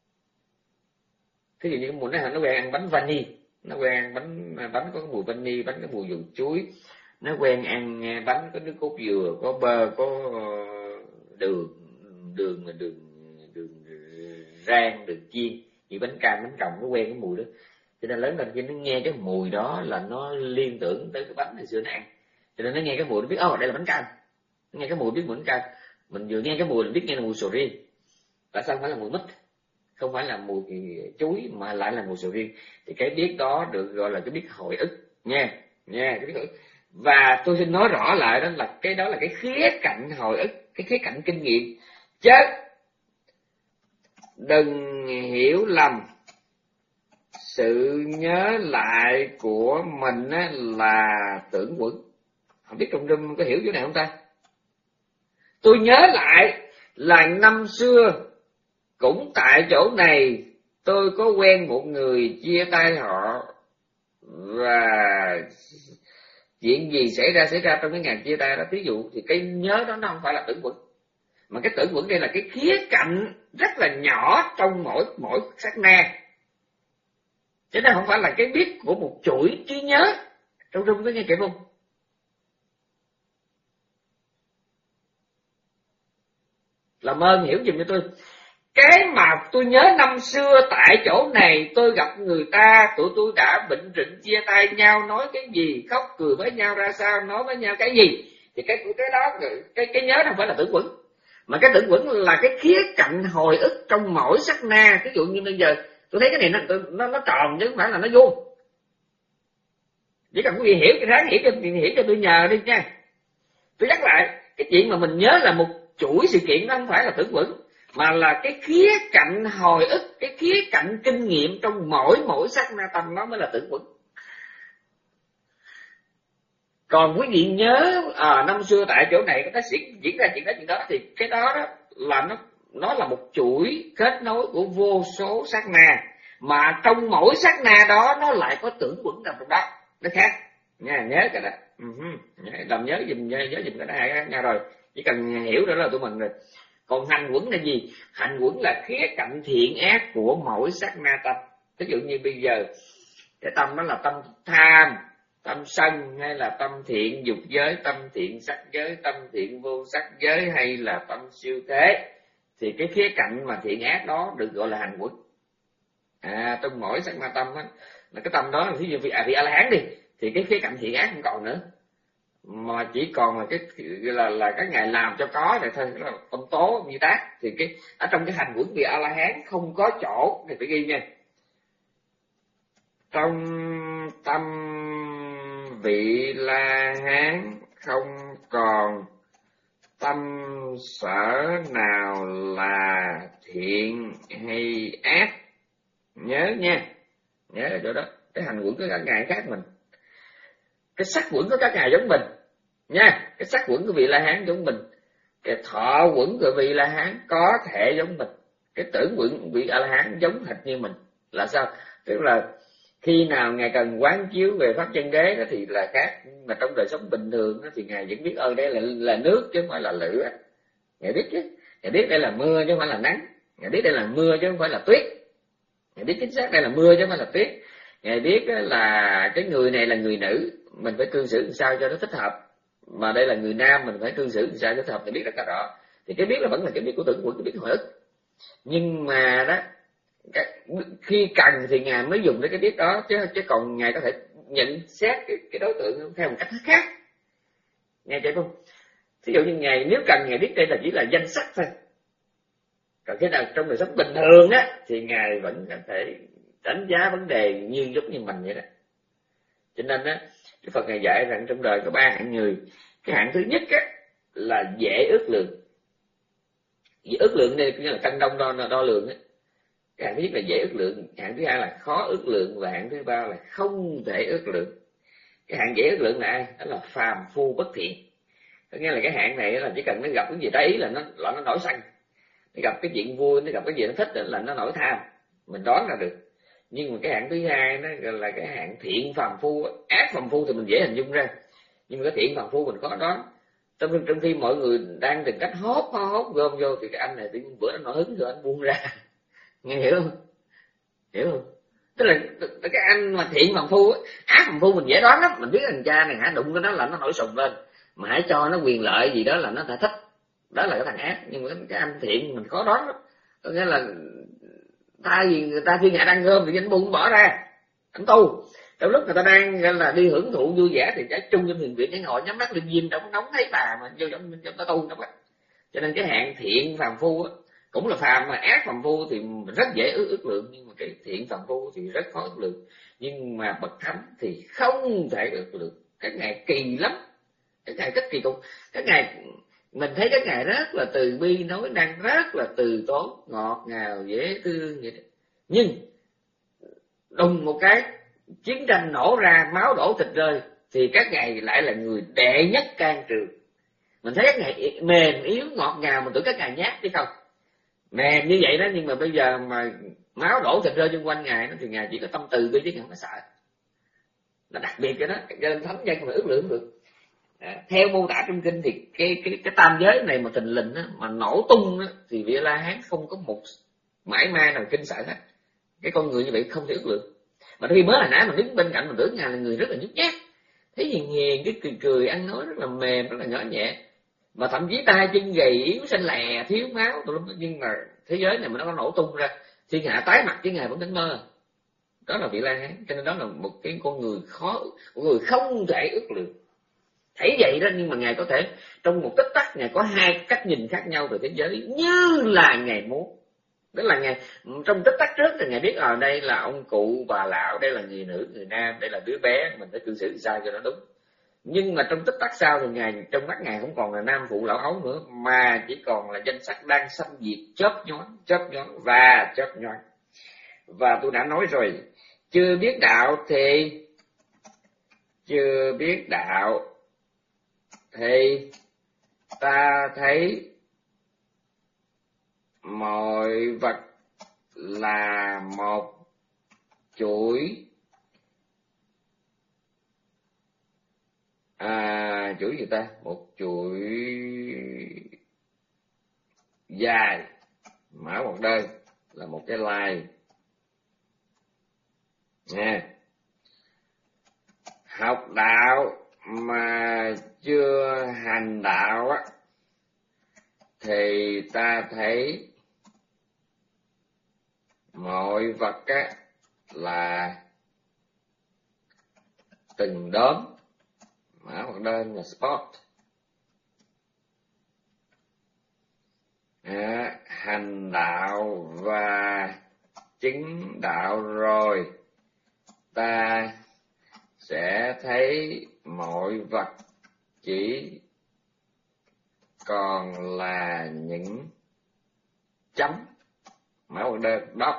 S1: Ví dụ như cái mùi nó nó quen ăn bánh vani, nó quen ăn bánh bánh có cái mùi vani, bánh có mùi dầu chuối, nó quen ăn bánh có nước cốt dừa, có bơ, có đường đường mà đường đường rang, đường chiên, như bánh cam, bánh còng, nó quen cái mùi đó. Cho nên lớn lên khi nó nghe cái mùi đó là nó liên tưởng tới cái bánh hồi xưa nó ăn, cho nên nó nghe cái mùi nó biết ô oh, đây là bánh cam. Nó nghe cái mùi biết mùi bánh cam. Mình vừa nghe cái mùi mình biết nghe là mùi sầu riêng. Tại sao không phải là mùi mít, không phải là mùi chuối mà lại là mùi sầu riêng? Thì cái biết đó được gọi là cái biết hồi ức nha, nha cái biết hồi ức. Và tôi xin nói rõ lại đó là cái đó là cái khía cạnh hồi ức, cái khía cạnh kinh nghiệm, chứ đừng hiểu lầm sự nhớ lại của mình là tưởng quẩn. Không biết trong rừng có hiểu chỗ này không ta? Tôi nhớ lại là năm xưa cũng tại chỗ này tôi có quen một người, chia tay họ, và chuyện gì xảy ra xảy ra trong cái ngày chia tay đó. Ví dụ thì cái nhớ đó nó không phải là tưởng quẩn, mà cái tưởng quẩn đây là cái khía cạnh rất là nhỏ trong mỗi mỗi sát na, chứ nó không phải là cái biết của một chuỗi trí nhớ. Trong rung có nghe kịp không? Làm ơn hiểu giùm cho tôi. Cái mà tôi nhớ năm xưa tại chỗ này tôi gặp người ta, tụi tôi đã bệnh rịnh chia tay nhau, nói cái gì, khóc cười với nhau ra sao, nói với nhau cái gì, thì cái cái đó cái cái nhớ không phải là tưởng quẩn, mà cái tưởng quẩn là cái khía cạnh hồi ức trong mỗi sát na. Ví dụ như bây giờ tôi thấy cái này nó nó, nó tròn chứ không phải là nó vuông. Chỉ cần quý vị hiểu cái tháng hiểu cho hiểu cho tôi nhờ đi nha. Tôi nhắc lại, cái chuyện mà mình nhớ là một chuỗi sự kiện đó không phải là tưởng quẩn, mà là cái khía cạnh hồi ức, cái khía cạnh kinh nghiệm trong mỗi mỗi sát na tâm, nó mới là tưởng quẩn. Còn quý vị nhớ à, năm xưa tại chỗ này nó diễn ra chuyện đó chuyện đó, thì cái đó, đó là nó nó là một chuỗi kết nối của vô số sát na, mà trong mỗi sát na đó nó lại có tưởng quẩn nằm trong đó, nó khác nha, nhớ cái đó. Uh-huh. Làm nhớ dùm nhớ, nhớ dùm cái đó hay nha. Rồi chỉ cần hiểu đó là tụi mình rồi. Còn hành quẩn là gì? Hành quẩn là khía cạnh thiện ác của mỗi sát na tâm. Ví dụ như bây giờ cái tâm đó là tâm tham, tâm sân, hay là tâm thiện dục giới, tâm thiện sắc giới, tâm thiện vô sắc giới, hay là tâm siêu thế, thì cái khía cạnh mà thiện ác đó được gọi là hành quẩn. À, trong mỗi sắc na tâm á, là cái tâm đó, ví dụ vị à, vị A La Hán đi, thì cái khía cạnh thiện ác không còn nữa, mà chỉ còn là cái là là cái ngài làm cho có vậy thôi, là tâm tố như tác. Thì cái ở trong cái hành quẩn vị A La Hán không có chỗ, thì phải ghi nha, trong tâm vị La Hán không còn tâm sở nào là thiện hay ác. Nhớ nha, nhớ ở chỗ đó. Cái hành quẩn của các ngài khác mình, cái sắc quẩn của các ngài giống mình nha. Cái sắc quẩn của vị La Hán giống mình, cái thọ quẩn của vị La Hán có thể giống mình, cái tưởng quẩn vị A La Hán giống hệt như mình. Là sao? Tức là khi nào ngài cần quán chiếu về pháp chân đế đó thì là khác, mà trong đời sống bình thường đó thì ngài vẫn biết ơn đây là là nước chứ không phải là lửa. Ngài biết chứ, ngài biết đây là mưa chứ không phải là nắng, ngài biết đây là mưa chứ không phải là tuyết, ngài biết chính xác đây là mưa chứ không phải là tuyết. Ngài biết là cái người này là người nữ, mình phải cư xử làm sao cho nó thích hợp, mà đây là người nam, mình phải cư xử làm sao cho thích hợp. Ngài biết rất là rõ. Thì cái biết là vẫn là cái biết của tưởng quẩn, cái biết hồi ức. Nhưng mà đó, cái, khi cần thì ngài mới dùng đến cái biết đó, chứ chứ còn ngài có thể nhận xét cái, cái đối tượng theo một cách khác. Nghe chưa không? Ví dụ như ngài nếu cần ngài biết đây là chỉ là danh sách thôi, còn cái nào trong đời sống bình thường á thì ngài vẫn có thể đánh giá vấn đề như giống như mình vậy đó. Cho nên á, cái Phật ngài dạy rằng trong đời có ba hạng người. Cái hạng thứ nhất á là dễ ước lượng. Dễ ước lượng đây nghĩa là cân đong đo, đo lường á. Cái hạng thứ nhất là dễ ước lượng, hạng thứ hai là khó ước lượng, và hạng thứ ba là không thể ước lượng. Cái hạng dễ ước lượng là ai? Đó là phàm phu bất thiện. Có nghĩa là cái hạng này là chỉ cần nó gặp cái gì đấy là nó là nó nổi sân, nó gặp cái chuyện vui, nó gặp cái gì nó thích là nó nổi tham, mình đoán ra được. Nhưng mà cái hạng thứ hai nó là cái hạng thiện phàm phu. Ác phàm phu thì mình dễ hình dung ra, nhưng mà cái thiện phàm phu mình khó đoán. Trong trong khi mọi người đang tìm cách hốt hốt gom vô thì cái anh này tự nhiên bữa nó nổi hứng rồi anh buông ra. Nghe hiểu không? Hiểu không? Tức là cái anh mà thiện phàm phu, ác phàm phu mình dễ đoán lắm. Mình biết thằng cha này hả, đụng cái đó là nó nổi sùng lên, mà hãy cho nó quyền lợi gì đó là nó đã thích. Đó là cái thằng ác. Nhưng mà cái anh thiện mình khó đoán lắm. Có nghĩa là thay vì người ta khi ngài đang gom thì anh buông bỏ ra, anh tu. Trong lúc người ta đang là đi hưởng thụ vui vẻ thì trái chung trong thiền viện cái ngồi nhắm mắt lên diêm trong nóng thấy bà mà vô trong trong ta tu đâu á. Cho nên cái hạng thiện phàm phu á cũng là phàm, mà ác phàm phu thì rất dễ ước ước lượng, nhưng mà cái thiện phàm phu thì rất khó ước lượng. Nhưng mà bậc thánh thì không thể ước lượng. Các ngài kỳ lắm, các ngài rất kỳ cục. Các ngài mình thấy các ngài rất là từ bi, nói năng rất là từ tốn, ngọt ngào, dễ thương vậy đó. Nhưng đùng một cái chiến tranh nổ ra, máu đổ thịt rơi, thì các ngài lại là người đệ nhất can trường. Mình thấy các ngài mềm yếu ngọt ngào, mình tưởng các ngài nhát chứ không. Mềm như vậy đó, nhưng mà bây giờ mà máu đổ thịt rơi xung quanh ngài thì ngài chỉ có tâm từ bi chứ không có sợ. Nó đặc biệt cái đó, cho nên thánh nhân mà ước lượng được. À, theo mô tả trong kinh thì cái cái cái tam giới này mà thình lình á, mà nổ tung á, thì vị La Hán không có một mãi may nào kinh sợ hết. Cái con người như vậy không thể ước lượng. Mà khi mới hồi nãy mình đứng bên cạnh mình tưởng ngài là người rất là nhút nhát, thấy hiền hiền, cái cười cười ăn nói rất là mềm, rất là nhỏ nhẹ, mà thậm chí tay chân gầy yếu xanh lè, thiếu máu. Nhưng mà thế giới này mà nó có nổ tung ra, thiên hạ tái mặt chứ ngài vẫn đứng mơ. Đó là vị La Hán. Cho nên đó là một cái con người khó, một người không thể ước lượng. Thấy vậy đó, nhưng mà ngài có thể trong một tích tắc ngài có hai cách nhìn khác nhau về thế giới như là ngài muốn. Đó là ngài trong tích tắc trước thì ngài biết ở đây là ông cụ bà lão, đây là người nữ người nam, đây là đứa bé, mình phải cư xử sao cho nó đúng. Nhưng mà trong tích tắc sau thì ngài trong mắt ngài không còn là nam phụ lão ấu nữa, mà chỉ còn là danh sắc đang sanh diệt, chớp nhoáng chớp nhoáng và chớp nhoáng. Và tôi đã nói rồi, chưa biết đạo thì chưa biết đạo thì ta thấy mọi vật là một chuỗi à chuỗi gì ta một chuỗi dài, mở ngoặc đơn là một cái line nha. Học đạo mà chưa hành đạo á thì ta thấy mọi vật á là từng đốm, mở ngoặc đơn là spot. À, hành đạo và chứng đạo rồi ta sẽ thấy mọi vật chỉ còn là những chấm, mở ngoặc đơn dot.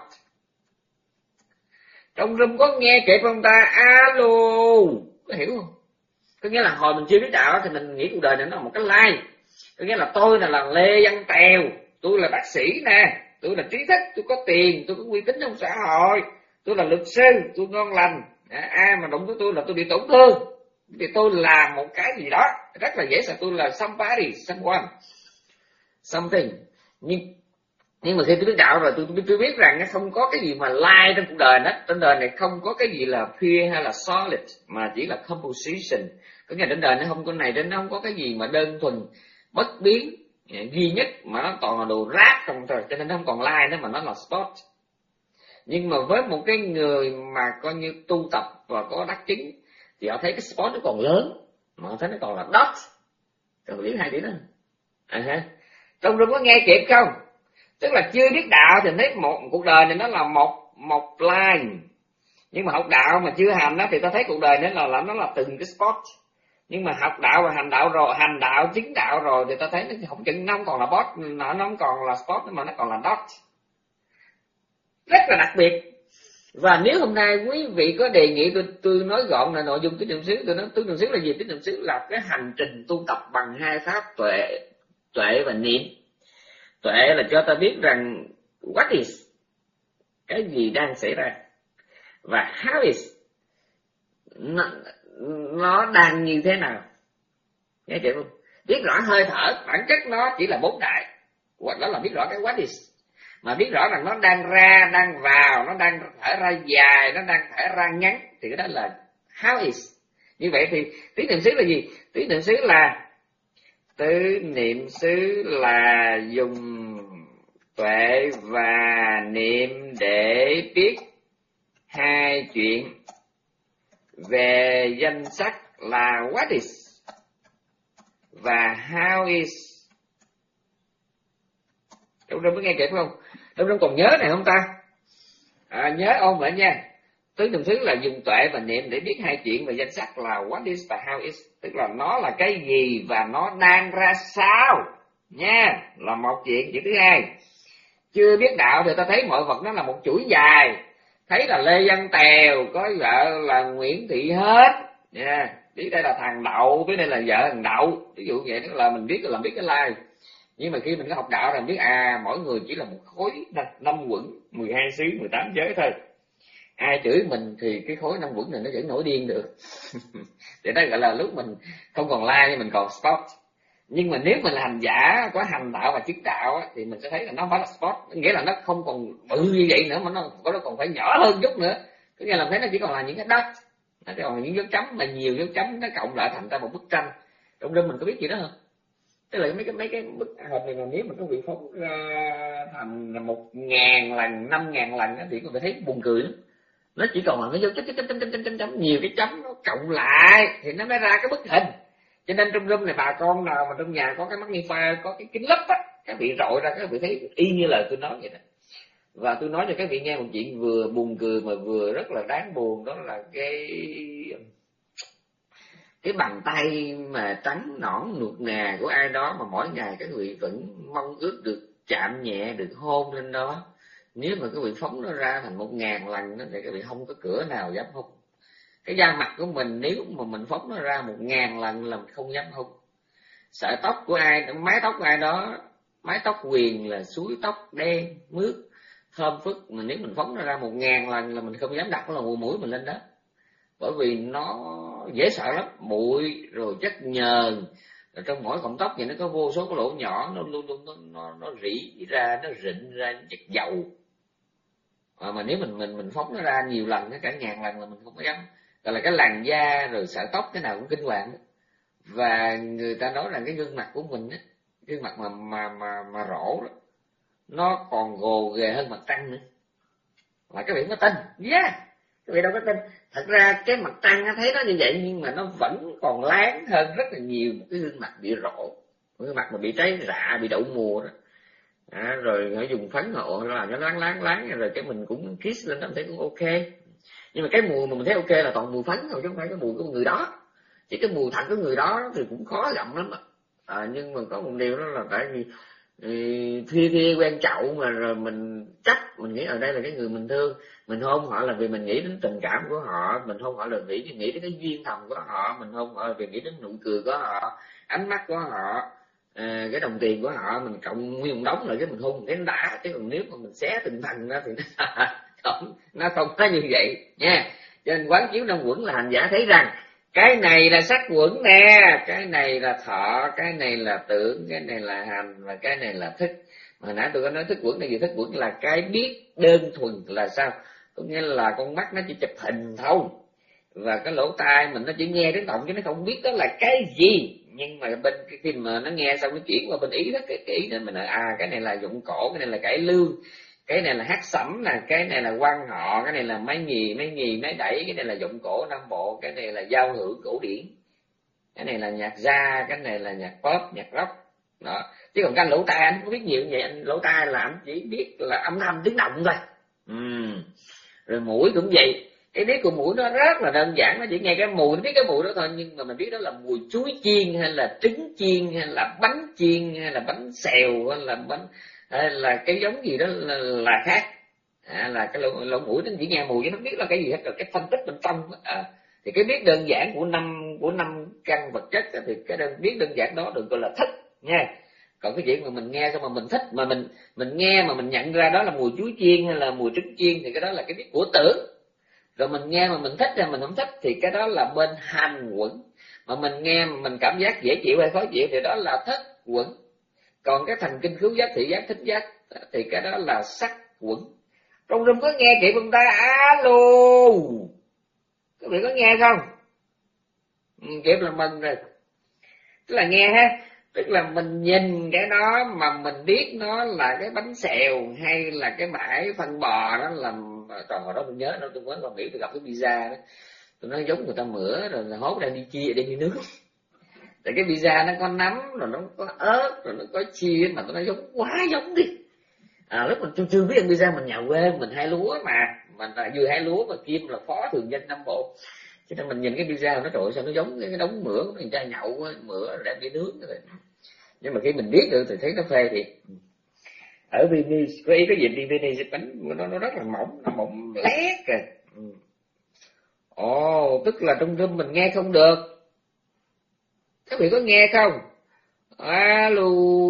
S1: Trong room có nghe kịp không ta? Alo, có hiểu không? Có nghĩa là hồi mình chưa biết đạo thì mình nghĩ cuộc đời này nó là một cái line. Có nghĩa là tôi là, là Lê Văn Tèo, tôi là bác sĩ nè, tôi là trí thức, tôi có tiền, tôi có uy tín trong xã hội, tôi là luật sư, tôi ngon lành. À, ai mà đụng với tôi là tôi bị tổn thương, vì tôi làm một cái gì đó rất là dễ sợ, tôi là somebody, someone, something. Nhưng nhưng mà khi tôi biết đạo rồi, tôi tôi biết rằng không có cái gì mà lie trong cuộc đời đó. Trên đời này không có cái gì là pure hay là solid, mà chỉ là composition. Có nghĩa là trên đời nó không có này, trên nó không có cái gì mà đơn thuần bất biến duy nhất, mà nó toàn là đồ rác không thôi, cho nên nó không còn lie nữa mà nó là spot. Nhưng mà với một cái người mà coi như tu tập và có đắc chứng thì họ thấy cái spot nó còn lớn, mà họ thấy nó còn là dot. Các bạn biết hai chữ đó à ha. Trong rung có nghe kịp không? Tức là chưa biết đạo thì thấy một cuộc đời này nó là một một line, nhưng mà học đạo mà chưa hành đó thì ta thấy cuộc đời nó là, là nó là từng cái spot. Nhưng mà học đạo và hành đạo rồi, hành đạo chứng đạo rồi thì ta thấy nó không chừng nó không còn là bot, nó không còn là spot mà nó còn là dot, rất là đặc biệt. Và nếu hôm nay quý vị có đề nghị tôi tôi nói gọn là nội dung tứ niệm xứ, tôi nói tứ niệm xứ là gì? Tứ niệm xứ là cái hành trình tu tập bằng hai pháp tuệ, tuệ và niệm. Tuệ là cho ta biết rằng what is, cái gì đang xảy ra, và how is, nó, nó đang như thế nào. Nghe chưa không? Biết rõ hơi thở, bản chất nó chỉ là bốn đại, hoặc đó là biết rõ cái what is. Mà biết rõ rằng nó đang ra, đang vào, nó đang thở ra dài, nó đang thở ra ngắn, thì cái đó là how is. Như vậy thì tứ niệm xứ là gì? Tứ niệm xứ là tứ niệm xứ là dùng tuệ và niệm để biết hai chuyện về danh sắc là what is và how is. Đông Đông có nghe kịp không? Đông Đông còn nhớ này không ta? À, nhớ ôn lại nha. Tứ niệm xứ là dùng tuệ và niệm để biết hai chuyện về danh sắc là what is và how is. Tức là nó là cái gì và nó đang ra sao nha, là một chuyện. Chuyện thứ hai, chưa biết đạo thì ta thấy mọi vật nó là một chuỗi dài. Thấy là Lê Văn Tèo, có vợ là Nguyễn Thị Hết nha, biết đây là thằng Đậu, biết đây là vợ thằng Đậu, ví dụ vậy. Đó là mình biết là biết cái like. Nhưng mà khi mình có học đạo là biết à, mỗi người chỉ là một khối năm quẩn, mười hai xứ, mười tám giới thôi. Ai chửi mình thì cái khối năm quẩn này nó vẫn nổi điên được. Thì đó gọi là lúc mình không còn like nhưng mình còn spot. Nhưng mà nếu mình là hành giả có hành đạo và chứng đạo á, thì mình sẽ thấy là nó phải là spot, nghĩa là nó không còn bự như vậy nữa, mà nó nó còn phải nhỏ hơn chút nữa. Có nghĩa là thấy nó chỉ còn là những cái đất, nó còn là những dấu chấm, mà nhiều dấu chấm nó cộng lại thành ra một bức tranh. Trong đó mình có biết gì đó không? Tức là mấy cái mấy cái bức hình này mà nếu mà các vị phóng ra thành một ngàn lần, năm ngàn lần á, thì có thể thấy buồn cười lắm. Nó chỉ còn là cái dấu chấm chấm chấm chấm chấm chấm chấm, nhiều cái chấm nó cộng lại thì nó mới ra cái bức hình. Cho nên trong room này bà con nào mà trong nhà có cái magnifier, có cái kính lúp á, các vị rọi ra các vị thấy y như lời tôi nói vậy đó. Và tôi nói cho các vị nghe một chuyện vừa buồn cười mà vừa rất là đáng buồn, đó là cái cái bàn tay mà trắng nõn nuột nà của ai đó mà mỗi ngày các vị vẫn mong ước được chạm nhẹ, được hôn lên đó. Nếu mà các vị phóng nó ra thành một ngàn lần đó, thì các vị không có cửa nào dám hôn. Cái da mặt của mình nếu mà mình phóng nó ra một ngàn lần là mình không dám hôn. Sợi tóc của ai, mái tóc của ai đó, mái tóc quyền là suối tóc đen mướt thơm phức, mà nếu mình phóng nó ra một ngàn lần là mình không dám đặt cái mũi mình lên đó. Bởi vì nó dễ sợ lắm, bụi rồi chất nhờn, Rồi trong mỗi cọng tóc thì nó có vô số cái lỗ nhỏ, nó luôn luôn nó nó, nó rỉ ra, nó rịn ra chất dầu. À, mà nếu mình mình mình phóng nó ra nhiều lần, nó cả ngàn lần là mình không có dám. Gọi là cái làn da rồi sợi tóc cái nào cũng kinh hoàng. Và người ta nói rằng cái gương mặt của mình á, gương mặt mà mà mà mà rỗ đó, nó còn gồ ghề hơn mặt trăng nữa. Mà các vị có tin? Yeah, các vị đâu có tin. Thật ra cái mặt trăng thấy nó như vậy nhưng mà nó vẫn còn láng hơn rất là nhiều một cái gương mặt bị rỗ, một cái mặt mà bị trái rạ, bị đậu mùa đó. À, rồi họ dùng phấn họ làm cho nó láng láng láng rồi cái mình cũng kiss lên, nó thấy cũng ok. Nhưng mà cái mùi mà mình thấy ok là toàn mùi phấn thôi, chứ không phải cái mùi của người đó. Chỉ cái mùi thật của người đó thì cũng khó gặm lắm. À, nhưng mà có một điều đó là tại vì thi thi quen chậu mà rồi mình chấp, mình nghĩ ở đây là cái người mình thương, mình hôn họ là vì mình nghĩ đến tình cảm của họ, mình hôn họ là vì nghĩ đến cái duyên thầm của họ, mình hôn họ là vì nghĩ đến nụ cười của họ, ánh mắt của họ, à, cái đồng tiền của họ, mình cộng nguyên một đống lại cái mình hôn cái đã. Chứ còn nếu mà mình xé từng phần ra thì nó không, nó không có như vậy nha. Cho nên quán chiếu năm quẩn là hành giả thấy rằng cái này là sắc quẩn nè, cái này là thọ, cái này là tưởng, cái này là hành, và cái này là thức. Mà nãy tôi có nói thức quẩn là gì? Thức quẩn là cái biết đơn thuần là sao? Có nghĩa là con mắt nó chỉ chụp hình thôi, và cái lỗ tai mình nó chỉ nghe tiếng động chứ nó không biết đó là cái gì. Nhưng mà bên khi mà nó nghe xong nó chuyển qua bên ý đó, cái ý đó mình nói à cái này là dụng cổ, cái này là cải lương, cái này là hát sẩm nè, cái này là quan họ, cái này là máy nhì, máy nhì, máy đẩy, cái này là dụng cổ Nam Bộ, cái này là giao hưởng cổ điển, cái này là nhạc jazz, cái này là nhạc pop, nhạc rock đó. Chứ còn cái anh lỗ tai anh không biết nhiều như vậy, anh lỗ tai là anh chỉ biết là âm thanh tiếng động thôi. Uhm. Rồi mũi cũng vậy, cái biết của mũi nó rất là đơn giản, nó chỉ nghe cái mùi, nó biết cái mùi đó thôi, nhưng mà mình biết đó là mùi chuối chiên hay là trứng chiên hay là bánh chiên hay là bánh xèo hay là bánh hay là cái giống gì đó là, là khác. À, là cái lỗ, lỗ mũi nó chỉ nghe mùi chứ nó biết là cái gì hết. Rồi cái phân tích bên trong à, thì cái biết đơn giản của năm của năm căn vật chất đó, thì cái đơn, biết đơn giản đó được gọi là thích nha. Còn cái chuyện mà mình nghe xong mà mình thích, mà mình mình nghe mà mình nhận ra đó là mùi chuối chiên hay là mùi trứng chiên thì cái đó là cái biết của tưởng. Rồi mình nghe mà mình thích hay mình không thích thì cái đó là bên hành quẩn. Mà mình nghe mà mình cảm giác dễ chịu hay khó chịu thì đó là thức quẩn. Còn cái thần kinh khứu giác, thị giác, thính giác thì cái đó là sắc quẩn. Trong rừng có nghe chị con ta alo, các vị có nghe không? Ừ, kịp là mừng rồi. Tức là nghe ha, tức là mình nhìn cái đó mà mình biết nó là cái bánh xèo hay là cái bãi phân bò đó. Làm còn hồi đó tôi nhớ đâu, tôi mới còn nghĩ tôi gặp cái pizza đó, tôi nói giống người ta mửa rồi là hốt đang đi chia đem đi nướng. Tại cái pizza nó có nấm rồi nó có ớt rồi nó có chia mà tôi nói giống quá giống đi. À, lúc mình chưa chưa biết ăn pizza, mình nhà quê mình hai lúa mà mình là vừa hai lúa mà Kim là phó thường dân Nam Bộ, cho nên mình nhìn cái pizza nó trời ơi, sao nó giống cái đống mỡ của người ta nhậu mỡ rồi đem đi nướng rồi. Nhưng mà khi mình biết được thì thấy nó phê thiệt. Ở Venice có ý cái gì đi Venice bánh nó nó rất là mỏng, nó mỏng lét kìa. Ồ, oh, tức là trong rừng mình nghe không được. Các vị có nghe không? Alo,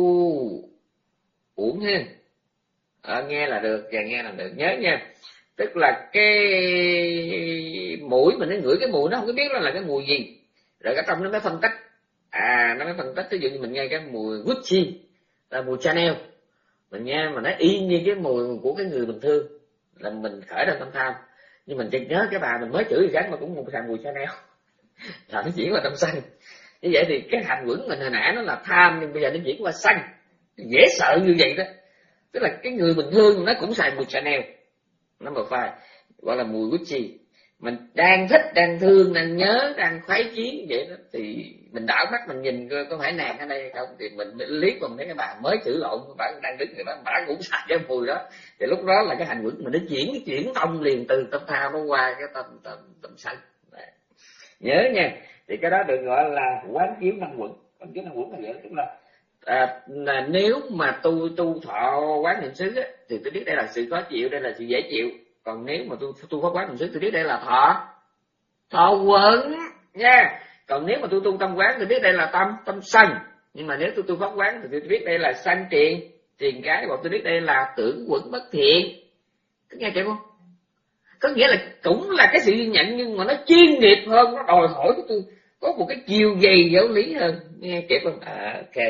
S1: uổng ha. À, nghe là được, và nghe là được, nhớ nha. Tức là cái mũi mình nó ngửi cái mùi nó không có biết nó là cái mùi gì. Rồi cái trong nó mới phân tích. À, nó mới phân tích, ví dụ như mình nghe cái mùi Gucci là mùi Chanel, mình nghe mà nó y như cái mùi của cái người bình thường là mình khởi ra tâm tham. Nhưng mình chỉ nhớ cái bà mình mới chửi cái mà cũng một xài mùi Chanel là nó chuyển qua tâm sân. Như vậy thì cái hành quẩn mình hồi nãy nó là tham, nhưng bây giờ nó chuyển qua sân, dễ sợ như vậy đó. Tức là cái người bình thường nó cũng xài mùi Chanel, number five, gọi là mùi Gucci. Mình đang thích, đang thương, đang nhớ, đang khoái chí vậy đó, thì mình đảo mắt mình nhìn coi có phải nàng ở đây hay không, thì mình liếc vào mình thấy cái bà mới chửi lộn, bà đang đứng người đó, bà cũng xài cái mùi đó, thì lúc đó là cái hành quẩn mình nó chuyển cái chuyển thông liền từ tâm tham nó qua cái tâm tâm tâm sân. Nhớ nha, thì cái đó được gọi là quán chiếu năm quẩn. Quán chiếu năm quẩn là vậy, tức là À, là nếu mà tu tu thọ quán niệm xứ á, thì tôi biết đây là sự khó chịu, đây là sự dễ chịu. Còn nếu mà tu tu pháp quán niệm xứ, tôi biết đây là thọ thọ quẩn nha. Còn nếu mà tu tu tâm quán, tôi biết đây là tâm tâm sân. Nhưng mà nếu tôi tu pháp quán thì tôi biết đây là sân triền triền cái, hoặc tôi biết đây là tưởng quẩn bất thiện. Có nghe chưa không? Có nghĩa là cũng là cái sự nhận, nhưng mà nó chuyên nghiệp hơn, nó đòi hỏi của tôi có một cái chiều dày giáo lý hơn, nghe kịp không? À, ok.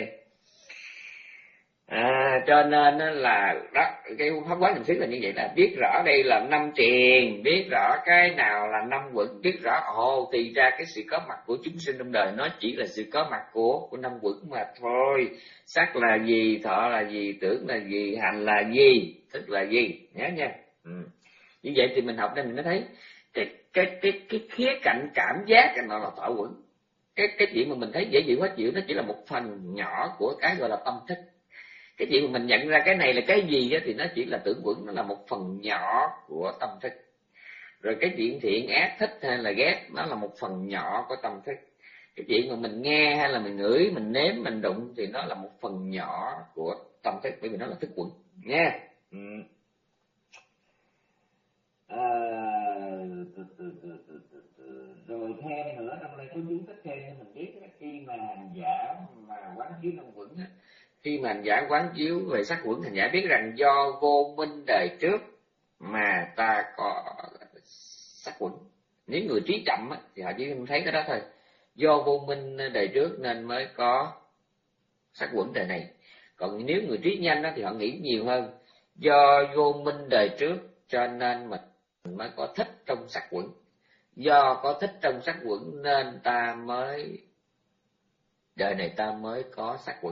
S1: À, cho nên là đó, cái pháp quán niệm xứ là như vậy, là biết rõ đây là năm triền, biết rõ cái nào là năm quẩn, biết rõ ồ thì ra cái sự có mặt của chúng sinh trong đời nó chỉ là sự có mặt của của năm quẩn mà thôi. Sắc là gì, thọ là gì, tưởng là gì, hành là gì, thức là gì, nhớ nha. Ừ. Như vậy thì mình học nên mình mới thấy cái cái cái cái khía cạnh cảm giác cái nào là thọ quẩn. Cái cái chuyện mà mình thấy dễ chịu khó chịu nó chỉ là một phần nhỏ của cái gọi là tâm thức. Cái chuyện mà mình nhận ra cái này là cái gì á, thì nó chỉ là tưởng quẩn, nó là một phần nhỏ của tâm thức. Rồi cái chuyện thiện ác, thích hay là ghét, nó là một phần nhỏ của tâm thức. Cái chuyện mà mình nghe hay là mình ngửi, mình nếm, mình đụng thì nó là một phần nhỏ của tâm thức, bởi vì nó là thức quẩn nha. Ừ. À, rồi thêm nữa, trong đây có chú thích thêm cho mình biết, khi mà hành giả mà quán chiếu năm quẩn, khi mà hành giả quán chiếu về sắc quẩn, hành giả biết rằng do vô minh đời trước mà ta có sắc quẩn. Nếu người trí chậm thì họ chỉ thấy cái đó thôi, do vô minh đời trước nên mới có sắc quẩn đời này. Còn nếu người trí nhanh thì họ nghĩ nhiều hơn, do vô minh đời trước cho nên mình mới có thích trong sắc quẩn, do có thích trong sắc quẩn nên ta mới đời này ta mới có sắc quẩn.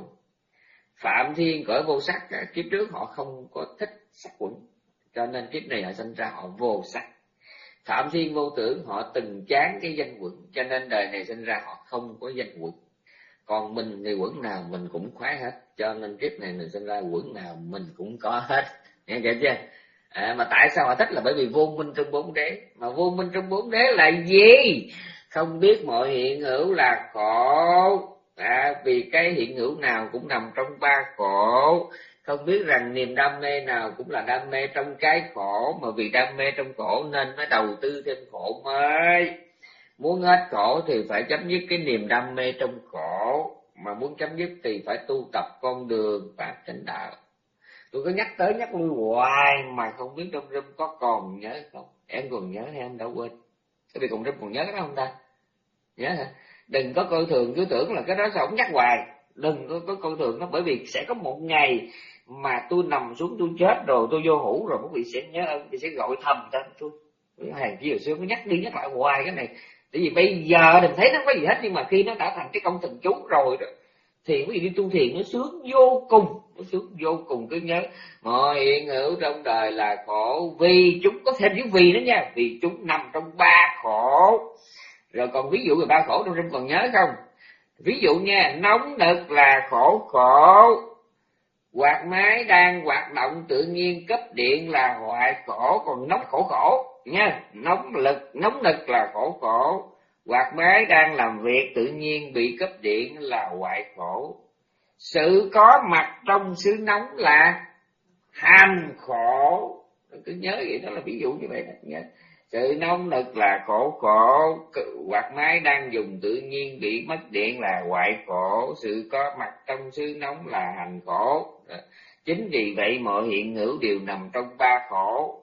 S1: Phạm Thiên cõi vô sắc, kiếp trước họ không có thích sắc quẩn, cho nên kiếp này họ sinh ra họ vô sắc. Phạm Thiên vô tưởng, họ từng chán cái danh quẩn, cho nên đời này sinh ra họ không có danh quẩn. Còn mình thì quẩn nào mình cũng khoái hết, cho nên kiếp này mình sinh ra quẩn nào mình cũng có hết. Nghe kịp chưa? À, mà tại sao họ thích là bởi vì vô minh trong bốn đế. Mà vô minh trong bốn đế là gì? Không biết mọi hiện hữu là khổ. À, vì cái hiện hữu nào cũng nằm trong ba khổ. Không biết rằng niềm đam mê nào cũng là đam mê trong cái khổ, mà vì đam mê trong khổ nên mới đầu tư thêm khổ mới. Muốn hết khổ thì phải chấm dứt cái niềm đam mê trong khổ, mà muốn chấm dứt thì phải tu tập con đường và chánh đạo. Tôi có nhắc tới nhắc lui hoài mà không biết trong room có còn nhớ không? Em còn nhớ hay em đã quên? Cái việc còn room còn nhớ cái đó không ta? Nhớ hả? Đừng có coi thường cứ tưởng là cái đó sao không nhắc hoài. Đừng có, có coi thường nó, bởi vì sẽ có một ngày mà tôi nằm xuống tôi chết rồi, tôi vô hũ rồi, quý vị sẽ nhớ ơn, thì sẽ gọi thầm tên tôi. Hàng kia hồi xưa có nhắc đi nhắc lại hoài cái này. Tại vì bây giờ đừng thấy nó có gì hết, nhưng mà khi nó đã thành cái công thần chú rồi đó, thì quý vị đi tu thiền nó sướng vô cùng, nó sướng vô cùng. Cứ nhớ mọi hiện hữu trong đời là khổ, vì chúng có thêm chữ vì nữa nha, vì chúng nằm trong ba khổ. Rồi còn ví dụ về ba khổ trong rung còn nhớ không? Ví dụ nha, nóng nực là khổ khổ, quạt máy đang hoạt động tự nhiên cấp điện là hoại khổ. Còn nóng khổ khổ nha, nóng lực nóng nực là khổ khổ, quạt máy đang làm việc tự nhiên bị cấp điện là hoại khổ. Sự có mặt trong xứ nóng là hành khổ. Cứ nhớ vậy, đó là ví dụ như vậy đó nhớ. Sự nóng nực là khổ khổ, quạt máy đang dùng tự nhiên bị mất điện là hoại khổ. Sự có mặt trong xứ nóng là hành khổ. Chính vì vậy mọi hiện hữu đều nằm trong ba khổ,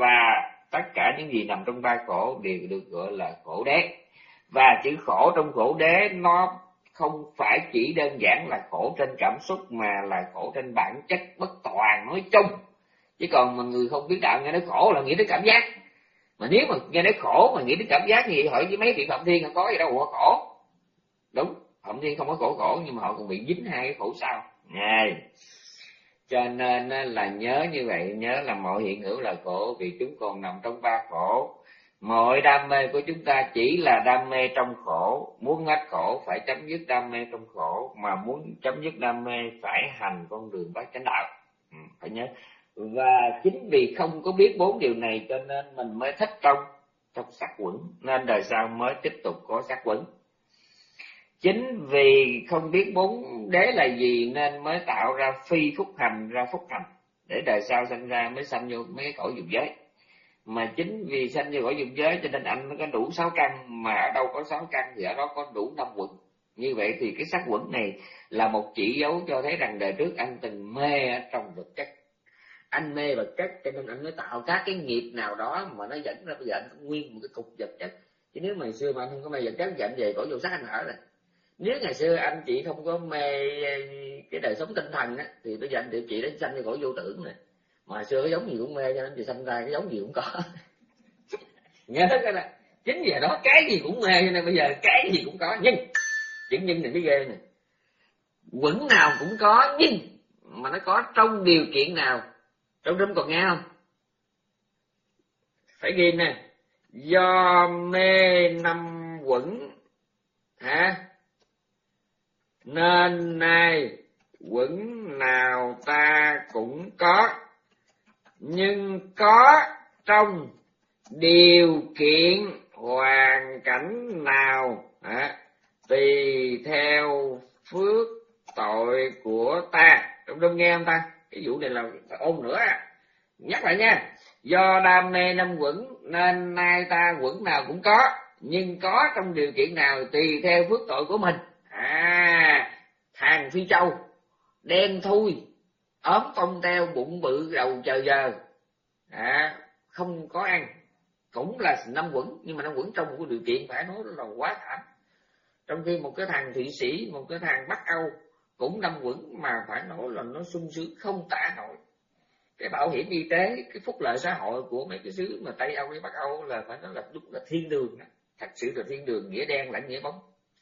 S1: và tất cả những gì nằm trong ba khổ đều được gọi là khổ đế. Và chữ khổ trong khổ đế nó không phải chỉ đơn giản là khổ trên cảm xúc, mà là khổ trên bản chất bất toàn nói chung. Chứ còn mà người không biết đạo nghe nói khổ là nghĩ đến cảm giác. Mà nếu mà nghe nói khổ mà nghĩ đến cảm giác gì, hỏi với mấy vị Phạm Thiên có gì đâu mà khổ. Đúng, Phạm Thiên không có khổ khổ, nhưng mà họ còn bị dính hai cái khổ sau. Này, cho nên là nhớ như vậy, nhớ là mọi hiện hữu là khổ, vì chúng còn nằm trong ba khổ. Mọi đam mê của chúng ta chỉ là đam mê trong khổ. Muốn hết khổ phải chấm dứt đam mê trong khổ, mà muốn chấm dứt đam mê phải hành con đường bát chánh đạo. Ừ, phải nhớ. Và chính vì không có biết bốn điều này cho nên mình mới thích trong trong sắc quẩn, nên đời sau mới tiếp tục có sắc quẩn. Chính vì không biết bốn đế là gì nên mới tạo ra phi phúc hành ra phúc hành, để đời sau sinh ra mới sanh vô mấy cái cõi dục giới. Mà chính vì sanh vô cõi dục giới cho nên anh nó có đủ sáu căn, mà ở đâu có sáu căn thì ở đó có đủ năm quẩn. Như vậy thì cái sắc quẩn này là một chỉ dấu cho thấy rằng đời trước anh từng mê ở trong vật chất. Anh mê vật chất cho nên anh mới tạo các cái nghiệp nào đó mà nó dẫn ra bây giờ anh có nguyên một cái cục vật chất. Chứ nếu mà ngày xưa mà anh không có mê vật chất thì anh về cõi vô sắc anh ở rồi. Nếu ngày xưa anh chị không có mê cái đời sống tinh thần á, thì bây giờ anh chị chị đã sanh cho cõi vô tưởng này. Mà hồi xưa cái giống gì cũng mê cho nên chị sanh ra cái giống gì cũng có. Nhớ cái đó. Chính vì đó cái gì cũng mê cho nên bây giờ cái gì cũng có. Nhưng chữ nhưng này mới ghê nè. Quẩn nào cũng có nhưng mà nó có trong điều kiện nào? Trong rung còn nghe không? Phải ghi nè. Do mê năm quẩn hả? Nên nay quẩn nào ta cũng có, nhưng có trong điều kiện hoàn cảnh nào hả? Tùy theo phước tội của ta. Trong đông nghe không ta? Cái vụ này là ôn nữa. Nhắc lại nha. Do đam mê năm quẩn nên nay ta quẩn nào cũng có, nhưng có trong điều kiện nào tùy theo phước tội của mình. À, thằng Phi Châu đen thui, ốm tông teo, bụng bự, đầu chờ giờ, à, không có ăn, cũng là năm quẩn, nhưng mà năm quẩn trong một cái điều kiện phải nói là quá thảm. Trong khi một cái thằng Thụy Sĩ, một cái thằng Bắc Âu cũng năm quẩn mà phải nói là nó sung sướng không tả nổi. Cái bảo hiểm y tế, cái phúc lợi xã hội của mấy cái xứ mà Tây Âu với Bắc Âu là phải nói là đúng là thiên đường, thật sự là thiên đường, nghĩa đen lẫn nghĩa bóng.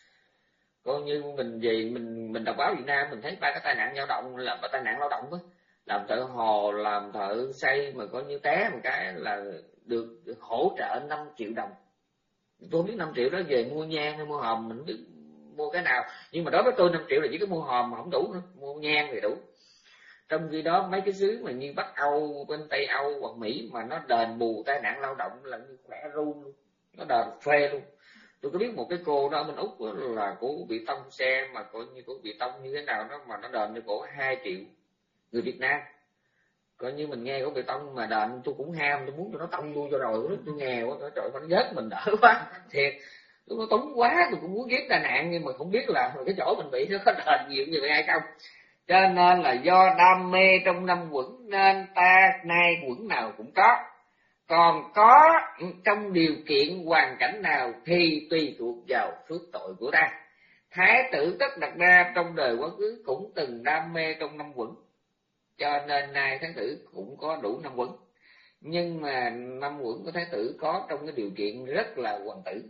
S1: Coi như mình về mình mình đọc báo Việt Nam mình thấy ba cái tai nạn lao động là ba tai nạn lao động đó, làm thợ hồ, làm thợ xây mà coi như té một cái là được, được hỗ trợ năm triệu đồng. Tôi không biết năm triệu đó về mua nhang hay mua hòm, mình biết mua cái nào, nhưng mà đối với tôi năm triệu là chỉ có mua hòm mà không đủ nữa, mua nhang thì đủ. Trong khi đó mấy cái xứ mà như Bắc Âu, bên Tây Âu hoặc Mỹ mà nó đền bù tai nạn lao động là như khỏe ru luôn, nó đền phê luôn. Tôi có biết một cái cô đó ở bên Úc là cô bị tông xe mà coi như cô bị tông như thế nào đó mà nó đền cho cổ hai triệu người Việt Nam. Coi như mình nghe cổ bị tông mà đền, tôi cũng ham, tôi muốn cho nó tông tôi cho rồi, tôi nghèo quá, trời ơi, nó vớt mình đỡ quá, thiệt. Nó túng quá, tôi cũng muốn ghét tai nạn nhưng mà không biết là cái chỗ mình bị nó có đền nhiều như vậy hay không. Cho nên là do đam mê trong năm quẩn nên ta nay quẩn nào cũng có. Còn có trong điều kiện hoàn cảnh nào thì tùy thuộc vào phước tội của ta. Thái tử Tất Đạt Đa trong đời quá khứ cũng từng đam mê trong năm quẩn, cho nên nay thái tử cũng có đủ năm quẩn. Nhưng mà năm quẩn của thái tử có trong cái điều kiện rất là hoàng tử.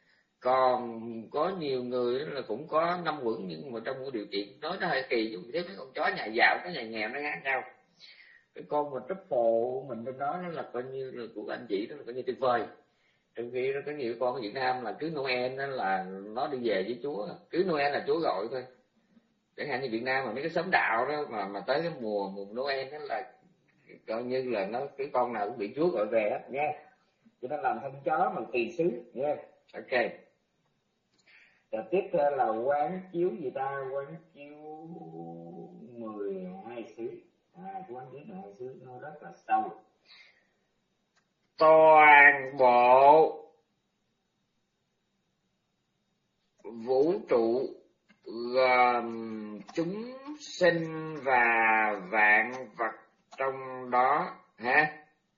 S1: Còn có nhiều người là cũng có năm quẩn nhưng mà trong cái điều kiện nói nó hơi kỳ, chứ thấy mấy con chó nhà giàu cái nhà nghèo nó khác nhau. Cái con mà truffle mình bên đó nó là coi như là của anh chị đó là coi như tuyệt vời. Trong khi nó có nhiều con ở Việt Nam là cứ Noel đó là nó đi về với Chúa, cứ Noel là Chúa gọi thôi. Chẳng hạn như Việt Nam mà mấy cái xóm đạo đó mà mà tới cái mùa mùa Noel đó là coi như là nó cái con nào cũng bị Chúa gọi về hết nha. Cho nên làm thân chó mà kỳ sứ nha. Ok. Rồi tiếp theo là quán chiếu gì ta? Quán chiếu mười hai xứ. À, quán chiếu mười hai xứ nó rất là sâu. Toàn bộ vũ trụ gồm chúng sinh và vạn vật trong đó ha,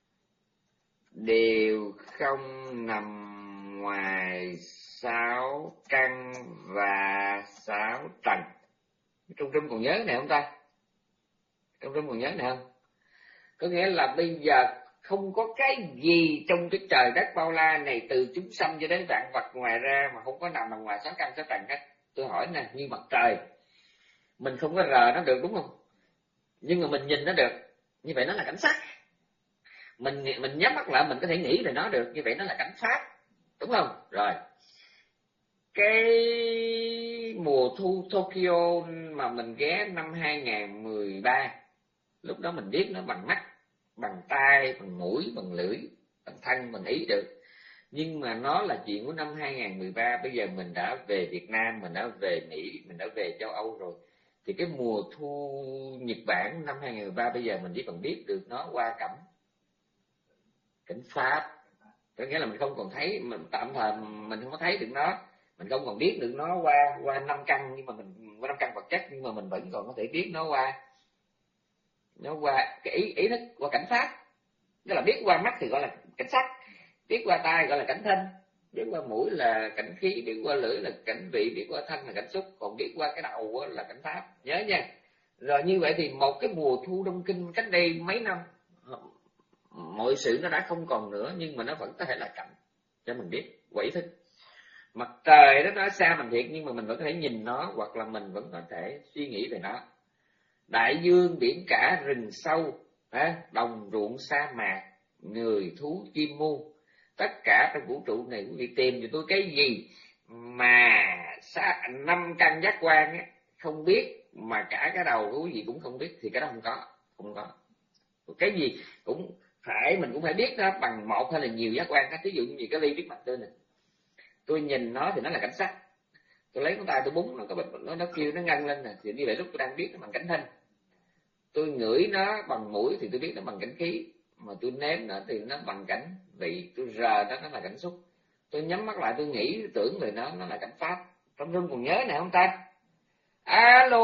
S1: đều không nằm ngoài sáu căn và sáu tầng. Trung Trung còn nhớ cái này không ta? Trung Trung còn nhớ này không? Có nghĩa là bây giờ không có cái gì trong cái trời đất bao la này, từ chúng sanh cho đến vạn vật ngoài ra mà không có nằm nằm ngoài sáu căn sáu tầng hết. Tôi hỏi nè, như mặt trời mình không có rờ nó được đúng không? Nhưng mà mình nhìn nó được, như vậy nó là cảnh sắc. Mình mình nhắm mắt lại mình có thể nghĩ về nó được, như vậy nó là cảnh pháp, đúng không? Rồi cái mùa thu Tokyo mà mình ghé năm hai không một ba, lúc đó mình biết nó bằng mắt, bằng tai, bằng mũi, bằng lưỡi, bằng thân, bằng ý được. Nhưng mà nó là chuyện của năm hai không một ba. Bây giờ mình đã về Việt Nam, mình đã về Mỹ, mình đã về châu Âu rồi. Thì cái mùa thu Nhật Bản năm hai không một ba bây giờ mình chỉ còn biết được nó qua cảnh cảnh pháp. Có nghĩa là mình không còn thấy, mình tạm thời mình không có thấy được nó, mình không còn biết được nó qua qua năm căn, nhưng mà mình qua năm căn vật chất, nhưng mà mình vẫn còn có thể biết nó qua nó qua cái ý ý thức, qua cảnh pháp. Tức là biết qua mắt thì gọi là cảnh sắc, biết qua tai gọi là cảnh thinh, Biết qua mũi là cảnh khí, biết qua lưỡi là cảnh vị, biết qua thân là cảnh xúc, còn biết qua cái đầu là cảnh pháp. Nhớ nha. Rồi như vậy thì một cái mùa thu đông kinh cách đây mấy năm, mọi sự nó đã không còn nữa, nhưng mà nó vẫn có thể là cảnh cho mình biết, quỷ thức. Mặt trời đó nó xa mình thiệt, nhưng mà mình vẫn có thể nhìn nó, hoặc là mình vẫn có thể suy nghĩ về nó. Đại dương, biển cả, rừng sâu, đồng ruộng, sa mạc, người, thú, chim muôn, tất cả trong vũ trụ này, quý vị tìm cho tôi cái gì mà năm căn giác quan không biết, mà cả cái đầu của quý vị cũng không biết, thì cái đó không có, không có. Cái gì cũng phải, mình cũng phải biết nó bằng một hay là nhiều giác quan. Ví dụ như cái ly biết mặt tôi này, tôi nhìn nó thì nó là cảnh sắc, tôi lấy con tay tôi búng nó có nó nó kêu nó ngân lên nè, thì như vậy lúc tôi đang biết nó bằng cảnh thinh. Tôi ngửi nó bằng mũi thì tôi biết nó bằng cảnh khí, mà tôi nếm nó thì nó bằng cảnh vị, tôi rờ nó nó là cảnh xúc. Tôi nhắm mắt lại tôi nghĩ tôi tưởng về nó nó là cảnh pháp. Trong rung còn nhớ nè không ta? Alo,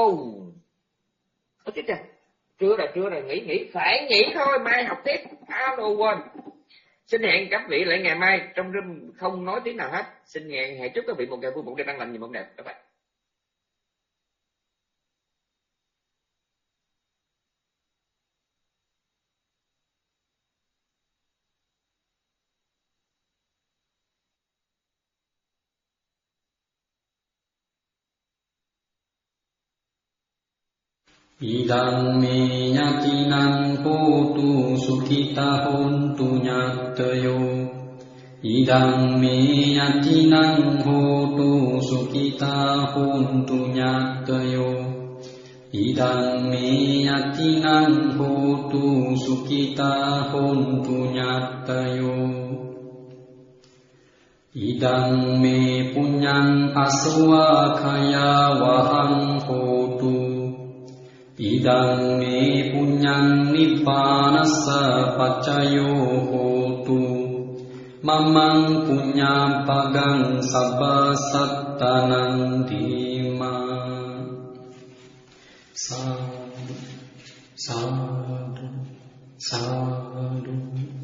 S1: ơ chết rồi, chưa rồi chưa rồi, nghỉ nghỉ phải nghỉ thôi, mai học tiếp. Alo quên. Xin hẹn các vị lại ngày mai, trong room không nói tiếng nào hết. Xin hẹn, hẹn chúc các vị một ngày vui, một đêm an lành, nhiều mộng đẹp. Bye bye.
S2: Idang me yatinang hotu sukhita hontu nyatayo. Idang me yatinang hotu sukhita hontu nyatayo. Idang me yatinang hotu sukhita hontu nyatayo. Idang me punyang aswa khaya wahang hotu. Idang me punyang nibbanassa paccayo hotu. Mamang punya pagang sabba sattanang dima. Sadhu, sadhu, sadhu.